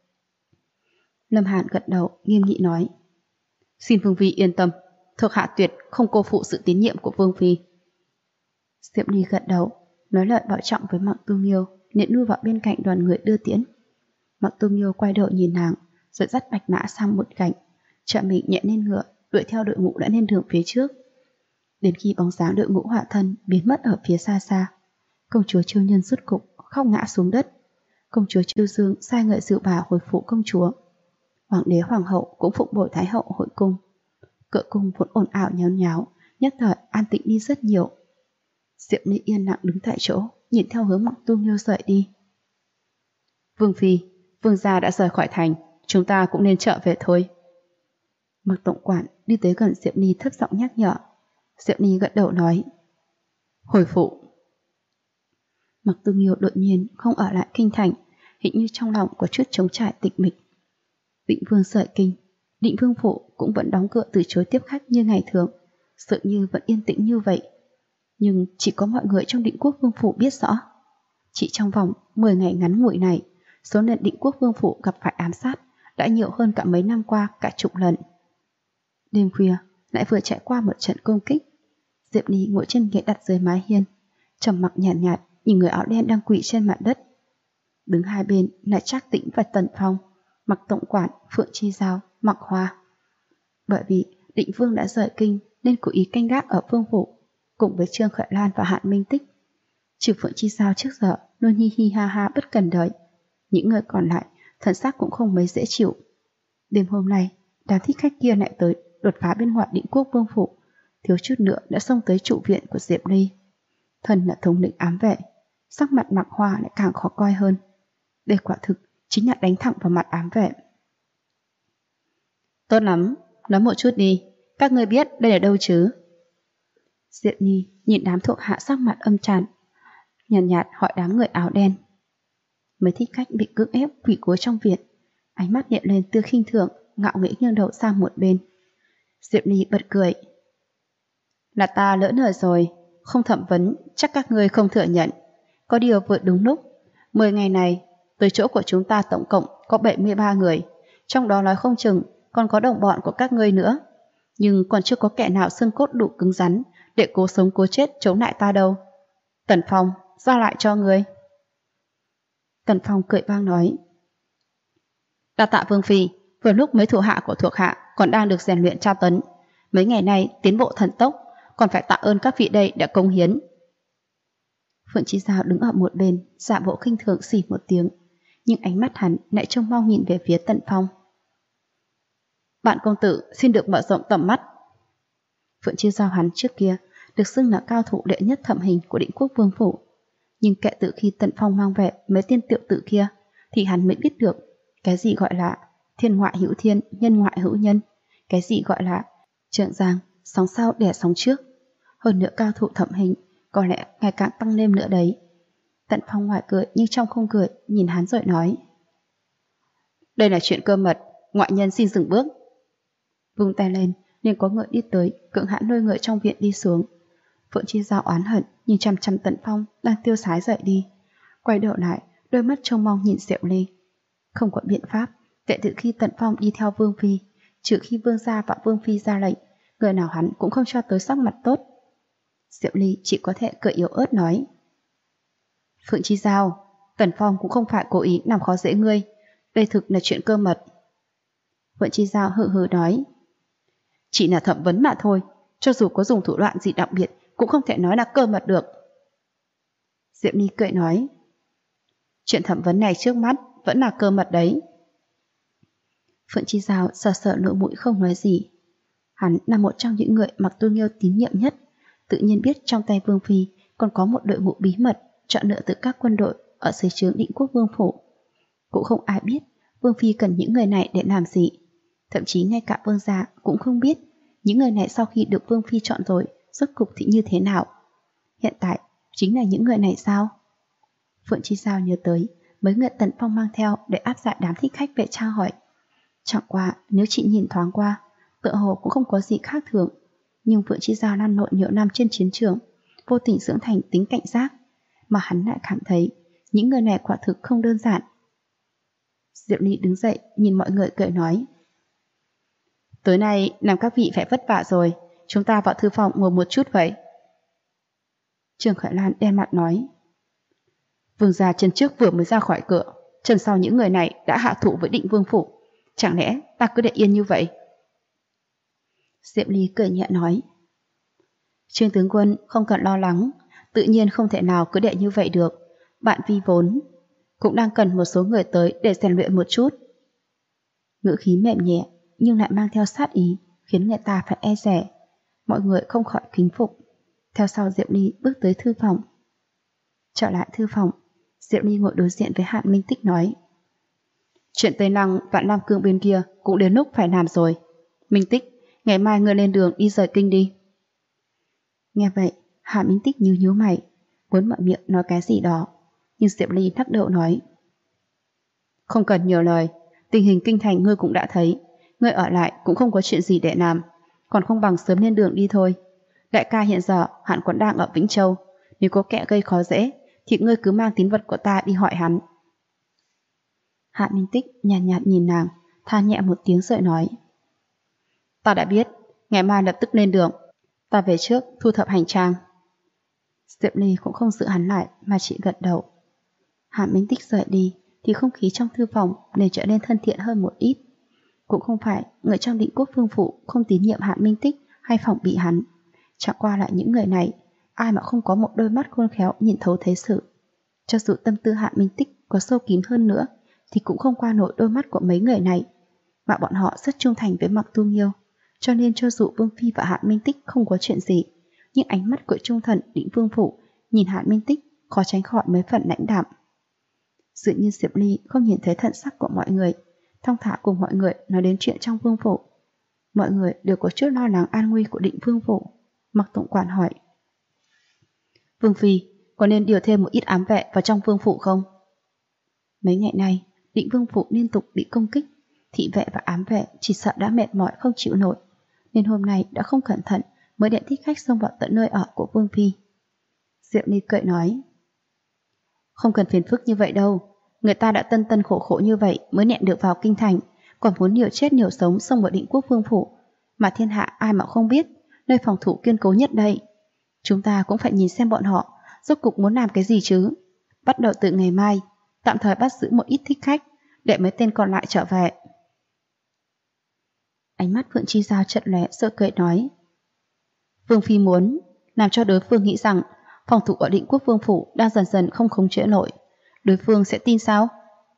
Speaker 1: Lâm Hàn gật đầu, nghiêm nghị nói: Xin vương phi yên tâm, thuộc hạ tuyệt không cô phụ sự tín nhiệm của vương phi. Diệp Ly gật đầu, nói lời bảo trọng với Mặc Tu Nghiêu, liền lui vào bên cạnh đoàn người đưa tiễn. Mặc Tu Nghiêu quay đầu nhìn nàng, rồi dắt Bạch Mã sang một cạnh, chợ mình nhẹ lên ngựa, đuổi theo đội ngũ đã lên đường phía trước. Đến khi bóng dáng đội ngũ hỏa thân biến mất ở phía xa xa, công chúa Chiêu Nhân rút cục khóc ngã xuống đất. Công chúa Chiêu Dương sai người dịu bà hồi phụ công chúa. Hoàng đế hoàng hậu cũng phụng bồi thái hậu hội cung. Cửa cung vốn ồn ào nháo nháo, nhất thời an tĩnh đi rất nhiều. Diệp Ly yên lặng đứng tại chỗ, nhìn theo hướng Mặc Tu Nghiêu rời đi. Vương phi, vương gia đã rời khỏi thành, chúng ta cũng nên trở về thôi. Mặc tổng quản đi tới gần Diệp Ly thấp giọng nhắc nhở. Diệp Ly gật đầu nói: Hồi phụ. Mặc Tu Nghiêu đột nhiên không ở lại kinh thành, hình như trong lòng có chút trống trải tịch mịch. Định Vương rời kinh, Định Vương phủ cũng vẫn đóng cửa từ chối tiếp khách như ngày thường, sự như vẫn yên tĩnh như vậy. Nhưng chỉ có mọi người trong Định Quốc vương phủ biết rõ. Chỉ trong vòng 10 ngày ngắn ngủi này, số lần Định Quốc vương phủ gặp phải ám sát đã nhiều hơn cả mấy năm qua cả chục lần. Đêm khuya lại vừa trải qua một trận công kích. Diệp Ly ngồi trên ghế đặt dưới mái hiên, trầm mặc nhàn nhạt nhìn người áo đen đang quỳ trên mặt đất. Đứng hai bên là Trác Tĩnh và Tần Phong, Mặc tổng quản, Phượng Chi Giao, Mặc Hoa. Bởi vì Định Vương đã rời kinh nên cố ý canh gác ở vương phủ, cùng với Trương Khởi Lan và Hạn Minh Tích. Trừ Phượng Chi Giao trước giờ luôn hi hi ha ha bất cần đời, những người còn lại thần sắc cũng không mấy dễ chịu. Đêm hôm nay, đám thích khách kia lại tới đột phá bên ngoài Định Quốc vương phủ, thiếu chút nữa đã xông tới trụ viện của Diệp Ly. Thần là thống lĩnh ám vệ, sắc mặt Mặc Hoa lại càng khó coi hơn. Đây quả thực chính là đánh thẳng vào mặt ám vệ. Tốt lắm, nói một chút đi, các ngươi biết đây là đâu chứ? Diệp Nhi nhìn đám thuộc hạ sắc mặt âm tràn, nhàn nhạt hỏi đám người áo đen. Mấy thích khách bị cưỡng ép quỳ gối trong viện, ánh mắt hiện lên tia khinh thường, ngạo nghễ nghiêng đầu sang một bên. Diệp Nhi bật cười. Là ta lỡ lời rồi, không thẩm vấn, chắc các ngươi không thừa nhận. Có điều vừa đúng lúc, 10 ngày này, tới chỗ của chúng ta tổng cộng có 73 người, trong đó nói không chừng còn có đồng bọn của các ngươi nữa. Nhưng còn chưa có kẻ nào xương cốt đủ cứng rắn để cố sống cố chết chống lại ta đâu. Tần Phong, giao lại cho ngươi. Tần Phong cười vang nói. Đa tạ Vương Phi, vừa lúc mấy thủ hạ của thuộc hạ còn đang được rèn luyện tra tấn. Mấy ngày nay tiến bộ thần tốc, còn phải tạ ơn các vị đây đã cống hiến. Phượng Chi Giao đứng ở một bên, giả bộ khinh thường xỉ một tiếng, nhưng ánh mắt hắn lại trông mong nhìn về phía Tần Phong. Bạn công tử xin được mở rộng tầm mắt. Phượng Chi Giao hắn trước kia được xưng là cao thủ đệ nhất thẩm hình của Định Quốc Vương phủ, nhưng kể từ khi Tần Phong mang về mấy tên tiểu tử kia, thì hắn mới biết được cái gì gọi là thiên ngoại hữu thiên, nhân ngoại hữu nhân, cái gì gọi là trượng giang, sóng sau đẻ sóng trước. Hơn nữa cao thủ thẩm hình có lẽ ngày càng tăng lên nữa đấy. Tần Phong ngoài cười nhưng trong không cười, nhìn hắn rồi nói. Đây là chuyện cơ mật, ngoại nhân xin dừng bước. Vung tay lên, nên có người đi tới, cưỡng hãn lôi người trong viện đi xuống. Phượng Chi Giao oán hận, nhìn chằm chằm Tần Phong đang tiêu sái dậy đi. Quay đầu lại, đôi mắt trông mong nhìn Diệu Ly. Không có biện pháp, kể từ khi Tần Phong đi theo Vương Phi, trừ khi Vương gia và Vương Phi ra lệnh, người nào hắn cũng không cho tới sắc mặt tốt. Diệu Ly chỉ có thể cười yếu ớt nói. Phượng Chi Giao, Tần Phong cũng không phải cố ý làm khó dễ ngươi, đây thực là chuyện cơ mật. Phượng Chi Giao hừ hừ nói. Chỉ là thẩm vấn mà thôi, cho dù có dùng thủ đoạn gì đặc biệt cũng không thể nói là cơ mật được. Diệu Ly cười nói. Chuyện thẩm vấn này trước mắt vẫn là cơ mật đấy. Phượng Chi Giao sờ sờ lỗ mũi không nói gì. Hắn là một trong những người Mặc Tu Nghiêu tín nhiệm nhất, tự nhiên biết trong tay Vương Phi còn có một đội ngũ bí mật chọn lựa từ các quân đội ở dưới trướng Định Quốc Vương phủ. Cũng không ai biết Vương Phi cần những người này để làm gì. Thậm chí ngay cả Vương gia cũng không biết những người này sau khi được Vương Phi chọn rồi rốt cục thì như thế nào. Hiện tại chính là những người này sao? Phượng Chi Giao nhớ tới mấy người Tần Phong mang theo để áp giải đám thích khách về tra hỏi. Chẳng qua nếu chị nhìn thoáng qua, tựa hồ cũng không có gì khác thường. Nhưng Phượng Chi Giao lăn lộn nhiều năm trên chiến trường, vô tình dưỡng thành tính cảnh giác, mà hắn lại cảm thấy những người này quả thực không đơn giản. Diệu Ly đứng dậy nhìn mọi người cười nói. Tối nay làm các vị phải vất vả rồi, chúng ta vào thư phòng ngồi một chút vậy. Trường Khải Lan đen mặt nói. Vương gia chân trước vừa mới ra khỏi cửa, chân sau những người này đã hạ thủ với Định Vương phủ, chẳng lẽ ta cứ để yên như vậy? Diệu Ly cười nhẹ nói. Trương tướng quân không cần lo lắng, tự nhiên không thể nào cứ để như vậy được. Bạn Vi vốn cũng đang cần một số người tới để rèn luyện một chút. Ngữ khí mềm nhẹ nhưng lại mang theo sát ý, khiến người ta phải e dè. Mọi người không khỏi kính phục. Theo sau Diệu Ly bước tới thư phòng. Trở lại thư phòng, Diệu Ly ngồi đối diện với Hạn Minh Tích nói. Chuyện Tây Lăng, Vạn Lam Cương bên kia cũng đến lúc phải làm rồi. Minh Tích, ngày mai ngươi lên đường đi rời kinh đi. Nghe vậy, Hạn Minh Tích nhíu mày, muốn mở miệng nói cái gì đó, nhưng Diệu Ly lắc đầu nói. Không cần nhiều lời, tình hình kinh thành ngươi cũng đã thấy, ngươi ở lại cũng không có chuyện gì để làm, còn không bằng sớm lên đường đi thôi. Đại ca hiện giờ hắn còn đang ở Vĩnh Châu, nếu có kẻ gây khó dễ thì ngươi cứ mang tín vật của ta đi hỏi hắn. Hạ Minh Tích nhàn nhạt nhìn nàng, than nhẹ một tiếng rồi nói. Ta đã biết, ngày mai lập tức lên đường, ta về trước thu thập hành trang. Diệp Ly cũng không giữ hắn lại mà chỉ gật đầu. Hạ Minh Tích rời đi thì không khí trong thư phòng nên trở nên thân thiện hơn một ít. Cũng không phải người trong Định Quốc Vương phủ không tín nhiệm Hạ Minh Tích hay phòng bị hắn, chẳng qua lại những người này ai mà không có một đôi mắt khôn khéo nhìn thấu thế sự. Cho dù tâm tư Hạ Minh Tích có sâu kín hơn nữa thì cũng không qua nổi đôi mắt của mấy người này, mà bọn họ rất trung thành với Mặc Tu Nghiêu, cho nên cho dù Vương Phi và Hạ Minh Tích không có chuyện gì, nhưng ánh mắt của trung thần Định Vương phủ nhìn Hạ Minh Tích khó tránh khỏi mấy phần lãnh đạm. Dường như Diệp Ly không nhìn thấy thần sắc của mọi người, thong thả cùng mọi người nói đến chuyện trong vương phủ. Mọi người đều có chút lo lắng an nguy của Định Vương phủ. Mặc tổng quản hỏi. Vương Phi, có nên điều thêm một ít ám vệ vào trong vương phủ không? Mấy ngày nay, Định Vương phủ liên tục bị công kích, thị vệ và ám vệ chỉ sợ đã mệt mỏi không chịu nổi, nên hôm nay đã không cẩn thận mới để thích khách xông vào tận nơi ở của Vương Phi. Diệu Ly cười nói. Không cần phiền phức như vậy đâu. Người ta đã tân tân khổ khổ như vậy mới nẹn được vào kinh thành, còn muốn nhiều chết nhiều sống xông vào Định Quốc vương phủ. Mà thiên hạ ai mà không biết, nơi phòng thủ kiên cố nhất đây. Chúng ta cũng phải nhìn xem bọn họ rốt cục muốn làm cái gì chứ. Bắt đầu từ ngày mai, tạm thời bắt giữ một ít thích khách, để mấy tên còn lại trở về. Ánh mắt Phượng Chi Giao chợt lóe, sợ cười nói: Vương phi muốn làm cho đối phương nghĩ rằng phòng thủ ở Định Quốc vương phủ đang dần dần không khống chế nổi. Đối phương sẽ tin sao?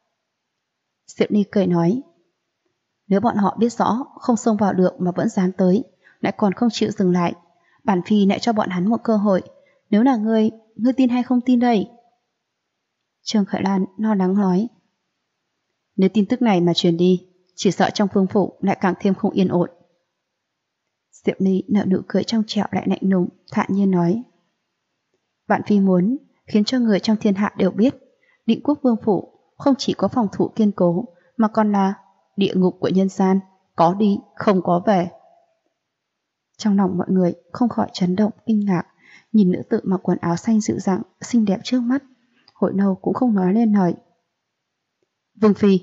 Speaker 1: Diệu Ly cười nói: Nếu bọn họ biết rõ không xông vào được mà vẫn dám tới, lại còn không chịu dừng lại, bản phi lại cho bọn hắn một cơ hội. Nếu là ngươi tin hay không tin đây? Trương Khải Lan lo lắng nói: Nếu tin tức này mà truyền đi, chỉ sợ trong vương phủ lại càng thêm không yên ổn. Diệu Ly nở nụ cười trong trẻo lại lạnh lùng, thản nhiên nói: Bản phi muốn khiến cho người trong thiên hạ đều biết, Định Quốc vương phủ không chỉ có phòng thủ kiên cố, mà còn là địa ngục của nhân gian, có đi không có về. Trong lòng mọi người không khỏi chấn động kinh ngạc, nhìn nữ tử mặc quần áo xanh dịu dàng xinh đẹp trước mắt, hồi lâu cũng không nói lên lời. Vương phi.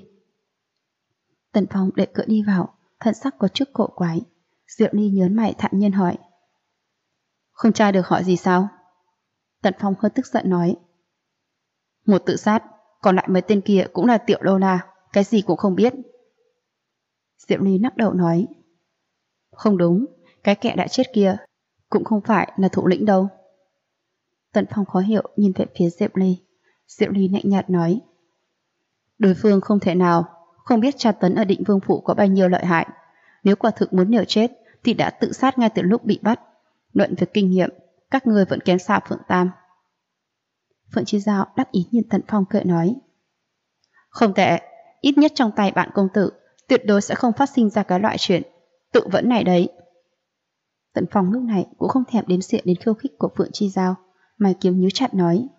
Speaker 1: Tần Phong đệ cửa đi vào, thần sắc có chút cổ quái. Diệu Ly nhớn mày thản nhiên hỏi: Không tra được hỏi gì sao? Tần Phong hơi tức giận nói: Một tự sát, còn lại mấy tên kia cũng là tiểu đô la, cái gì cũng không biết. Diệu Ly lắc đầu nói: Không đúng, cái kẻ đã chết kia cũng không phải là thủ lĩnh đâu. Tần Phong khó hiểu nhìn về phía Diệu Ly. Diệu Ly lạnh nhạt nói: Đối phương không thể nào không biết tra tấn ở Định Vương phủ có bao nhiêu lợi hại. Nếu quả thực muốn liều chết thì đã tự sát ngay từ lúc bị bắt. Luận về kinh nghiệm, các người vẫn kém xa Phượng Tam. Phượng Chi Giao đắc ý nhìn Tần Phong cười nói: Không tệ, ít nhất trong tay bạn công tử tuyệt đối sẽ không phát sinh ra cái loại chuyện tự vẫn này đấy. Tần Phong lúc này cũng không thèm đếm xỉa đến khiêu khích của Phượng Chi Giao, mày kiếm nhíu chặt nói: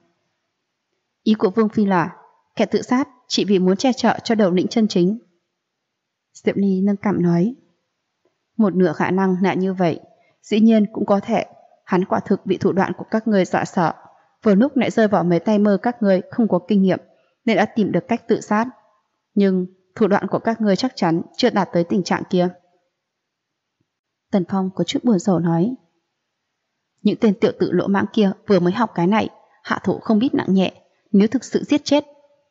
Speaker 1: Ý của Vương phi là kẻ tự sát chỉ vì muốn che chở cho đầu lĩnh chân chính. Diệp Ly nâng cằm nói: Một nửa khả năng là như vậy, dĩ nhiên cũng có thể hắn quả thực bị thủ đoạn của các người dọa sợ, vừa lúc lại rơi vào mấy tay mơ các người không có kinh nghiệm nên đã tìm được cách tự sát. Nhưng thủ đoạn của các người chắc chắn chưa đạt tới tình trạng kia. Tần Phong có chút buồn rầu nói: Những tên tiểu tử lỗ mãng kia vừa mới học cái này, hạ thủ không biết nặng nhẹ, nếu thực sự giết chết.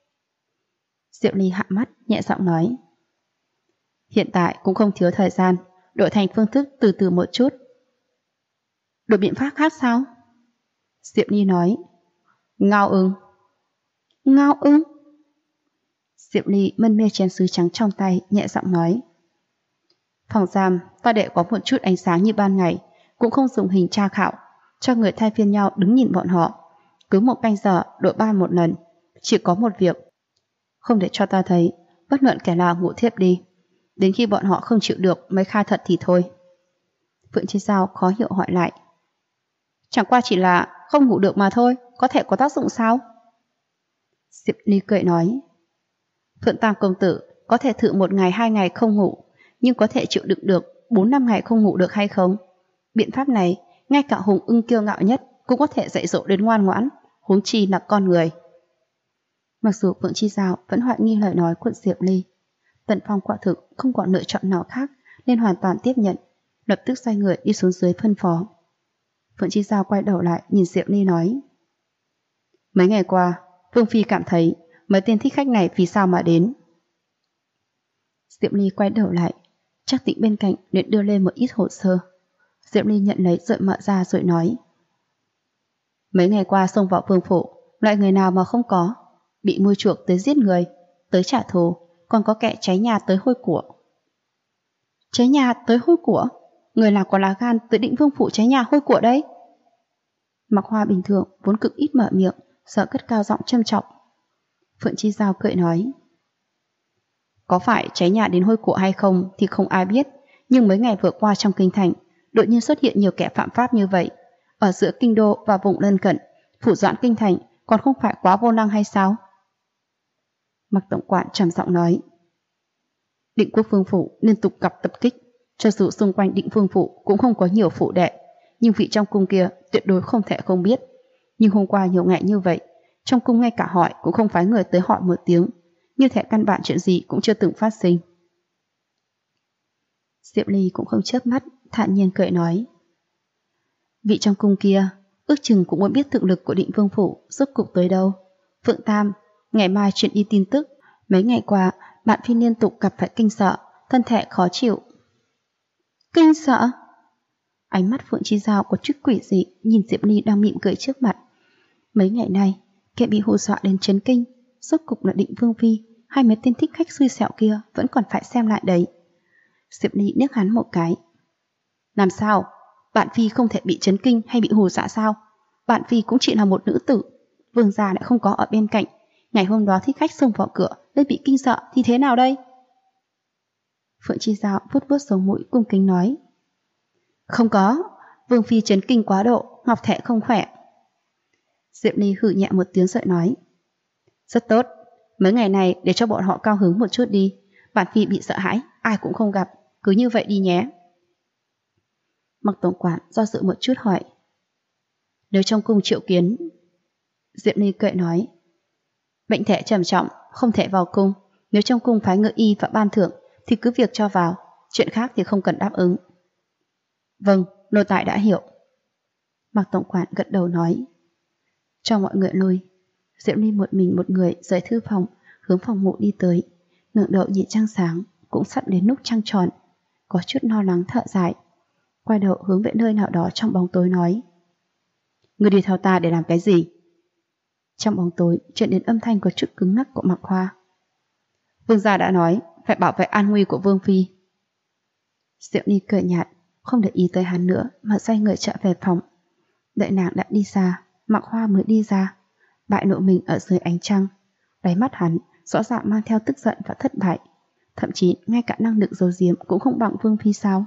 Speaker 1: Diệu Ly hạ mắt nhẹ giọng nói: Hiện tại cũng không thiếu thời gian, đổi thành phương thức từ từ một chút. Đổi biện pháp khác sao? Diệu Ly nói: Ngao ưng. Ngao ưng? Diệu Ly mân mê chén sứ trắng trong tay, nhẹ giọng nói: Phòng giam ta để có một chút ánh sáng như ban ngày, cũng không dùng hình tra khảo, cho người thay phiên nhau đứng nhìn bọn họ, cứ một canh giờ đổi ban một lần. Chỉ có một việc, không để cho ta thấy bất luận kẻ nào ngủ thiếp đi, đến khi bọn họ không chịu được mới khai thật thì thôi. Phượng Chi Giao khó hiểu hỏi lại: Chẳng qua chỉ là không ngủ được mà thôi, có thể có tác dụng sao? Diệp Ly cười nói: Phượng Tam công tử có thể thử 1 ngày 2 ngày không ngủ, nhưng có thể chịu đựng được 4-5 ngày không ngủ được hay không? Biện pháp này ngay cả hùng ưng kiêu ngạo nhất cũng có thể dạy dỗ đến ngoan ngoãn, huống chi là con người. Mặc dù Phượng Chi Giao vẫn hoài nghi lời nói của Diệp Ly, Tần Phong quả thực không còn lựa chọn nào khác nên hoàn toàn tiếp nhận, lập tức xoay người đi xuống dưới phân phó. Phượng Chi Giao quay đầu lại nhìn Diệp Ly nói: Mấy ngày qua, Vương phi cảm thấy mấy tên thích khách này vì sao mà đến? Diệp Ly quay đầu lại, Trác Tĩnh bên cạnh liền đưa lên một ít hồ sơ. Diệp Ly nhận lấy rồi mở ra rồi nói: Mấy ngày qua xông vào vương phủ, loại người nào mà không có, bị mua chuộc tới giết người, tới trả thù, còn có kẻ cháy nhà tới hôi của. Cháy nhà tới hôi của? Người nào có lá gan tới Định Vương phủ cháy nhà hôi của đấy? Mặc Hoa bình thường vốn cực ít mở miệng, sợ cất cao giọng châm trọng. Phượng Chi Giao cười nói: Có phải cháy nhà đến hôi của hay không thì không ai biết, nhưng mấy ngày vừa qua trong kinh thành đột nhiên xuất hiện nhiều kẻ phạm pháp như vậy. Ở giữa kinh đô và vùng lân cận, phủ doãn kinh thành còn không phải quá vô năng hay sao? Mặc tổng quản trầm giọng nói: Định Quốc vương phủ liên tục gặp tập kích, cho dù xung quanh Định Vương phủ cũng không có nhiều phủ đệ, nhưng vị trong cung kia tuyệt đối không thể không biết. Nhưng hôm qua nhiều ngày như vậy, Trong cung ngay cả hỏi cũng không phái người tới hỏi một tiếng, như thể căn bản chuyện gì cũng chưa từng phát sinh. Diệp Ly cũng không chớp mắt, thản nhiên cười nói. Vị trong cung kia, ước chừng cũng muốn biết thực lực của Định Vương Phủ rốt cục tới đâu. Phượng Tam, ngày mai truyền đi tin tức. Mấy ngày qua, bạn phi liên tục gặp phải kinh sợ, thân thể khó chịu. Kinh sợ? Ánh mắt Phượng Chi Giao có chút quỷ dị nhìn Diệp Ly đang mỉm cười trước mặt. Mấy ngày nay, kẻ bị hù dọa đến chấn kinh, rốt cục là Định Vương Phi, hai mấy tên thích khách xui xẻo kia vẫn còn phải xem lại đấy. Diệp Ly liếc hắn một cái. Làm sao? Bạn Phi không thể bị chấn kinh hay bị hù dọa sao? Bạn Phi cũng chỉ là một nữ tử, vương gia lại không có ở bên cạnh. Ngày hôm đó thích khách xông vào cửa nên bị kinh sợ thì thế nào đây? Phượng Chi Giao vuốt vuốt sống mũi cung kính nói. Không có, Vương Phi chấn kinh quá độ, ngọc thể không khỏe. Diệp Ly hừ nhẹ một tiếng rồi nói. Rất tốt, mấy ngày này để cho bọn họ cao hứng một chút đi. Bạn Phi bị sợ hãi, ai cũng không gặp, cứ như vậy đi nhé. Mặc tổng quản do dự một chút hỏi. Nếu trong cung triệu kiến... Diệp Ly cười nói. Bệnh thể trầm trọng, không thể vào cung. Nếu trong cung phái ngự y và ban thưởng thì cứ việc cho vào, chuyện khác thì không cần đáp ứng. Vâng, nô tài đã hiểu. Mặc tổng quản gật đầu nói. Cho mọi người lui, Diệp Ly một mình một người rời thư phòng, hướng phòng ngủ đi tới, ngẩng đầu nhìn trăng sáng, cũng sắp đến lúc trăng tròn, có chút lo lắng thở dài, quay đầu hướng về nơi nào đó trong bóng tối nói. Ngươi đi theo ta để làm cái gì? Trong bóng tối truyền đến âm thanh có chút cứng ngắc của Mạc Hoa. Vương gia đã nói phải bảo vệ an nguy của Vương Phi. Diệp Ly cười nhạt, không để ý tới hắn nữa mà xoay người trở về phòng. Đợi nàng đã đi xa, Mạc Hoa mới đi ra, bại lộ mình ở dưới ánh trăng. Đáy mắt hắn rõ ràng mang theo tức giận và thất bại, thậm chí ngay cả năng lực giấu giếm cũng không bằng Vương Phi sao?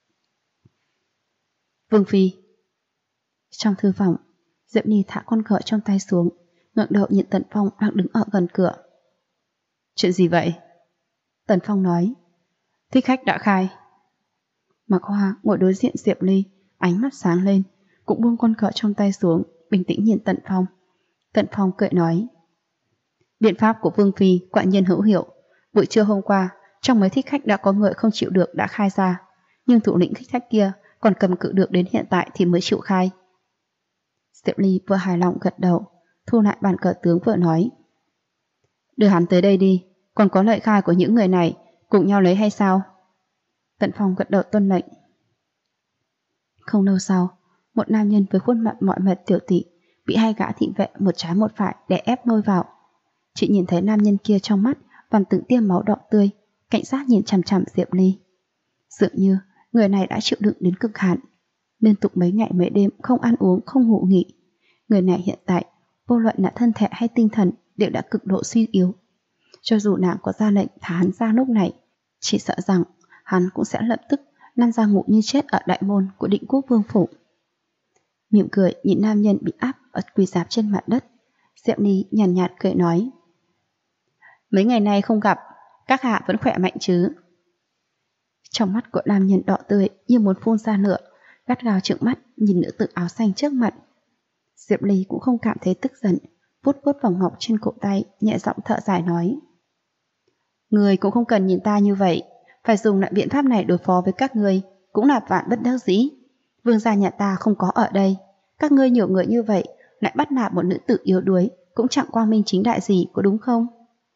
Speaker 1: Vương Phi. Trong thư phòng, Diệp Ly thả con cờ trong tay xuống, ngẩng đầu nhìn Tần Phong đang đứng ở gần cửa. Chuyện gì vậy? Tần Phong nói. Thích khách đã khai. Mạc Hoa ngồi đối diện Diệp Ly, ánh mắt sáng lên, cũng buông con cờ trong tay xuống, bình tĩnh nhìn Tần Phong. Tần Phong cười nói. Biện pháp của Vương Phi quả nhiên hữu hiệu. Buổi trưa hôm qua, trong mấy thích khách đã có người không chịu được đã khai ra, nhưng thủ lĩnh thích khách kia còn cầm cự được đến hiện tại thì mới chịu khai. Diệp Ly vừa hài lòng gật đầu, thu lại bàn cờ tướng vừa nói. Đưa hắn tới đây đi, còn có lời khai của những người này, cùng nhau lấy hay sao? Tần Phong gật đầu tuân lệnh. Không lâu sau, một nam nhân với khuôn mặt mỏi mệt tiểu tụy bị hai gã thị vệ một trái một phải đè ép lôi vào. Chị nhìn thấy nam nhân kia trong mắt toàn từng tia máu đỏ tươi, cảnh giác nhìn chằm chằm Diệp Ly. Dường như người này đã chịu đựng đến cực hạn, liên tục mấy ngày mấy đêm không ăn uống không ngủ nghỉ. Người này hiện tại, vô luận là thân thể hay tinh thần đều đã cực độ suy yếu. Cho dù nàng có ra lệnh thả hắn ra lúc này, chỉ sợ rằng hắn cũng sẽ lập tức lăn ra ngủ như chết ở đại môn của Định Quốc Vương Phủ. Mỉm cười nhìn nam nhân bị áp ở quỳ rạp trên mặt đất, Diệp Ly nhàn nhạt cười nói. Mấy ngày nay không gặp, các hạ vẫn khỏe mạnh chứ? Trong mắt của nam nhân đỏ tươi như muốn phun ra lửa, gắt gao trợn mắt nhìn nữ tử áo xanh trước mặt. Diệp Ly cũng không cảm thấy tức giận, vuốt vuốt vòng ngọc trên cổ tay, nhẹ giọng thở dài nói. Người cũng không cần nhìn ta như vậy, phải dùng loại biện pháp này đối phó với các ngươi cũng là vạn bất đắc dĩ. Vương gia nhà ta không có ở đây, các ngươi nhiều người như vậy lại bắt nạt một nữ tử yếu đuối, cũng chẳng quang minh chính đại gì, có đúng không?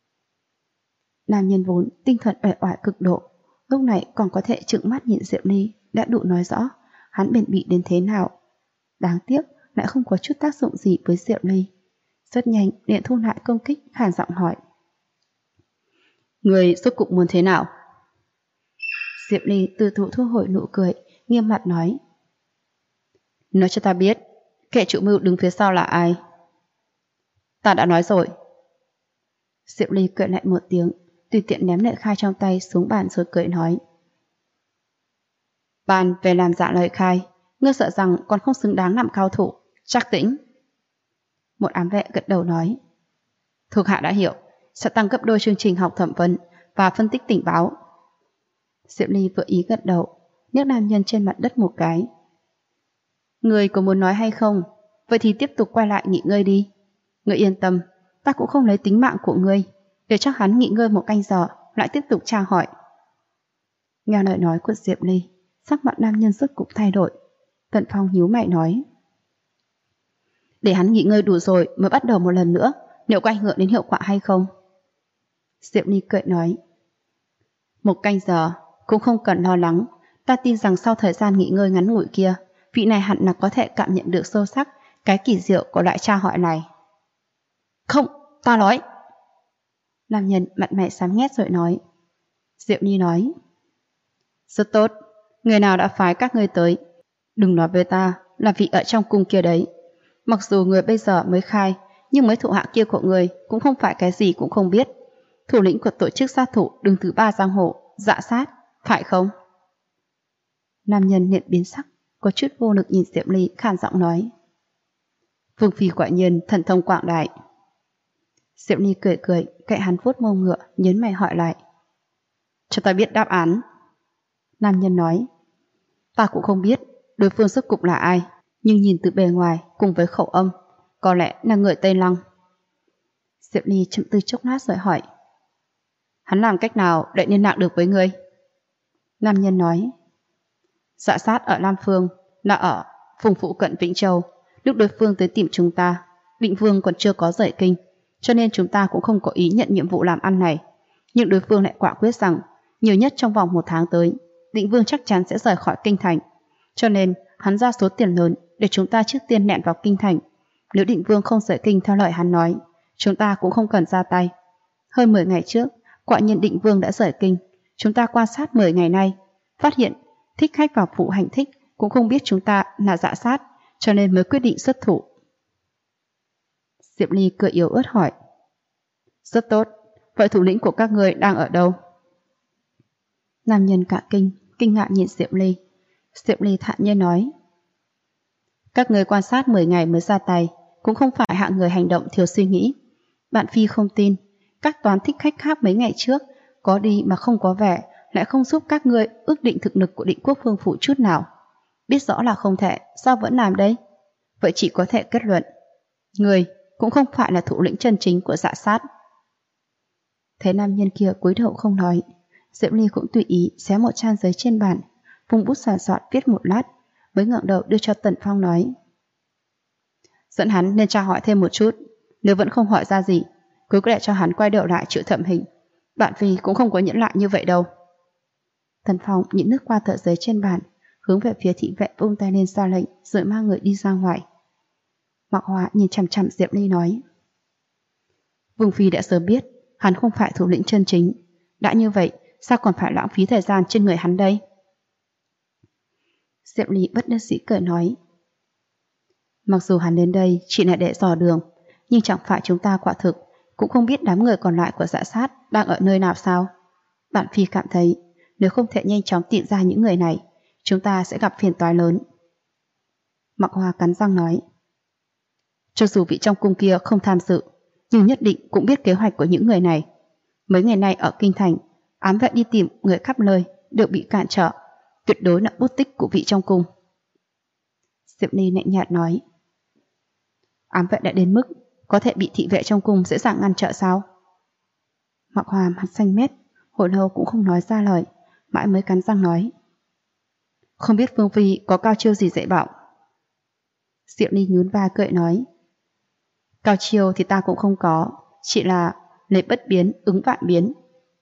Speaker 1: Nam nhân vốn tinh thần uể oải cực độ, lúc này còn có thể trừng mắt nhìn Diệp Ly đã đủ nói rõ hắn bền bỉ đến thế nào. Đáng tiếc lại không có chút tác dụng gì với Diệp Ly. Rất nhanh liền thu lại công kích, khàn giọng hỏi. Người rốt cục muốn thế nào? Diệp Ly từ thụ thu hồi nụ cười, nghiêm mặt nói. Nói cho ta biết, kẻ chủ mưu đứng phía sau là ai? Ta đã nói rồi. Diệp Ly cười lại một tiếng, tùy tiện ném lời khai trong tay xuống bàn rồi cười nói. Bàn về làm giả lời khai, ngươi sợ rằng còn không xứng đáng làm cao thủ, Trác Tĩnh. Một ám vệ gật đầu nói. Thuộc hạ đã hiểu, sẽ tăng gấp đôi chương trình học thẩm vấn và phân tích tình báo. Diệp Ly vừa ý gật đầu, nhấc nam nhân trên mặt đất một cái. Người có muốn nói hay không? Vậy thì tiếp tục quay lại nghỉ ngơi đi. Ngươi yên tâm, ta cũng không lấy tính mạng của ngươi, để cho hắn nghỉ ngơi một canh giờ, lại tiếp tục tra hỏi. Nghe lời nói của Diệp Ly, sắc mặt nam nhân rốt cục thay đổi. Tần Phong nhíu mày nói, để hắn nghỉ ngơi đủ rồi mới bắt đầu một lần nữa, liệu có ảnh hưởng đến hiệu quả hay không? Diệp Ly cười nói, một canh giờ cũng không cần lo lắng, ta tin rằng sau thời gian nghỉ ngơi ngắn ngủi kia, vị này hẳn là có thể cảm nhận được sâu sắc cái kỳ diệu của loại tra hỏi này. Không, ta nói. Nam nhân mặt mày xám nghét rồi nói. Diệp Ly nói, rất tốt, người nào đã phái các ngươi tới, đừng nói với ta là vị ở trong cung kia đấy. Mặc dù người bây giờ mới khai, nhưng mấy thủ hạ kia của người cũng không phải cái gì cũng không biết. Thủ lĩnh của tổ chức sát thủ đứng thứ 3 giang hồ, Dạ Sát, phải không? Nam nhân liền biến sắc, có chút vô lực nhìn Diệp Ly, khàn giọng nói, Vương phi quả nhiên thần thông quảng đại. Diệp Ly cười cười, cậy hắn vuốt mông ngựa, nhấn mày hỏi lại, cho ta biết đáp án. Nam nhân nói, ta cũng không biết đối phương rốt cục là ai, nhưng nhìn từ bề ngoài cùng với khẩu âm, có lẽ là người Tây Lăng. Diệp Ly chậm tư chốc lát rồi hỏi, hắn làm cách nào để liên lạc được với ngươi? Nam nhân nói, Dạ Sát ở Lam Phương, là ở vùng phụ cận Vĩnh Châu. Lúc đối phương tới tìm chúng ta, Định Vương còn chưa có rời kinh, cho nên chúng ta cũng không có ý nhận nhiệm vụ làm ăn này. Nhưng đối phương lại quả quyết rằng nhiều nhất trong vòng 1 tháng tới, Định Vương chắc chắn sẽ rời khỏi kinh thành. Cho nên hắn ra số tiền lớn để chúng ta trước tiên nện vào kinh thành. Nếu Định Vương không rời kinh theo lời hắn nói, chúng ta cũng không cần ra tay. Hơn 10 ngày trước, quả nhiên Định Vương đã rời kinh. Chúng ta quan sát 10 ngày nay, phát hiện thích khách vào phủ hành thích cũng không biết chúng ta là Dạ Sát, cho nên mới quyết định xuất thủ. Diệp Ly cười yếu ớt hỏi, rất tốt, vậy thủ lĩnh của các ngươi đang ở đâu? Nam nhân cả kinh, kinh ngạc nhìn Diệp Ly. Diệp Ly thản nhiên nói, các ngươi quan sát 10 ngày mới ra tay, cũng không phải hạng người hành động thiếu suy nghĩ. Bạn phi không tin, các toán thích khách khác mấy ngày trước có đi mà không có vẻ, lại không giúp các ngươi ước định thực lực của Định Quốc Phương Phủ chút nào. Biết rõ là không thể, sao vẫn làm đây? Vậy chỉ có thể kết luận, người cũng không phải là thủ lĩnh chân chính của Dạ Sát. Thấy nam nhân kia cúi đầu không nói, Diệp Ly cũng tùy ý xé một trang giấy trên bàn, vùng bút sàn soạn viết một lát, mới ngẩng đầu đưa cho Tần Phong nói, dẫn hắn nên tra hỏi thêm một chút, nếu vẫn không hỏi ra gì, cứ để cho hắn quay đầu lại chịu thẩm hình. Bạn phi cũng không có nhẫn lại như vậy đâu. Tần Phong nhịn nước qua tờ giấy trên bàn, hướng về phía thị vệ vung tay lên ra lệnh, rồi mang người đi ra ngoài. Mạc Hoa nhìn chằm chằm Diệp Ly nói, Vương phi đã sớm biết hắn không phải thủ lĩnh chân chính, đã như vậy sao còn phải lãng phí thời gian trên người hắn đây? Diệp Ly bất đắc dĩ cười nói, mặc dù hắn đến đây chỉ là để dò đường, nhưng chẳng phải chúng ta quả thực cũng không biết đám người còn lại của Dạ Sát đang ở nơi nào sao? Bạn phi cảm thấy nếu không thể nhanh chóng tìm ra những người này, chúng ta sẽ gặp phiền toái lớn. Mạc Hoa cắn răng nói, cho dù vị trong cung kia không tham dự, nhưng nhất định cũng biết kế hoạch của những người này. Mấy ngày nay ở kinh thành, ám vệ đi tìm người khắp nơi đều bị cản trở, tuyệt đối là bút tích của vị trong cung. Diệp Ly lạnh nhạt nói, ám vệ đã đến mức có thể bị thị vệ trong cung dễ dàng ngăn trở sao? Mạc Hoa mặt xanh mét, hồi lâu cũng không nói ra lời, mãi mới cắn răng nói, không biết Phương phi có cao chiêu gì dạy bảo. Diệp Ly nhún vai cười nói, cao chiêu thì ta cũng không có, chỉ là lấy bất biến ứng vạn biến.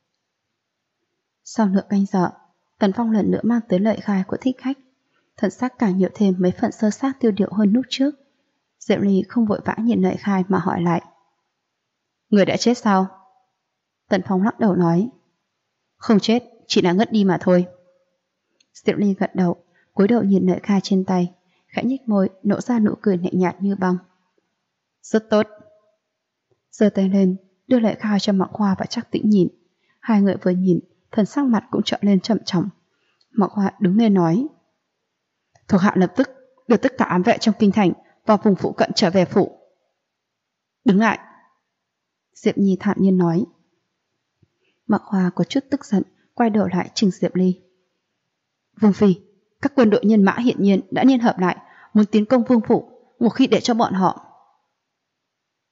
Speaker 1: Sau nửa canh giờ, Tần Phong lần nữa mang tới lời khai của thích khách, thần sắc càng nhiều thêm mấy phần sơ xác tiêu điệu hơn lúc trước. Diệp Ly không vội vã nhìn lời khai mà hỏi lại, người đã chết sao? Tần Phong lắc đầu nói, không chết, chỉ là ngất đi mà thôi. Diệp Ly gật đầu, cúi đầu nhìn lời khai trên tay, khẽ nhếch môi, nổ ra nụ cười lạnh nhạt như băng. Rất tốt. Giơ tay lên, đưa lời khai cho Mạc Hoa và Trác Tĩnh nhìn. Hai người vừa nhìn, thần sắc mặt cũng trợn lên chậm chậm. Mạc Hoa đứng lên nói, thuộc hạ lập tức đưa tất cả ám vệ trong kinh thành vào vùng phụ cận trở về phủ. Đứng lại. Diệp Nhi thản nhiên nói. Mạc Hoa có chút tức giận, quay đầu lại chừng Diệp Ly. Vương phi, các quân đội nhân mã hiện nhiên đã liên hợp lại, muốn tiến công vương phủ, một khi để cho bọn họ.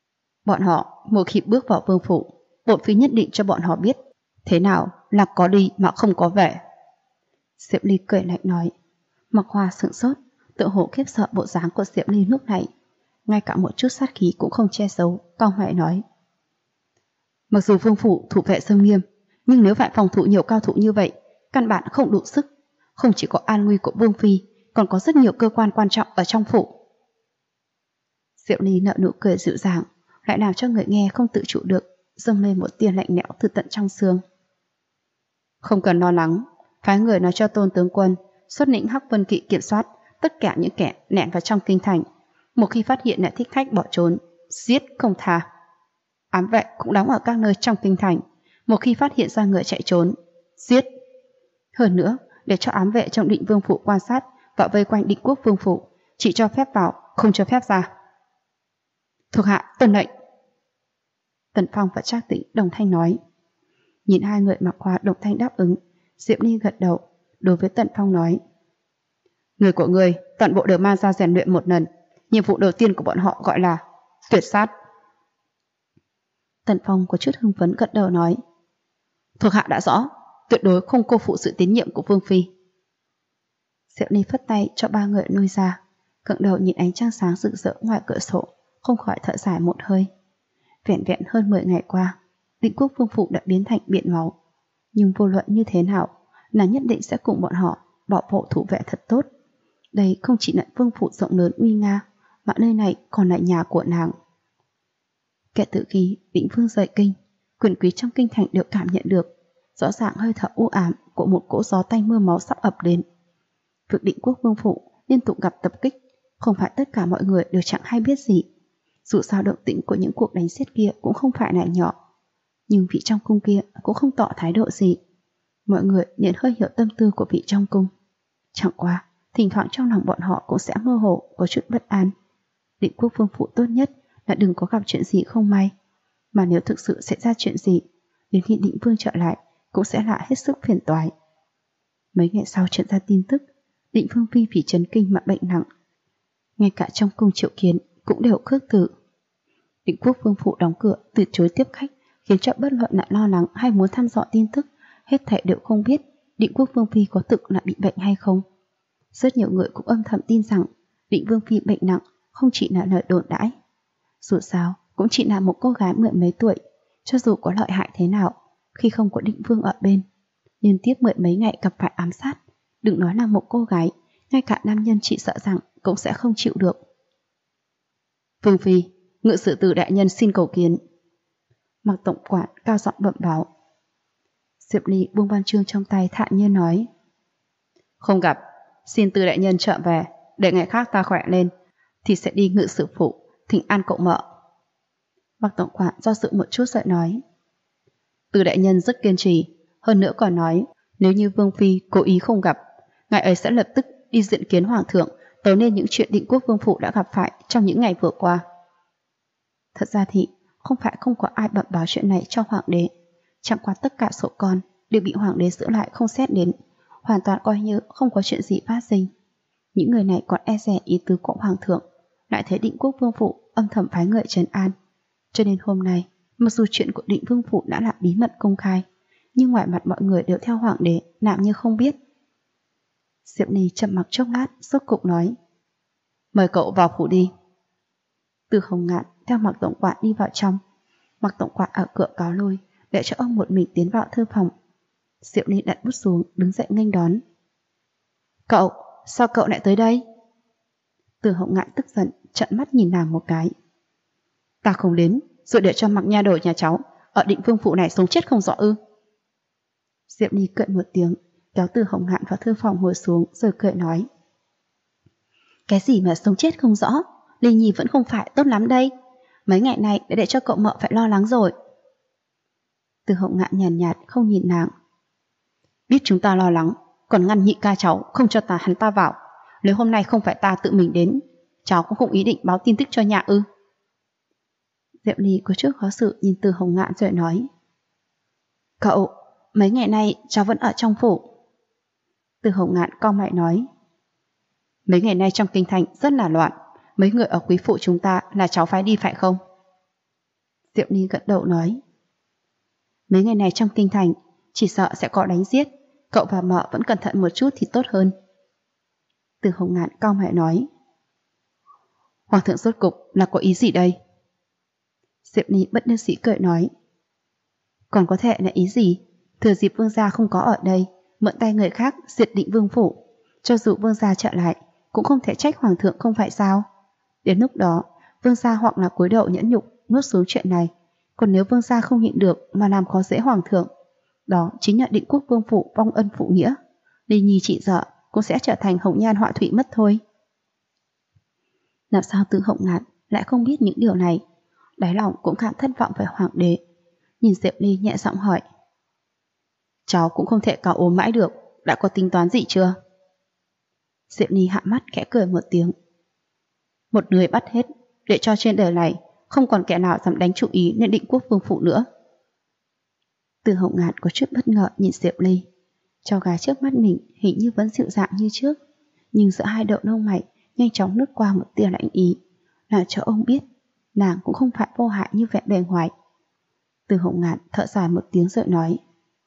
Speaker 1: Bọn họ một khi bước vào vương phủ, bổn phi nhất định cho bọn họ biết thế nào là có đi mà không có về. Diệp Ly cười lạnh nói. Mặc Hoa sững sốt, tựa hồ khiếp sợ bộ dáng của Diệp Ly lúc này, ngay cả một chút sát khí cũng không che giấu, cau mày nói. Mặc dù vương phủ thủ vệ nghiêm nghiêm, nhưng nếu phải phòng thủ nhiều cao thủ như vậy, căn bản không đủ sức. Không chỉ có an nguy của vương phi, còn có rất nhiều cơ quan quan trọng ở trong phủ. Diệp Ly nở nụ cười dịu dàng, lại làm cho người nghe không tự chủ được, dâng lên một tia lạnh lẽo từ tận trong xương. Không cần lo lắng, phái người nói cho Tôn tướng quân xuất lĩnh Hắc Vân Kỵ kiểm soát tất cả những kẻ lẻn vào trong kinh thành. Một khi phát hiện là thích khách bỏ trốn, giết không tha. Ám vệ cũng đóng ở các nơi trong kinh thành. Một khi phát hiện ra người chạy trốn, giết. Hơn nữa, để cho ám vệ trong Định Vương phủ quan sát và vây quanh Định Quốc Vương phủ, chỉ cho phép vào, không cho phép ra. Thuộc hạ tuân lệnh. Tần Phong và Trác Tĩnh đồng thanh nói. Nhìn hai người Mặc Hoa đồng thanh đáp ứng, Diệp Ly gật đầu, đối với Tần Phong nói. Người của người toàn bộ đều mang ra rèn luyện một lần. Nhiệm vụ đầu tiên của bọn họ gọi là tuyệt sát. Tần Phong có chút hưng phấn gật đầu nói. Thuộc hạ đã rõ, tuyệt đối không cô phụ sự tín nhiệm của Vương Phi. Diệp Ly phất tay cho ba người lui ra, cận đầu nhìn ánh trăng sáng rực rỡ ngoài cửa sổ, không khỏi thở dài một hơi. Vẹn vẹn hơn 10 ngày qua, Định Quốc Vương phủ đã biến thành biển máu. Nhưng vô luận như thế nào, nàng nhất định sẽ cùng bọn họ bảo hộ thủ vệ thật tốt. Đây không chỉ là vương phủ rộng lớn uy nga, mà nơi này còn là nhà của nàng. Kể từ khi Định Vương rời kinh, quyền quý trong kinh thành đều cảm nhận được rõ ràng hơi thở u ám của một cỗ gió tanh mưa máu sắp ập đến. Việc Định Quốc Vương phủ liên tục gặp tập kích, không phải tất cả mọi người đều chẳng hay biết gì. Dù sao động tĩnh của những cuộc đánh giết kia cũng không phải là nhỏ, nhưng vị trong cung kia cũng không tỏ thái độ gì. Mọi người liền hơi hiểu tâm tư của vị trong cung. Chẳng qua, thỉnh thoảng trong lòng bọn họ cũng sẽ mơ hồ có chút bất an. Định Quốc Vương phủ tốt nhất là đừng có gặp chuyện gì không may, mà nếu thực sự xảy ra chuyện gì, đến khi Định Vương trở lại cũng sẽ là hết sức phiền toái. Mấy ngày sau truyền ra tin tức, Định Vương Phi vì chấn kinh mà bệnh nặng. Ngay cả trong cung triệu kiến cũng đều khước từ. Định Quốc Vương phủ đóng cửa, từ chối tiếp khách, khiến cho bất luận là lo lắng hay muốn thăm dò tin tức, hết thảy đều không biết Định Quốc Vương Phi có thực là bị bệnh hay không. Rất nhiều người cũng âm thầm tin rằng Định Vương Phi bệnh nặng không chỉ là lời đồn đãi. Dù sao cũng chỉ là một cô gái 10 mấy tuổi, cho dù có lợi hại thế nào, khi không có Định Vương ở bên, liên tiếp 10 mấy ngày gặp phải ám sát, đừng nói là một cô gái, ngay cả nam nhân chỉ sợ rằng cũng sẽ không chịu được. Vương Phi, ngự sử tử đại nhân xin cầu kiến. Mặc tổng quản cao giọng bẩm báo. Diệp Ly buông văn chương trong tay thản nhiên nói. Không gặp, xin Từ đại nhân trở về, để ngày khác ta khỏe lên thì sẽ đi ngự sử phủ thỉnh an cậu mợ. Mặc tổng quản do dự một chút rồi nói. Từ đại nhân rất kiên trì, hơn nữa còn nói nếu như Vương Phi cố ý không gặp, ngài ấy sẽ lập tức đi diện kiến hoàng thượng, tấu nên những chuyện Định Quốc Vương phủ đã gặp phải trong những ngày vừa qua. Thật ra thì không phải không có ai bẩm báo chuyện này cho hoàng đế, chẳng qua tất cả sổ con đều bị hoàng đế giữ lại không xét đến, hoàn toàn coi như không có chuyện gì phát sinh. Những người này còn e dè ý tứ của hoàng thượng, lại thấy Định Quốc Vương phủ âm thầm phái người trấn an. Cho nên hôm nay, mặc dù chuyện của Định Vương phủ đã là bí mật công khai, nhưng ngoài mặt mọi người đều theo hoàng đế làm như không biết. Diệp Ly trầm mặc chốc lát, rốt cục nói. Mời cậu vào phủ đi. Từ Hồng Ngạn theo Mặc tổng quản đi vào trong. Mặc tổng quản ở cửa cáo lôi, để cho ông một mình tiến vào thư phòng. Diệp Ly đặt bút xuống, đứng dậy nghênh đón. Cậu, sao cậu lại tới đây? Từ Hồng Ngạn tức giận, trợn mắt nhìn nàng một cái. Ta không đến, rồi để cho Mặc nha đầu nhà cháu ở Định Vương phủ này sống chết không rõ ư? Diệp Ly cười một tiếng, kéo Từ Hồng Ngạn vào thư phòng ngồi xuống, rồi cười nói. Cái gì mà sống chết không rõ, Ly Nhi vẫn không phải tốt lắm đây. Mấy ngày này đã để cho cậu mợ phải lo lắng rồi. Từ Hồng Ngạn nhàn nhạt không nhìn nàng. Biết chúng ta lo lắng, còn ngăn nhị ca cháu không cho hắn ta vào. Nếu hôm nay không phải ta tự mình đến, cháu cũng không ý định báo tin tức cho nhà ư? Diệp Ly có chút khó xử nhìn Từ Hồng Ngạn rồi nói. Cậu, mấy ngày nay cháu vẫn ở trong phủ. Từ Hồng Ngạn cau mày nói. Mấy ngày nay trong kinh thành rất là loạn, mấy người ở quý phủ chúng ta là cháu phái đi phải không? Diệu Ly gật đầu nói. Mấy ngày này trong kinh thành, chỉ sợ sẽ có đánh giết, cậu và mợ vẫn cẩn thận một chút thì tốt hơn. Từ Hồng Ngạn cau mày nói. Hoàng thượng rốt cục là có ý gì đây? Diệu Ly bất đắc dĩ cười nói. Còn có thể là ý gì? Thừa dịp vương gia không có ở đây, mượn tay người khác diệt Định Vương phủ. Cho dù vương gia trở lại, cũng không thể trách hoàng thượng không phải sao? Đến lúc đó, vương gia hoặc là cúi đầu nhẫn nhục nuốt xuống chuyện này. Còn nếu vương gia không nhịn được mà làm khó dễ hoàng thượng, đó chính là Định Quốc vương phủ vong ân phụ nghĩa. Ly Nhi chị dợ cũng sẽ trở thành hồng nhan họa thủy mất thôi. Làm sao Từ Hồng Ngạn lại không biết những điều này? Đáy lòng cũng cảm thất vọng với hoàng đế. Nhìn Diệu Ly nhẹ giọng hỏi. Cháu cũng không thể cao ốm mãi được, đã có tính toán gì chưa? Diệu Ly hạ mắt khẽ cười một tiếng. Một người bắt hết, để cho trên đời này không còn kẻ nào dám đánh chủ ý lên Định Quốc vương phủ nữa. Từ Hồng Ngạn có chút bất ngờ nhìn Diệu Ly. Cháu gái trước mắt mình hình như vẫn dịu dàng như trước, nhưng giữa hai đậu lông mày nhanh chóng lướt qua một tia lạnh ý, làm cho ông biết nàng cũng không phải vô hại như vẻ bề ngoài. Từ Hồng Ngạn thở dài một tiếng rồi nói.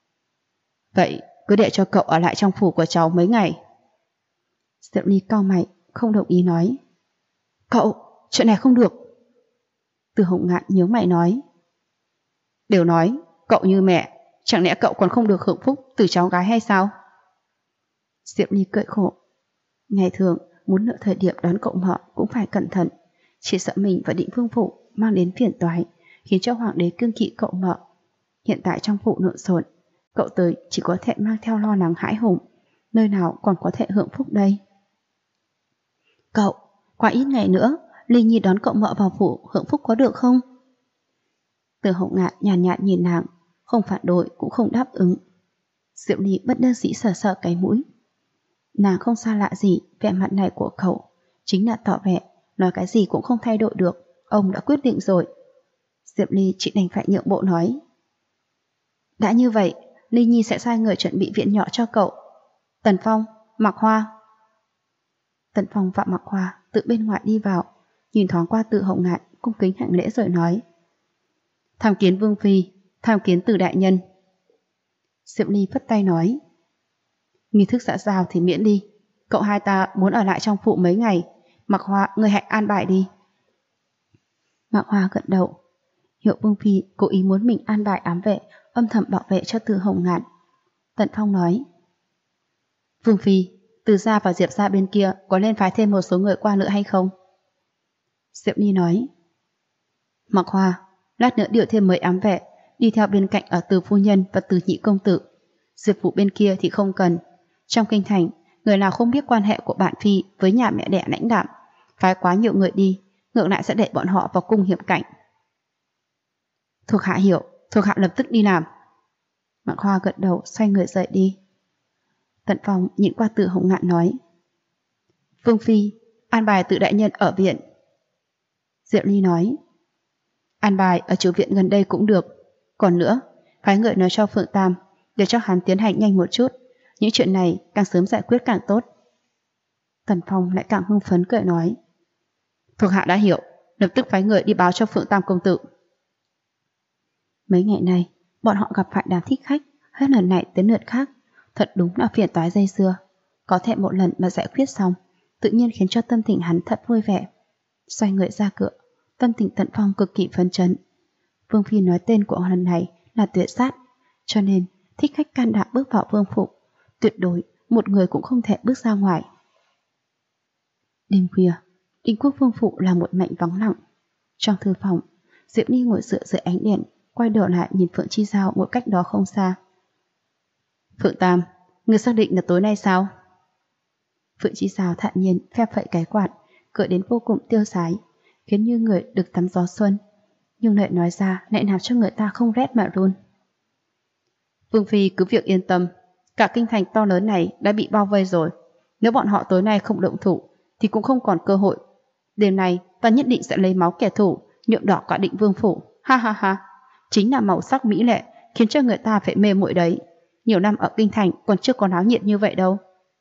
Speaker 1: Vậy cứ để cho cậu ở lại trong phủ của cháu mấy ngày. Diệu Ly cau mày không đồng ý nói. Cậu, chuyện này không được. Từ Hồng Ngạn nhớ mày nói. Đều nói, cậu như mẹ, chẳng lẽ cậu còn không được hưởng phúc từ cháu gái hay sao? Diệu Ly cười khổ. Ngày thường muốn lựa thời điểm đón cậu mợ cũng phải cẩn thận, chỉ sợ mình và Định Vương phủ mang đến phiền toái, khiến cho hoàng đế cương kỵ cậu mợ. Hiện tại trong phủ lộn xộn, cậu tới chỉ có thể mang theo lo lắng hãi hùng, nơi nào còn có thể hưởng phúc đây? Cậu, qua ít ngày nữa, Ly Nhi đón cậu mợ vào phủ hưởng phúc có được không? Từ Hồng Ngạn nhàn nhạt nhìn nàng, không phản đối cũng không đáp ứng. Diệu Ly bất đắc dĩ sờ sờ cái mũi. Nàng không xa lạ gì vẻ mặt này của cậu, chính là tỏ vẻ nói cái gì cũng không thay đổi được, ông đã quyết định rồi. Diệu Ly chỉ đành phải nhượng bộ nói. Đã như vậy, Ly Nhi sẽ sai người chuẩn bị viện nhỏ cho cậu. Tần Phong, Mạc Hoa. Tần Phong và Mạc Hoa tự bên ngoài đi vào, nhìn thoáng qua Từ Hồng Ngạn, cung kính hành lễ rồi nói. Tham kiến Vương Phi, tham kiến Từ đại nhân. Diệu Ly phất tay nói. Nghi thức xã giao thì miễn đi, cậu hai ta muốn ở lại trong phủ mấy ngày, Mạc Hoa người hãy an bài đi. Mạc Hoa gật đầu. Hiệu Vương Phi cố ý muốn mình an bài ám vệ, âm thầm bảo vệ cho Từ Hồng Ngạn. Tần Phong nói. Vương Phi, Từ gia và Diệp gia bên kia có nên phái thêm một số người qua nữa hay không? Diệu Ly nói. Mạc Hoa, lát nữa điều thêm 10 ám vệ, đi theo bên cạnh ở Từ phu nhân và Từ nhị công tử. Diệp phủ bên kia thì không cần. Trong kinh thành, người nào không biết quan hệ của bạn Phi với nhà mẹ đẻ lãnh đạm, phái quá nhiều người đi, ngược lại sẽ đẩy bọn họ vào cung hiểm cảnh. Thuộc hạ hiểu, thuộc hạ lập tức đi làm. Mạc Hoa gật đầu xoay người rời đi. Tần Phong nhìn qua Từ Hồng Ngạn nói. Vương Phi, an bài Từ đại nhân ở viện. Diệu Ly nói. An bài ở chủ viện gần đây cũng được. Còn nữa, phái người nói cho Phượng Tam, để cho hắn tiến hành nhanh một chút. Những chuyện này càng sớm giải quyết càng tốt. Tần Phong lại càng hưng phấn cười nói. Thuộc hạ đã hiểu, lập tức phái người đi báo cho Phượng Tam công tử. Mấy ngày nay, bọn họ gặp phải đám thích khách, hết lần này tới lượt khác. Thật đúng là phiền toái dây dưa. Có thể một lần mà giải quyết xong, tự nhiên khiến cho tâm tình hắn thật vui vẻ. Xoay người ra cửa, tâm tình Tần Phong cực kỳ phấn chấn. Vương Phi nói tên của lần này là Tuyệt Sát, cho nên thích khách can đảm bước vào vương phủ, tuyệt đối một người cũng không thể bước ra ngoài. Đêm khuya, Định Quốc vương phủ là một mảnh vắng lặng. Trong thư phòng, Diệp Ly ngồi dựa dưới ánh đèn, quay đầu lại nhìn Phượng Chi Giao một cách đó không xa. Phượng Tam, người xác định là tối nay sao? Phượng Chi Giao thản nhiên phe phẩy cái quạt, cười đến vô cùng tiêu sái, khiến như người được tắm gió xuân, nhưng lại nói ra lại làm cho người ta không rét mà run. Vương Phi cứ việc yên tâm, cả kinh thành to lớn này đã bị bao vây rồi. Nếu bọn họ tối nay không động thủ thì cũng không còn cơ hội. Đêm nay ta nhất định sẽ lấy máu kẻ thù, nhuộm đỏ cả Định Vương phủ. Ha ha ha, chính là màu sắc mỹ lệ khiến cho người ta phải mê muội đấy. Nhiều năm ở kinh thành còn chưa có náo nhiệt như vậy đâu.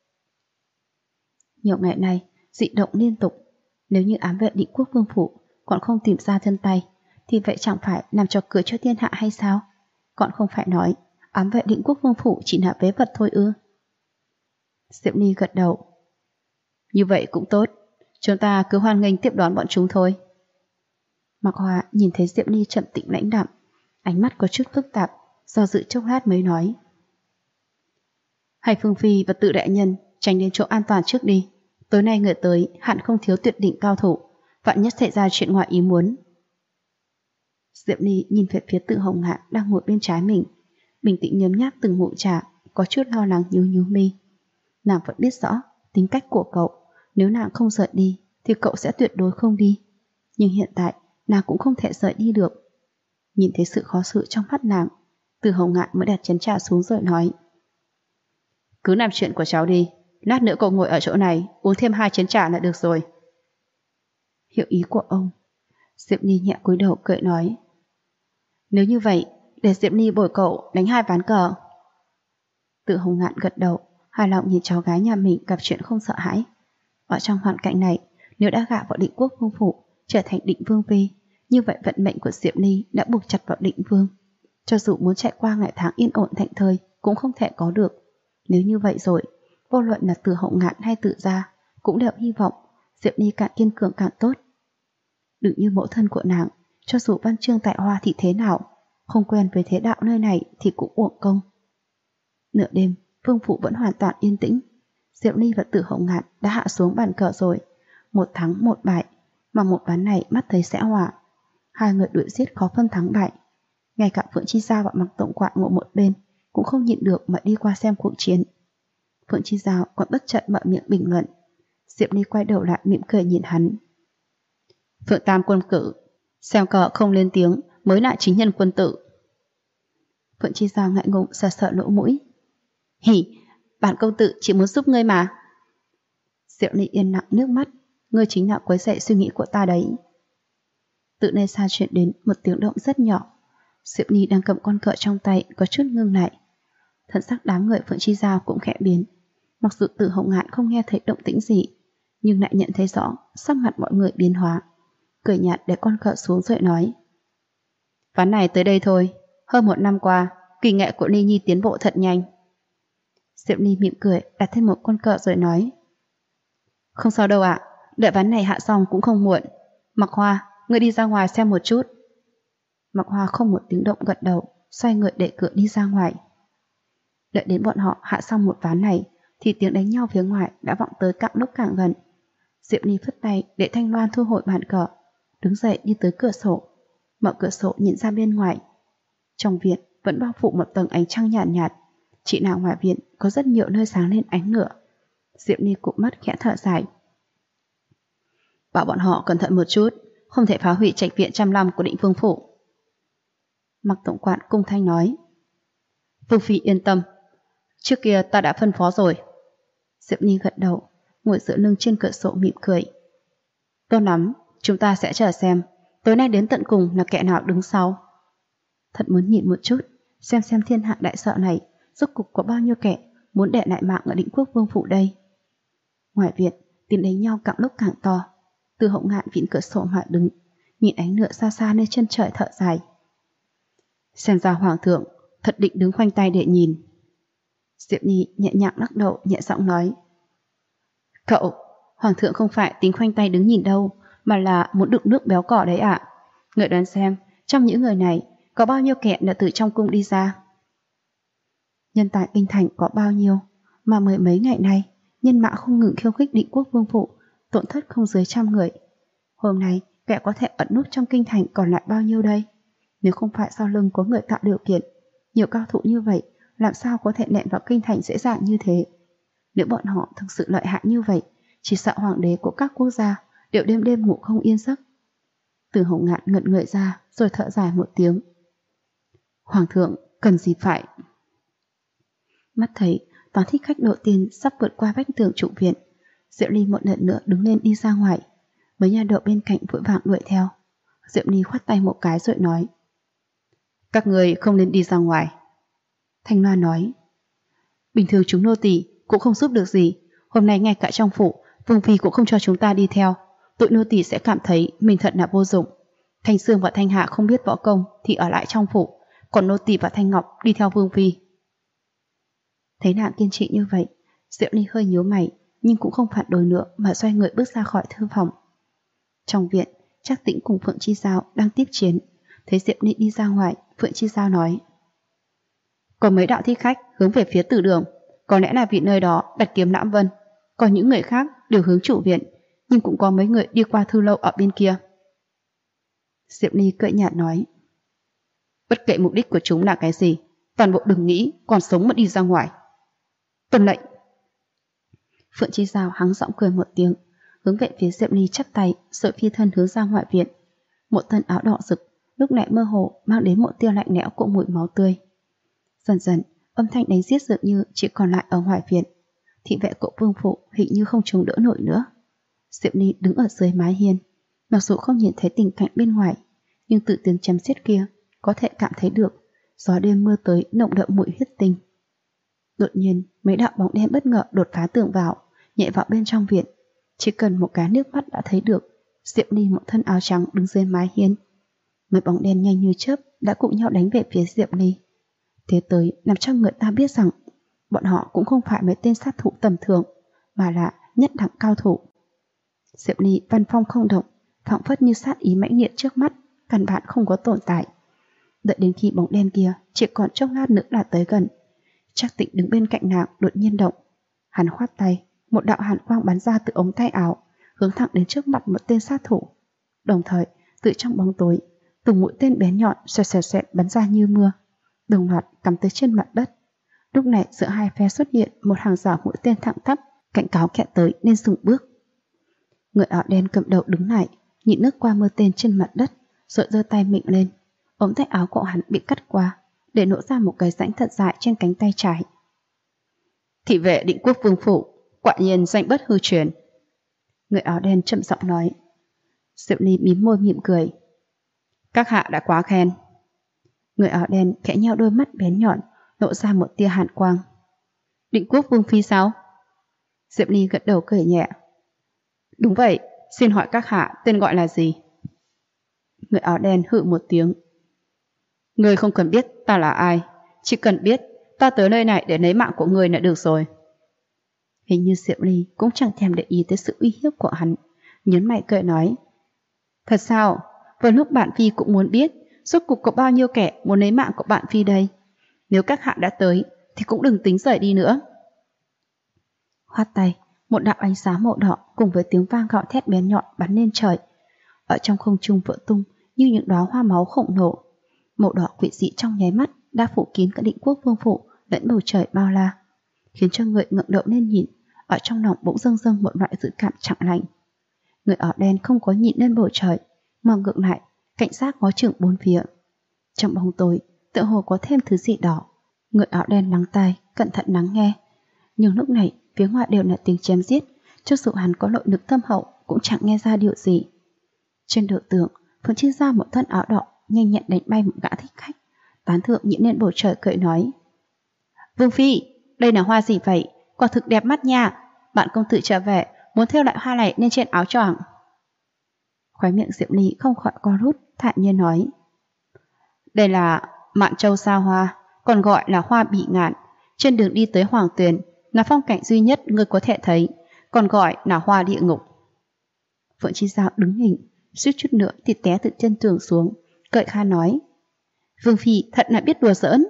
Speaker 1: Nhiều ngày nay dị động liên tục. Nếu như ám vệ Định Quốc vương phủ còn không tìm ra chân tay, thì vậy chẳng phải làm trò cười cho thiên hạ hay sao? Còn không phải nói ám vệ Định Quốc vương phủ chỉ là vế vật thôi ư? Diệp Ni gật đầu. Như vậy cũng tốt, chúng ta cứ hoan nghênh tiếp đón bọn chúng thôi. Mạc Hoa nhìn thấy Diệp Ni trầm tĩnh lãnh đạm, ánh mắt có chút phức tạp, do dự chốc lát mới nói. Hay Phương Phi và Tự đại nhân tránh đến chỗ an toàn trước đi. Tối nay người tới hẳn không thiếu tuyệt đỉnh cao thủ, vạn nhất xảy ra chuyện ngoài ý muốn. Diệp Ni nhìn về phía Tự Hồng Ngạn đang ngồi bên trái mình, bình tĩnh nhấm nháp từng ngụm trà, có chút lo lắng nhíu mi. Nàng vẫn biết rõ tính cách của cậu, nếu nàng không rời đi thì cậu sẽ tuyệt đối không đi. Nhưng hiện tại nàng cũng không thể rời đi được. Nhìn thấy sự khó xử trong mắt nàng, Từ Hồng Ngạn mới đặt chén trà xuống rồi nói. Cứ làm chuyện của cháu đi, lát nữa cậu ngồi ở chỗ này uống thêm 2 chén trà là được rồi. Hiểu ý của ông. Diệp Ni nhẹ cúi đầu cười nói. Nếu như vậy, để Diệp Ni bồi cậu đánh 2 ván cờ. Từ Hồng Ngạn gật đầu, hài lòng nhìn cháu gái nhà mình gặp chuyện không sợ hãi. Ở trong hoàn cảnh này, nếu đã gả vào Định Quốc vương phủ, trở thành Định Vương phi, như vậy vận mệnh của Diệp Ni đã buộc chặt vào Định Vương. Cho dù muốn chạy qua ngày tháng yên ổn thảnh thơi cũng không thể có được. Nếu như vậy rồi, vô luận là Từ Hồng Ngạn hay Tự gia cũng đều hy vọng Diệp Ni càng kiên cường càng tốt. Đừng như mẫu thân của nàng, cho dù văn chương tại Hoa thì thế nào, không quen với thế đạo nơi này thì cũng uổng công. Nửa đêm, vương phủ vẫn hoàn toàn yên tĩnh. Diệp Ni và Từ Hồng Ngạn đã hạ xuống bàn cờ rồi, 1 thắng 1 bại, mà một ván này mắt thấy sẽ hòa. 2 người đuổi giết khó phân thắng bại. Ngay cả Phượng Chi Giao và Mạc Tổng Quạn ngồi một bên cũng không nhịn được mà đi qua xem cuộc chiến. Phượng Chi Giao còn bất chợt mở miệng bình luận. Diệp Ni quay đầu lại mỉm cười nhìn hắn. Phượng Tam quân cử, xem cờ không lên tiếng mới là chính nhân quân tử. Phượng Chi Giao ngại ngùng sờ sờ lỗ mũi. Hỉ, bản công tử chỉ muốn giúp ngươi mà. Diệp Ni yên lặng nước mắt. Ngươi chính là quấy rầy suy nghĩ của ta đấy. Từ nơi xa truyền đến một tiếng động rất nhỏ. Diệp Ni đang cầm con cờ trong tay có chút ngưng lại. Thần sắc đám người Phượng Chi Giao cũng khẽ biến. Mặc dù Từ Hồng Ngạn không nghe thấy động tĩnh gì, nhưng lại nhận thấy rõ sắc mặt mọi người biến hóa. Cười nhạt để con cờ xuống rồi nói. Ván này tới đây thôi. Hơn 1 năm qua, kỳ nghệ của Ni Nhi tiến bộ thật nhanh. Diệp Ni mỉm cười đặt thêm một con cờ rồi nói. Không sao đâu ạ, đợi ván này hạ xong cũng không muộn. Mạc Hoa, ngươi đi ra ngoài xem một chút. Mạc Hoa không một tiếng động gật đầu, xoay người để cửa đi ra ngoài. Đợi đến bọn họ hạ xong một ván này, thì tiếng đánh nhau phía ngoài đã vọng tới càng lúc càng gần. Diệp Ni phất tay để Thanh Loan thu hồi bàn cờ, đứng dậy đi tới cửa sổ, mở cửa sổ nhìn ra bên ngoài. Trong viện vẫn bao phủ một tầng ánh trăng nhạt nhạt, chỉ nào ngoài viện có rất nhiều nơi sáng lên ánh lửa. Diệp Ni cụp mắt khẽ thở dài. Bảo bọn họ cẩn thận một chút, không thể phá hủy trạch viện 105 của Định Vương phủ. Mạc Tổng Quạn cung thanh nói. Vương phi yên tâm, trước kia ta đã phân phó rồi. Diệp Ni gật đầu, ngồi dựa lưng trên cửa sổ mỉm cười. Tốt lắm, chúng ta sẽ chờ xem tối nay đến tận cùng là kẻ nào đứng sau. Thật muốn nhìn một chút, xem thiên hạ đại sợ này rốt cục có bao nhiêu kẻ muốn để lại mạng ở Định Quốc vương phủ đây. Ngoài viện, tiếng đánh nhau càng lúc càng to. Từ Hồng Ngạn vịn cửa sổ mà đứng, nhìn ánh lửa xa xa nơi chân trời thở dài. Xem ra hoàng thượng thật định đứng khoanh tay để nhìn. Diệp Ni nhẹ nhàng lắc đầu, nhẹ giọng nói. Cậu, hoàng thượng không phải tính khoanh tay đứng nhìn đâu, mà là muốn đựng nước béo cỏ đấy ạ. Người đoán xem, trong những người này có bao nhiêu kẻ đã từ trong cung đi ra? Nhân tài kinh thành có bao nhiêu, mà mười mấy ngày nay nhân mã không ngừng khiêu khích Định Quốc vương phủ, tổn thất không dưới 100 người. Hôm nay kẻ có thể ẩn núp trong kinh thành còn lại bao nhiêu đây? Nếu không phải sau lưng có người tạo điều kiện, nhiều cao thủ như vậy làm sao có thể nện vào kinh thành dễ dàng như thế? Nếu bọn họ thực sự lợi hại như vậy, chỉ sợ hoàng đế của các quốc gia đều đêm đêm ngủ không yên giấc. Từ Hồng Ngạn ngẩn người ra rồi thở dài một tiếng. Hoàng thượng cần gì phải? Mắt thấy toán thích khách đầu tiên sắp vượt qua vách tường trụ viện, Diệu Ly một lần nữa đứng lên đi ra ngoài. Mấy nha đầu bên cạnh vội vàng đuổi theo. Diệu Ly khoát tay một cái rồi nói. Các người không nên đi ra ngoài. Thanh Loan nói. Bình thường chúng nô tỳ cũng không giúp được gì. Hôm nay ngay cả trong phủ, vương phi cũng không cho chúng ta đi theo. Tụi nô tỳ sẽ cảm thấy mình thật là vô dụng. Thanh Sương và Thanh Hạ không biết võ công thì ở lại trong phủ, còn nô tỳ và Thanh Ngọc đi theo Vương phi. Thấy nàng kiên trì như vậy, Diệu Ly hơi nhíu mày, nhưng cũng không phản đối nữa mà xoay người bước ra khỏi thư phòng. Trong viện, Trác Tĩnh cùng Phượng Chi Giao đang tiếp chiến. Thấy Diệu Ly đi ra ngoài, Phượng Chi Giao nói: có mấy đạo thích khách hướng về phía tử đường, có lẽ là vì nơi đó đặt kiếm Lãm Vân. Còn những người khác đều hướng chủ viện, nhưng cũng có mấy người đi qua thư lâu ở bên kia. Diệu Ly cười nhạt nói: bất kể mục đích của chúng là cái gì, toàn bộ đừng nghĩ còn sống mà đi ra ngoài. Tuân lệnh. Phượng Chi Giao hắng giọng cười một tiếng, hướng về phía Diệu Ly chắp tay, rồi phi thân hướng ra ngoại viện. Một thân áo đỏ rực lúc này mơ hồ mang đến một tia lạnh lẽo của mùi máu tươi. Dần dần, âm thanh đánh giết dường như chỉ còn lại ở ngoài viện. Thị vệ của Vương phủ hình như không chống đỡ nổi nữa. Diệu Ly đứng ở dưới mái hiên, mặc dù không nhìn thấy tình cảnh bên ngoài, nhưng từ tiếng chém giết kia có thể cảm thấy được gió đêm mưa tới nồng đậm mùi huyết tinh. Đột nhiên, mấy đạo bóng đen bất ngờ đột phá tường vào, nhẹ vào bên trong viện. Chỉ cần một cái nước mắt đã thấy được Diệu Ly một thân áo trắng đứng dưới mái hiên. Mấy bóng đen nhanh như chớp đã cùng nhau đánh về phía Diệu Ly. Thế tới làm cho người ta biết rằng bọn họ cũng không phải mấy tên sát thủ tầm thường, mà là nhất đẳng cao thủ. Diệu Ly văn phong không động, phảng phất như sát ý mãnh liệt trước mắt, căn bản không có tồn tại. Đợi đến khi bóng đen kia chỉ còn chốc lát nữa là tới gần, Trác Tĩnh đứng bên cạnh nàng đột nhiên động. Hắn khoát tay, một đạo hàn quang bắn ra từ ống tay áo, hướng thẳng đến trước mặt một tên sát thủ. Đồng thời, từ trong bóng tối, từng mũi tên bén nhọn xoẹt bắn ra như mưa, đồng loạt cắm tới trên mặt đất. Lúc này giữa hai phe xuất hiện một hàng rào mũi tên thẳng tắp, cảnh cáo kẻ tới nên dừng bước. Người áo đen cầm đầu đứng lại, nhịn nước qua mưa tên trên mặt đất, rồi giơ tay mịnh lên. Ống tay áo của hắn bị cắt qua, để nổ ra một cái rãnh thật dài trên cánh tay trái. Thị vệ Định Quốc Vương phủ, quả nhiên danh bất hư truyền. Người áo đen chậm giọng nói. Diệu Ly mím môi mỉm cười. Các hạ đã quá khen. Người áo đen khẽ nheo đôi mắt bén nhọn, lộ ra một tia hàn quang. Định Quốc Vương phi sao? Diệu Ly gật đầu cười nhẹ. Đúng vậy, xin hỏi các hạ tên gọi là gì? Người áo đen hự một tiếng. Ngươi không cần biết ta là ai, chỉ cần biết ta tới nơi này để lấy mạng của ngươi là được rồi. Hình như Diệu Ly cũng chẳng thèm để ý tới sự uy hiếp của hắn, nhấn mày cười nói. Thật sao? Vừa lúc bạn phi cũng muốn biết rốt cuộc có bao nhiêu kẻ muốn lấy mạng của bạn phi đây. Nếu các hạ đã tới thì cũng đừng tính rời đi nữa. Khoát tay, một đạo ánh sáng màu đỏ cùng với tiếng vang gạo thét bén nhọn bắn lên trời. Ở trong không trung vỡ tung như những đóa hoa máu khổng lồ. Màu đỏ quỷ dị trong nháy mắt đã phủ kín cả Định Quốc Vương phủ lẫn bầu trời bao la, khiến cho người ngẩng đầu lên nhìn, ở trong lòng bỗng dâng dâng một loại dự cảm chạng lành. Người áo đen không có nhìn lên bầu trời, mà ngược lại cảnh giác ngó chừng bốn phía. Trong bóng tối tựa hồ có thêm thứ gì đó. Người áo đen lắng tai cẩn thận lắng nghe, nhưng lúc này phía ngoài đều là tiếng chém giết, cho dù hắn có nội lực thâm hậu cũng chẳng nghe ra điều gì. Trên đầu tường, Phượng Chi Giao một thân áo đỏ nhanh nhẹn đánh bay một gã thích khách, tán thượng nhịn lên bầu trời cười nói. Vương phi, đây là hoa gì vậy? Quả thực đẹp mắt nha. Bạn công tử trở về muốn thêu lại hoa này lên trên áo choàng. Khóe miệng Diệu Ly không khỏi co rút, thản nhiên nói. Đây là Mạn Châu Sa Hoa, còn gọi là hoa bị ngạn. Trên đường đi tới Hoàng Tuyền là phong cảnh duy nhất người có thể thấy, còn gọi là hoa địa ngục. Phượng Chi Giao đứng hình, suýt chút nữa thì té từ chân tường xuống, cậy kha nói. Vương phi thật là biết đùa giỡn.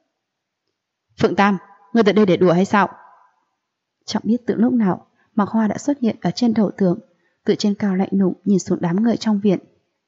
Speaker 1: Phượng Tam, ngươi tới đây để đùa hay sao? Chẳng biết từ lúc nào Mạc Hoa đã xuất hiện ở trên đầu tường, từ trên cao lạnh lùng nhìn xuống đám người trong viện.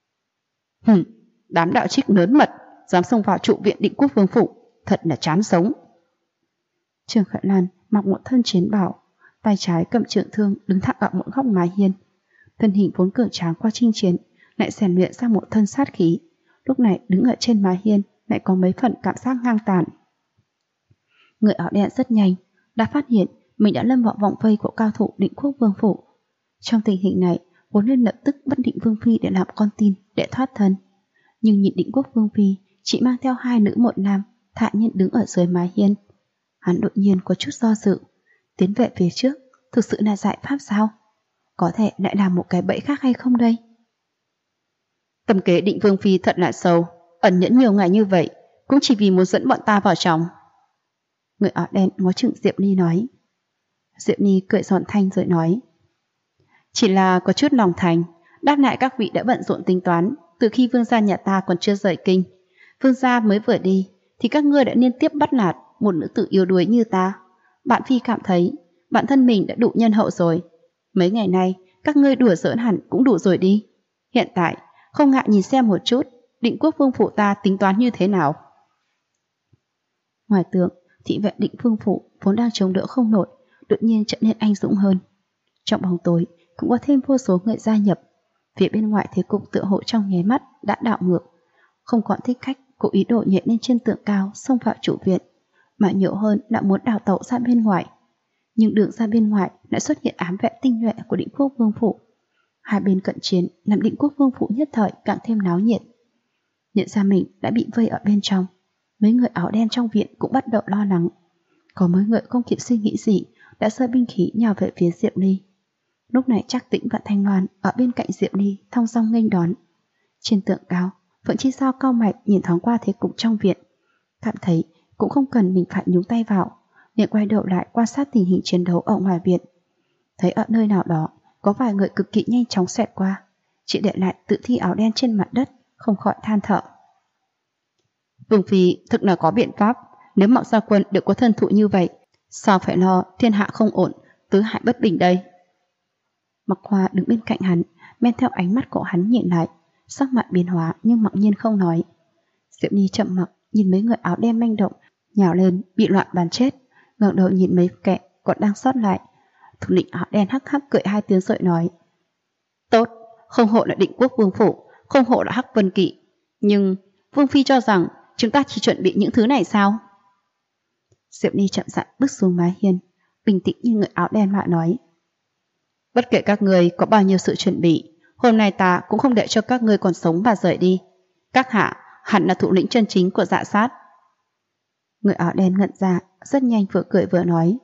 Speaker 1: Đám đạo trích lớn mật dám xông vào trụ viện Định Quốc Vương phủ, thật là chán sống. Trường Khải Lan mặc một thân chiến bào, tay trái cầm trượng thương đứng thẳng ở một góc mái hiên. Thân hình vốn cường tráng qua chinh chiến lại rèn luyện ra một thân sát khí, lúc này đứng ở trên mái hiên lại có mấy phần cảm giác ngang tàn. Người áo đen rất nhanh đã phát hiện mình đã lâm vào vòng vây của cao thủ Định Quốc Vương phủ. Trong tình hình này vốn nên lập tức bắt Định Vương phi để làm con tin để thoát thân, nhưng nhìn Định Quốc Vương phi chỉ mang theo hai nữ một nam thản nhiên đứng ở dưới mái hiên. Hắn đột nhiên có chút do dự, tiến về phía trước thực sự là giải pháp sao? Có thể lại làm một cái bẫy khác hay không đây? Tâm kế Định Vương Phi thật là sâu, ẩn nhẫn nhiều ngày như vậy, cũng chỉ vì muốn dẫn bọn ta vào trong. Người áo đen ngó chừng Diệp Ly nói. Diệp Ly cười giòn thanh rồi nói. Chỉ là có chút lòng thành, đáp lại các vị đã bận rộn tính toán, từ khi vương gia nhà ta còn chưa rời kinh. Vương gia mới vừa đi, thì các ngươi đã liên tiếp bắt nạt một nữ tử yếu đuối như ta. Bạn Phi cảm thấy, bản thân mình đã đủ nhân hậu rồi. Mấy ngày nay, các ngươi đùa giỡn hẳn cũng đủ rồi đi. Hiện tại, không ngại nhìn xem một chút, Định Quốc vương phủ ta tính toán như thế nào. Ngoài tượng, thị vệ Định Vương phủ vốn đang chống đỡ không nổi, đột nhiên trở nên anh dũng hơn. Trong bóng tối, cũng có thêm vô số người gia nhập. Phía bên ngoài thế cục tựa hộ trong nháy mắt đã đảo ngược, không còn thích khách cố ý đổ nhẹ lên trên tường cao xông vào chủ viện, mà nhiều hơn đã muốn đào tẩu ra bên ngoài. Nhưng đường ra bên ngoài lại xuất hiện ám vệ tinh nhuệ của Định Quốc vương phủ. Hai bên cận chiến làm Định Quốc vương phủ nhất thời càng thêm náo nhiệt. Nhận ra mình đã bị vây ở bên trong, mấy người áo đen trong viện cũng bắt đầu lo lắng. Có mấy người không kịp suy nghĩ gì đã giơ binh khí nhào về phía Diệp Ly. Lúc này Trác Tĩnh và Thanh Loan ở bên cạnh Diệp Ly thong dong nghênh đón. Trên tượng cao, Phượng Chi Sao cau mày nhìn thoáng qua thế cục trong viện, cảm thấy cũng không cần mình phải nhúng tay vào, liền quay đầu lại quan sát tình hình chiến đấu ở ngoài viện. Thấy ở nơi nào đó có vài người cực kỳ nhanh chóng xẹt qua, chỉ để lại tự thi áo đen trên mặt đất, không khỏi than thở. Vương phi thực là có biện pháp, nếu Mạc Gia Quân đều có thân thụ như vậy, sao phải lo thiên hạ không ổn, tứ hại bất bình đây? Mặc Hoa đứng bên cạnh hắn, men theo ánh mắt của hắn nhìn lại, sắc mặt biến hóa nhưng mặc nhiên không nói. Diệp Ly chậm mặc nhìn mấy người áo đen manh động, nhào lên bị loạn bắn chết, ngẩng đầu nhìn mấy kẻ còn đang sót lại. Thủ lĩnh áo đen hắc hắc cười hai tiếng rồi nói: Tốt, không hộ là Định Quốc vương phủ, không hộ là Hắc Vân Kỵ, nhưng Vương phi cho rằng chúng ta chỉ chuẩn bị những thứ này sao? Diệp Ly chậm rãi bước xuống mái hiên, bình tĩnh như người áo đen mà nói: Bất kể các người có bao nhiêu sự chuẩn bị, hôm nay ta cũng không để cho các ngươi còn sống và rời đi. Các hạ hẳn là thủ lĩnh chân chính của Dạ Sát. Người áo đen ngẩn ra, rất nhanh vừa cười vừa nói: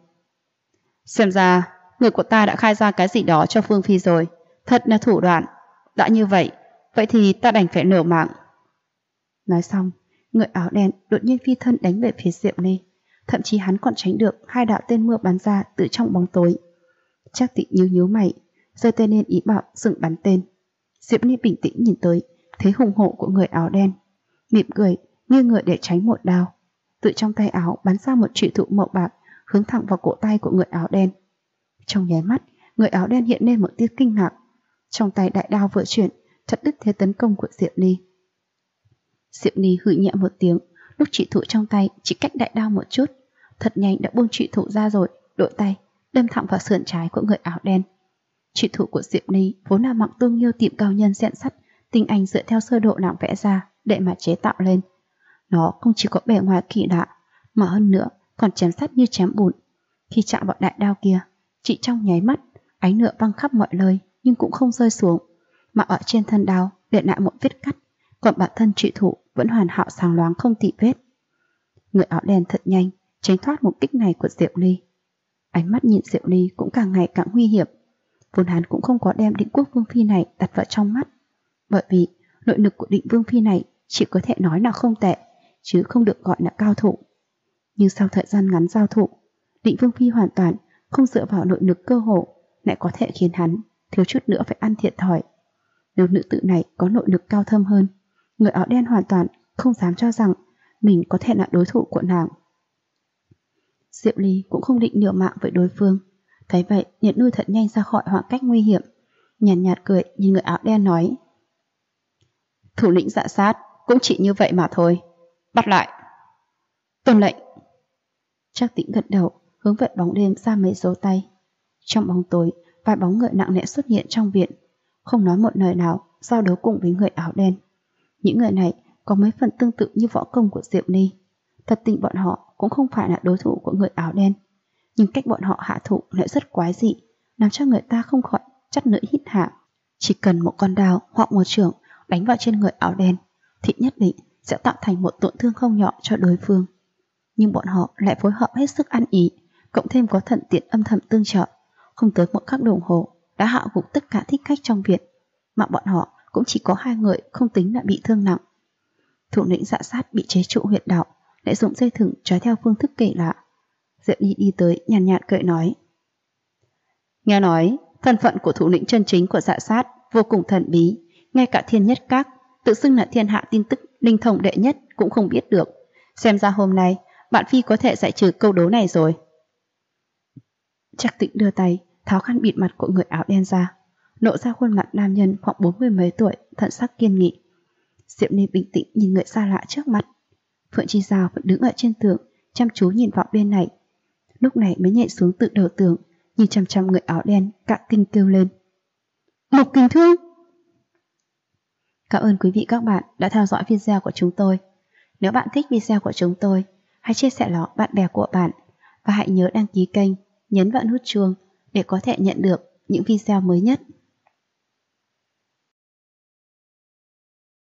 Speaker 1: Xem ra người của ta đã khai ra cái gì đó cho Vương phi rồi, thật là thủ đoạn. Đã như vậy, vậy thì ta đành phải nở mạng. Nói xong, người áo đen đột nhiên phi thân đánh về phía Diệp Ly, thậm chí hắn còn tránh được hai đạo tên mưa bắn ra từ trong bóng tối. Trác Tĩnh nhíu mày, giơ tay lên ý bảo dừng bắn tên. Diệp Ly bình tĩnh nhìn tới, thấy hùng hổ của người áo đen, mỉm cười, nghiêng người để tránh một đao. Từ trong tay áo bắn ra một trụy thủ màu bạc, hướng thẳng vào cổ tay của người áo đen. Trong nháy mắt, người áo đen hiện lên một tia kinh ngạc. Trong tay đại đao vừa chuyển, chặt đứt thế tấn công của Diệp Ly. Diệp Ly hừ nhẹ một tiếng, lúc trụy thủ trong tay chỉ cách đại đao một chút, thật nhanh đã buông trụy thủ ra rồi, đội tay đâm thẳng vào sườn trái của người áo đen. Trụy thủ của Diệp Ly vốn là Mạc Tương Nhiêu tiệm cao nhân rèn sắt tinh anh dựa theo sơ độ nàng vẽ ra để mà chế tạo lên. Nó không chỉ có bề ngoài kỳ lạ, mà hơn nữa còn chém sắt như chém bùn. Khi chạm vào đại đao kia, chỉ trong nháy mắt, ánh lửa văng khắp mọi nơi nhưng cũng không rơi xuống, mà ở trên thân đao để lại một vết cắt, còn bản thân trụy thủ vẫn hoàn hảo sáng loáng không tì vết. Người áo đen thật nhanh tránh thoát một kích này của Diệp Ly. Ánh mắt nhìn Diệp Ly cũng càng ngày càng nguy hiểm. Vốn hắn cũng không có đem Định Quốc vương phi này đặt vào trong mắt, bởi vì nội lực của Định vương phi này chỉ có thể nói là không tệ, chứ không được gọi là cao thủ. Nhưng sau thời gian ngắn giao thủ, Định vương phi hoàn toàn không dựa vào nội lực cơ hồ, lại có thể khiến hắn thiếu chút nữa phải ăn thiệt thòi. Nếu nữ tử này có nội lực cao thâm hơn, người áo đen hoàn toàn không dám cho rằng mình có thể là đối thủ của nàng. Diệp Ly cũng không định liều mạng với đối phương, thấy vậy liền lui thật nhanh ra khỏi khoảng cách nguy hiểm, nhàn nhạt cười nhìn người áo đen nói: Thủ lĩnh Dạ Sát cũng chỉ như vậy mà thôi, bắt lại. Tuân lệnh. Trác Tĩnh gật đầu, hướng về bóng đêm ra mấy dấu tay. Trong bóng tối, vài bóng người nặng nề xuất hiện trong viện, không nói một lời nào, giao đấu cùng với người áo đen. Những người này có mấy phần tương tự như võ công của Diệp Ly. Thật tình bọn họ cũng không phải là đối thủ của người áo đen, nhưng cách bọn họ hạ thủ lại rất quái dị, làm cho người ta không khỏi chắt lưỡi hít hà. Chỉ cần một con đao hoặc một chưởng đánh vào trên người áo đen thì nhất định sẽ tạo thành một tổn thương không nhỏ cho đối phương. Nhưng bọn họ lại phối hợp hết sức ăn ý, cộng thêm có thuận tiện âm thầm tương trợ, không tới một khắc đồng hồ đã hạ gục tất cả thích khách trong viện, mà bọn họ cũng chỉ có 2 người không tính là bị thương nặng. Thủ lĩnh Dạ Sát bị chế trụ huyệt đạo, lại dùng dây thừng trói theo phương thức kỳ lạ. Diệp Ly đi tới nhàn nhạt cười nói: nghe nói thân phận của thủ lĩnh chân chính của Dạ Sát vô cùng thần bí, ngay cả Thiên Nhất Các tự xưng là thiên hạ tin tức linh thông đệ nhất cũng không biết được. Xem ra hôm nay bạn phi có thể giải trừ câu đố này rồi. Trạc Tĩnh đưa tay tháo khăn bịt mặt của người áo đen ra, lộ ra khuôn mặt nam nhân khoảng 40 mấy tuổi, thần sắc kiên nghị. Diệp Ly bình tĩnh nhìn người xa lạ trước mặt. Phượng Chi Giao vẫn đứng ở trên tường, chăm chú nhìn vào bên này. Lúc này mới nhảy xuống từ đầu tường, nhìn chăm chăm người áo đen, cả kinh kêu lên: Mộc Kình Thương! Cảm ơn quý vị các bạn đã theo dõi video của chúng tôi. Nếu bạn thích video của chúng tôi, hãy chia sẻ nó bạn bè của bạn và hãy nhớ đăng ký kênh, nhấn vào nút chuông để có thể nhận được những video mới nhất.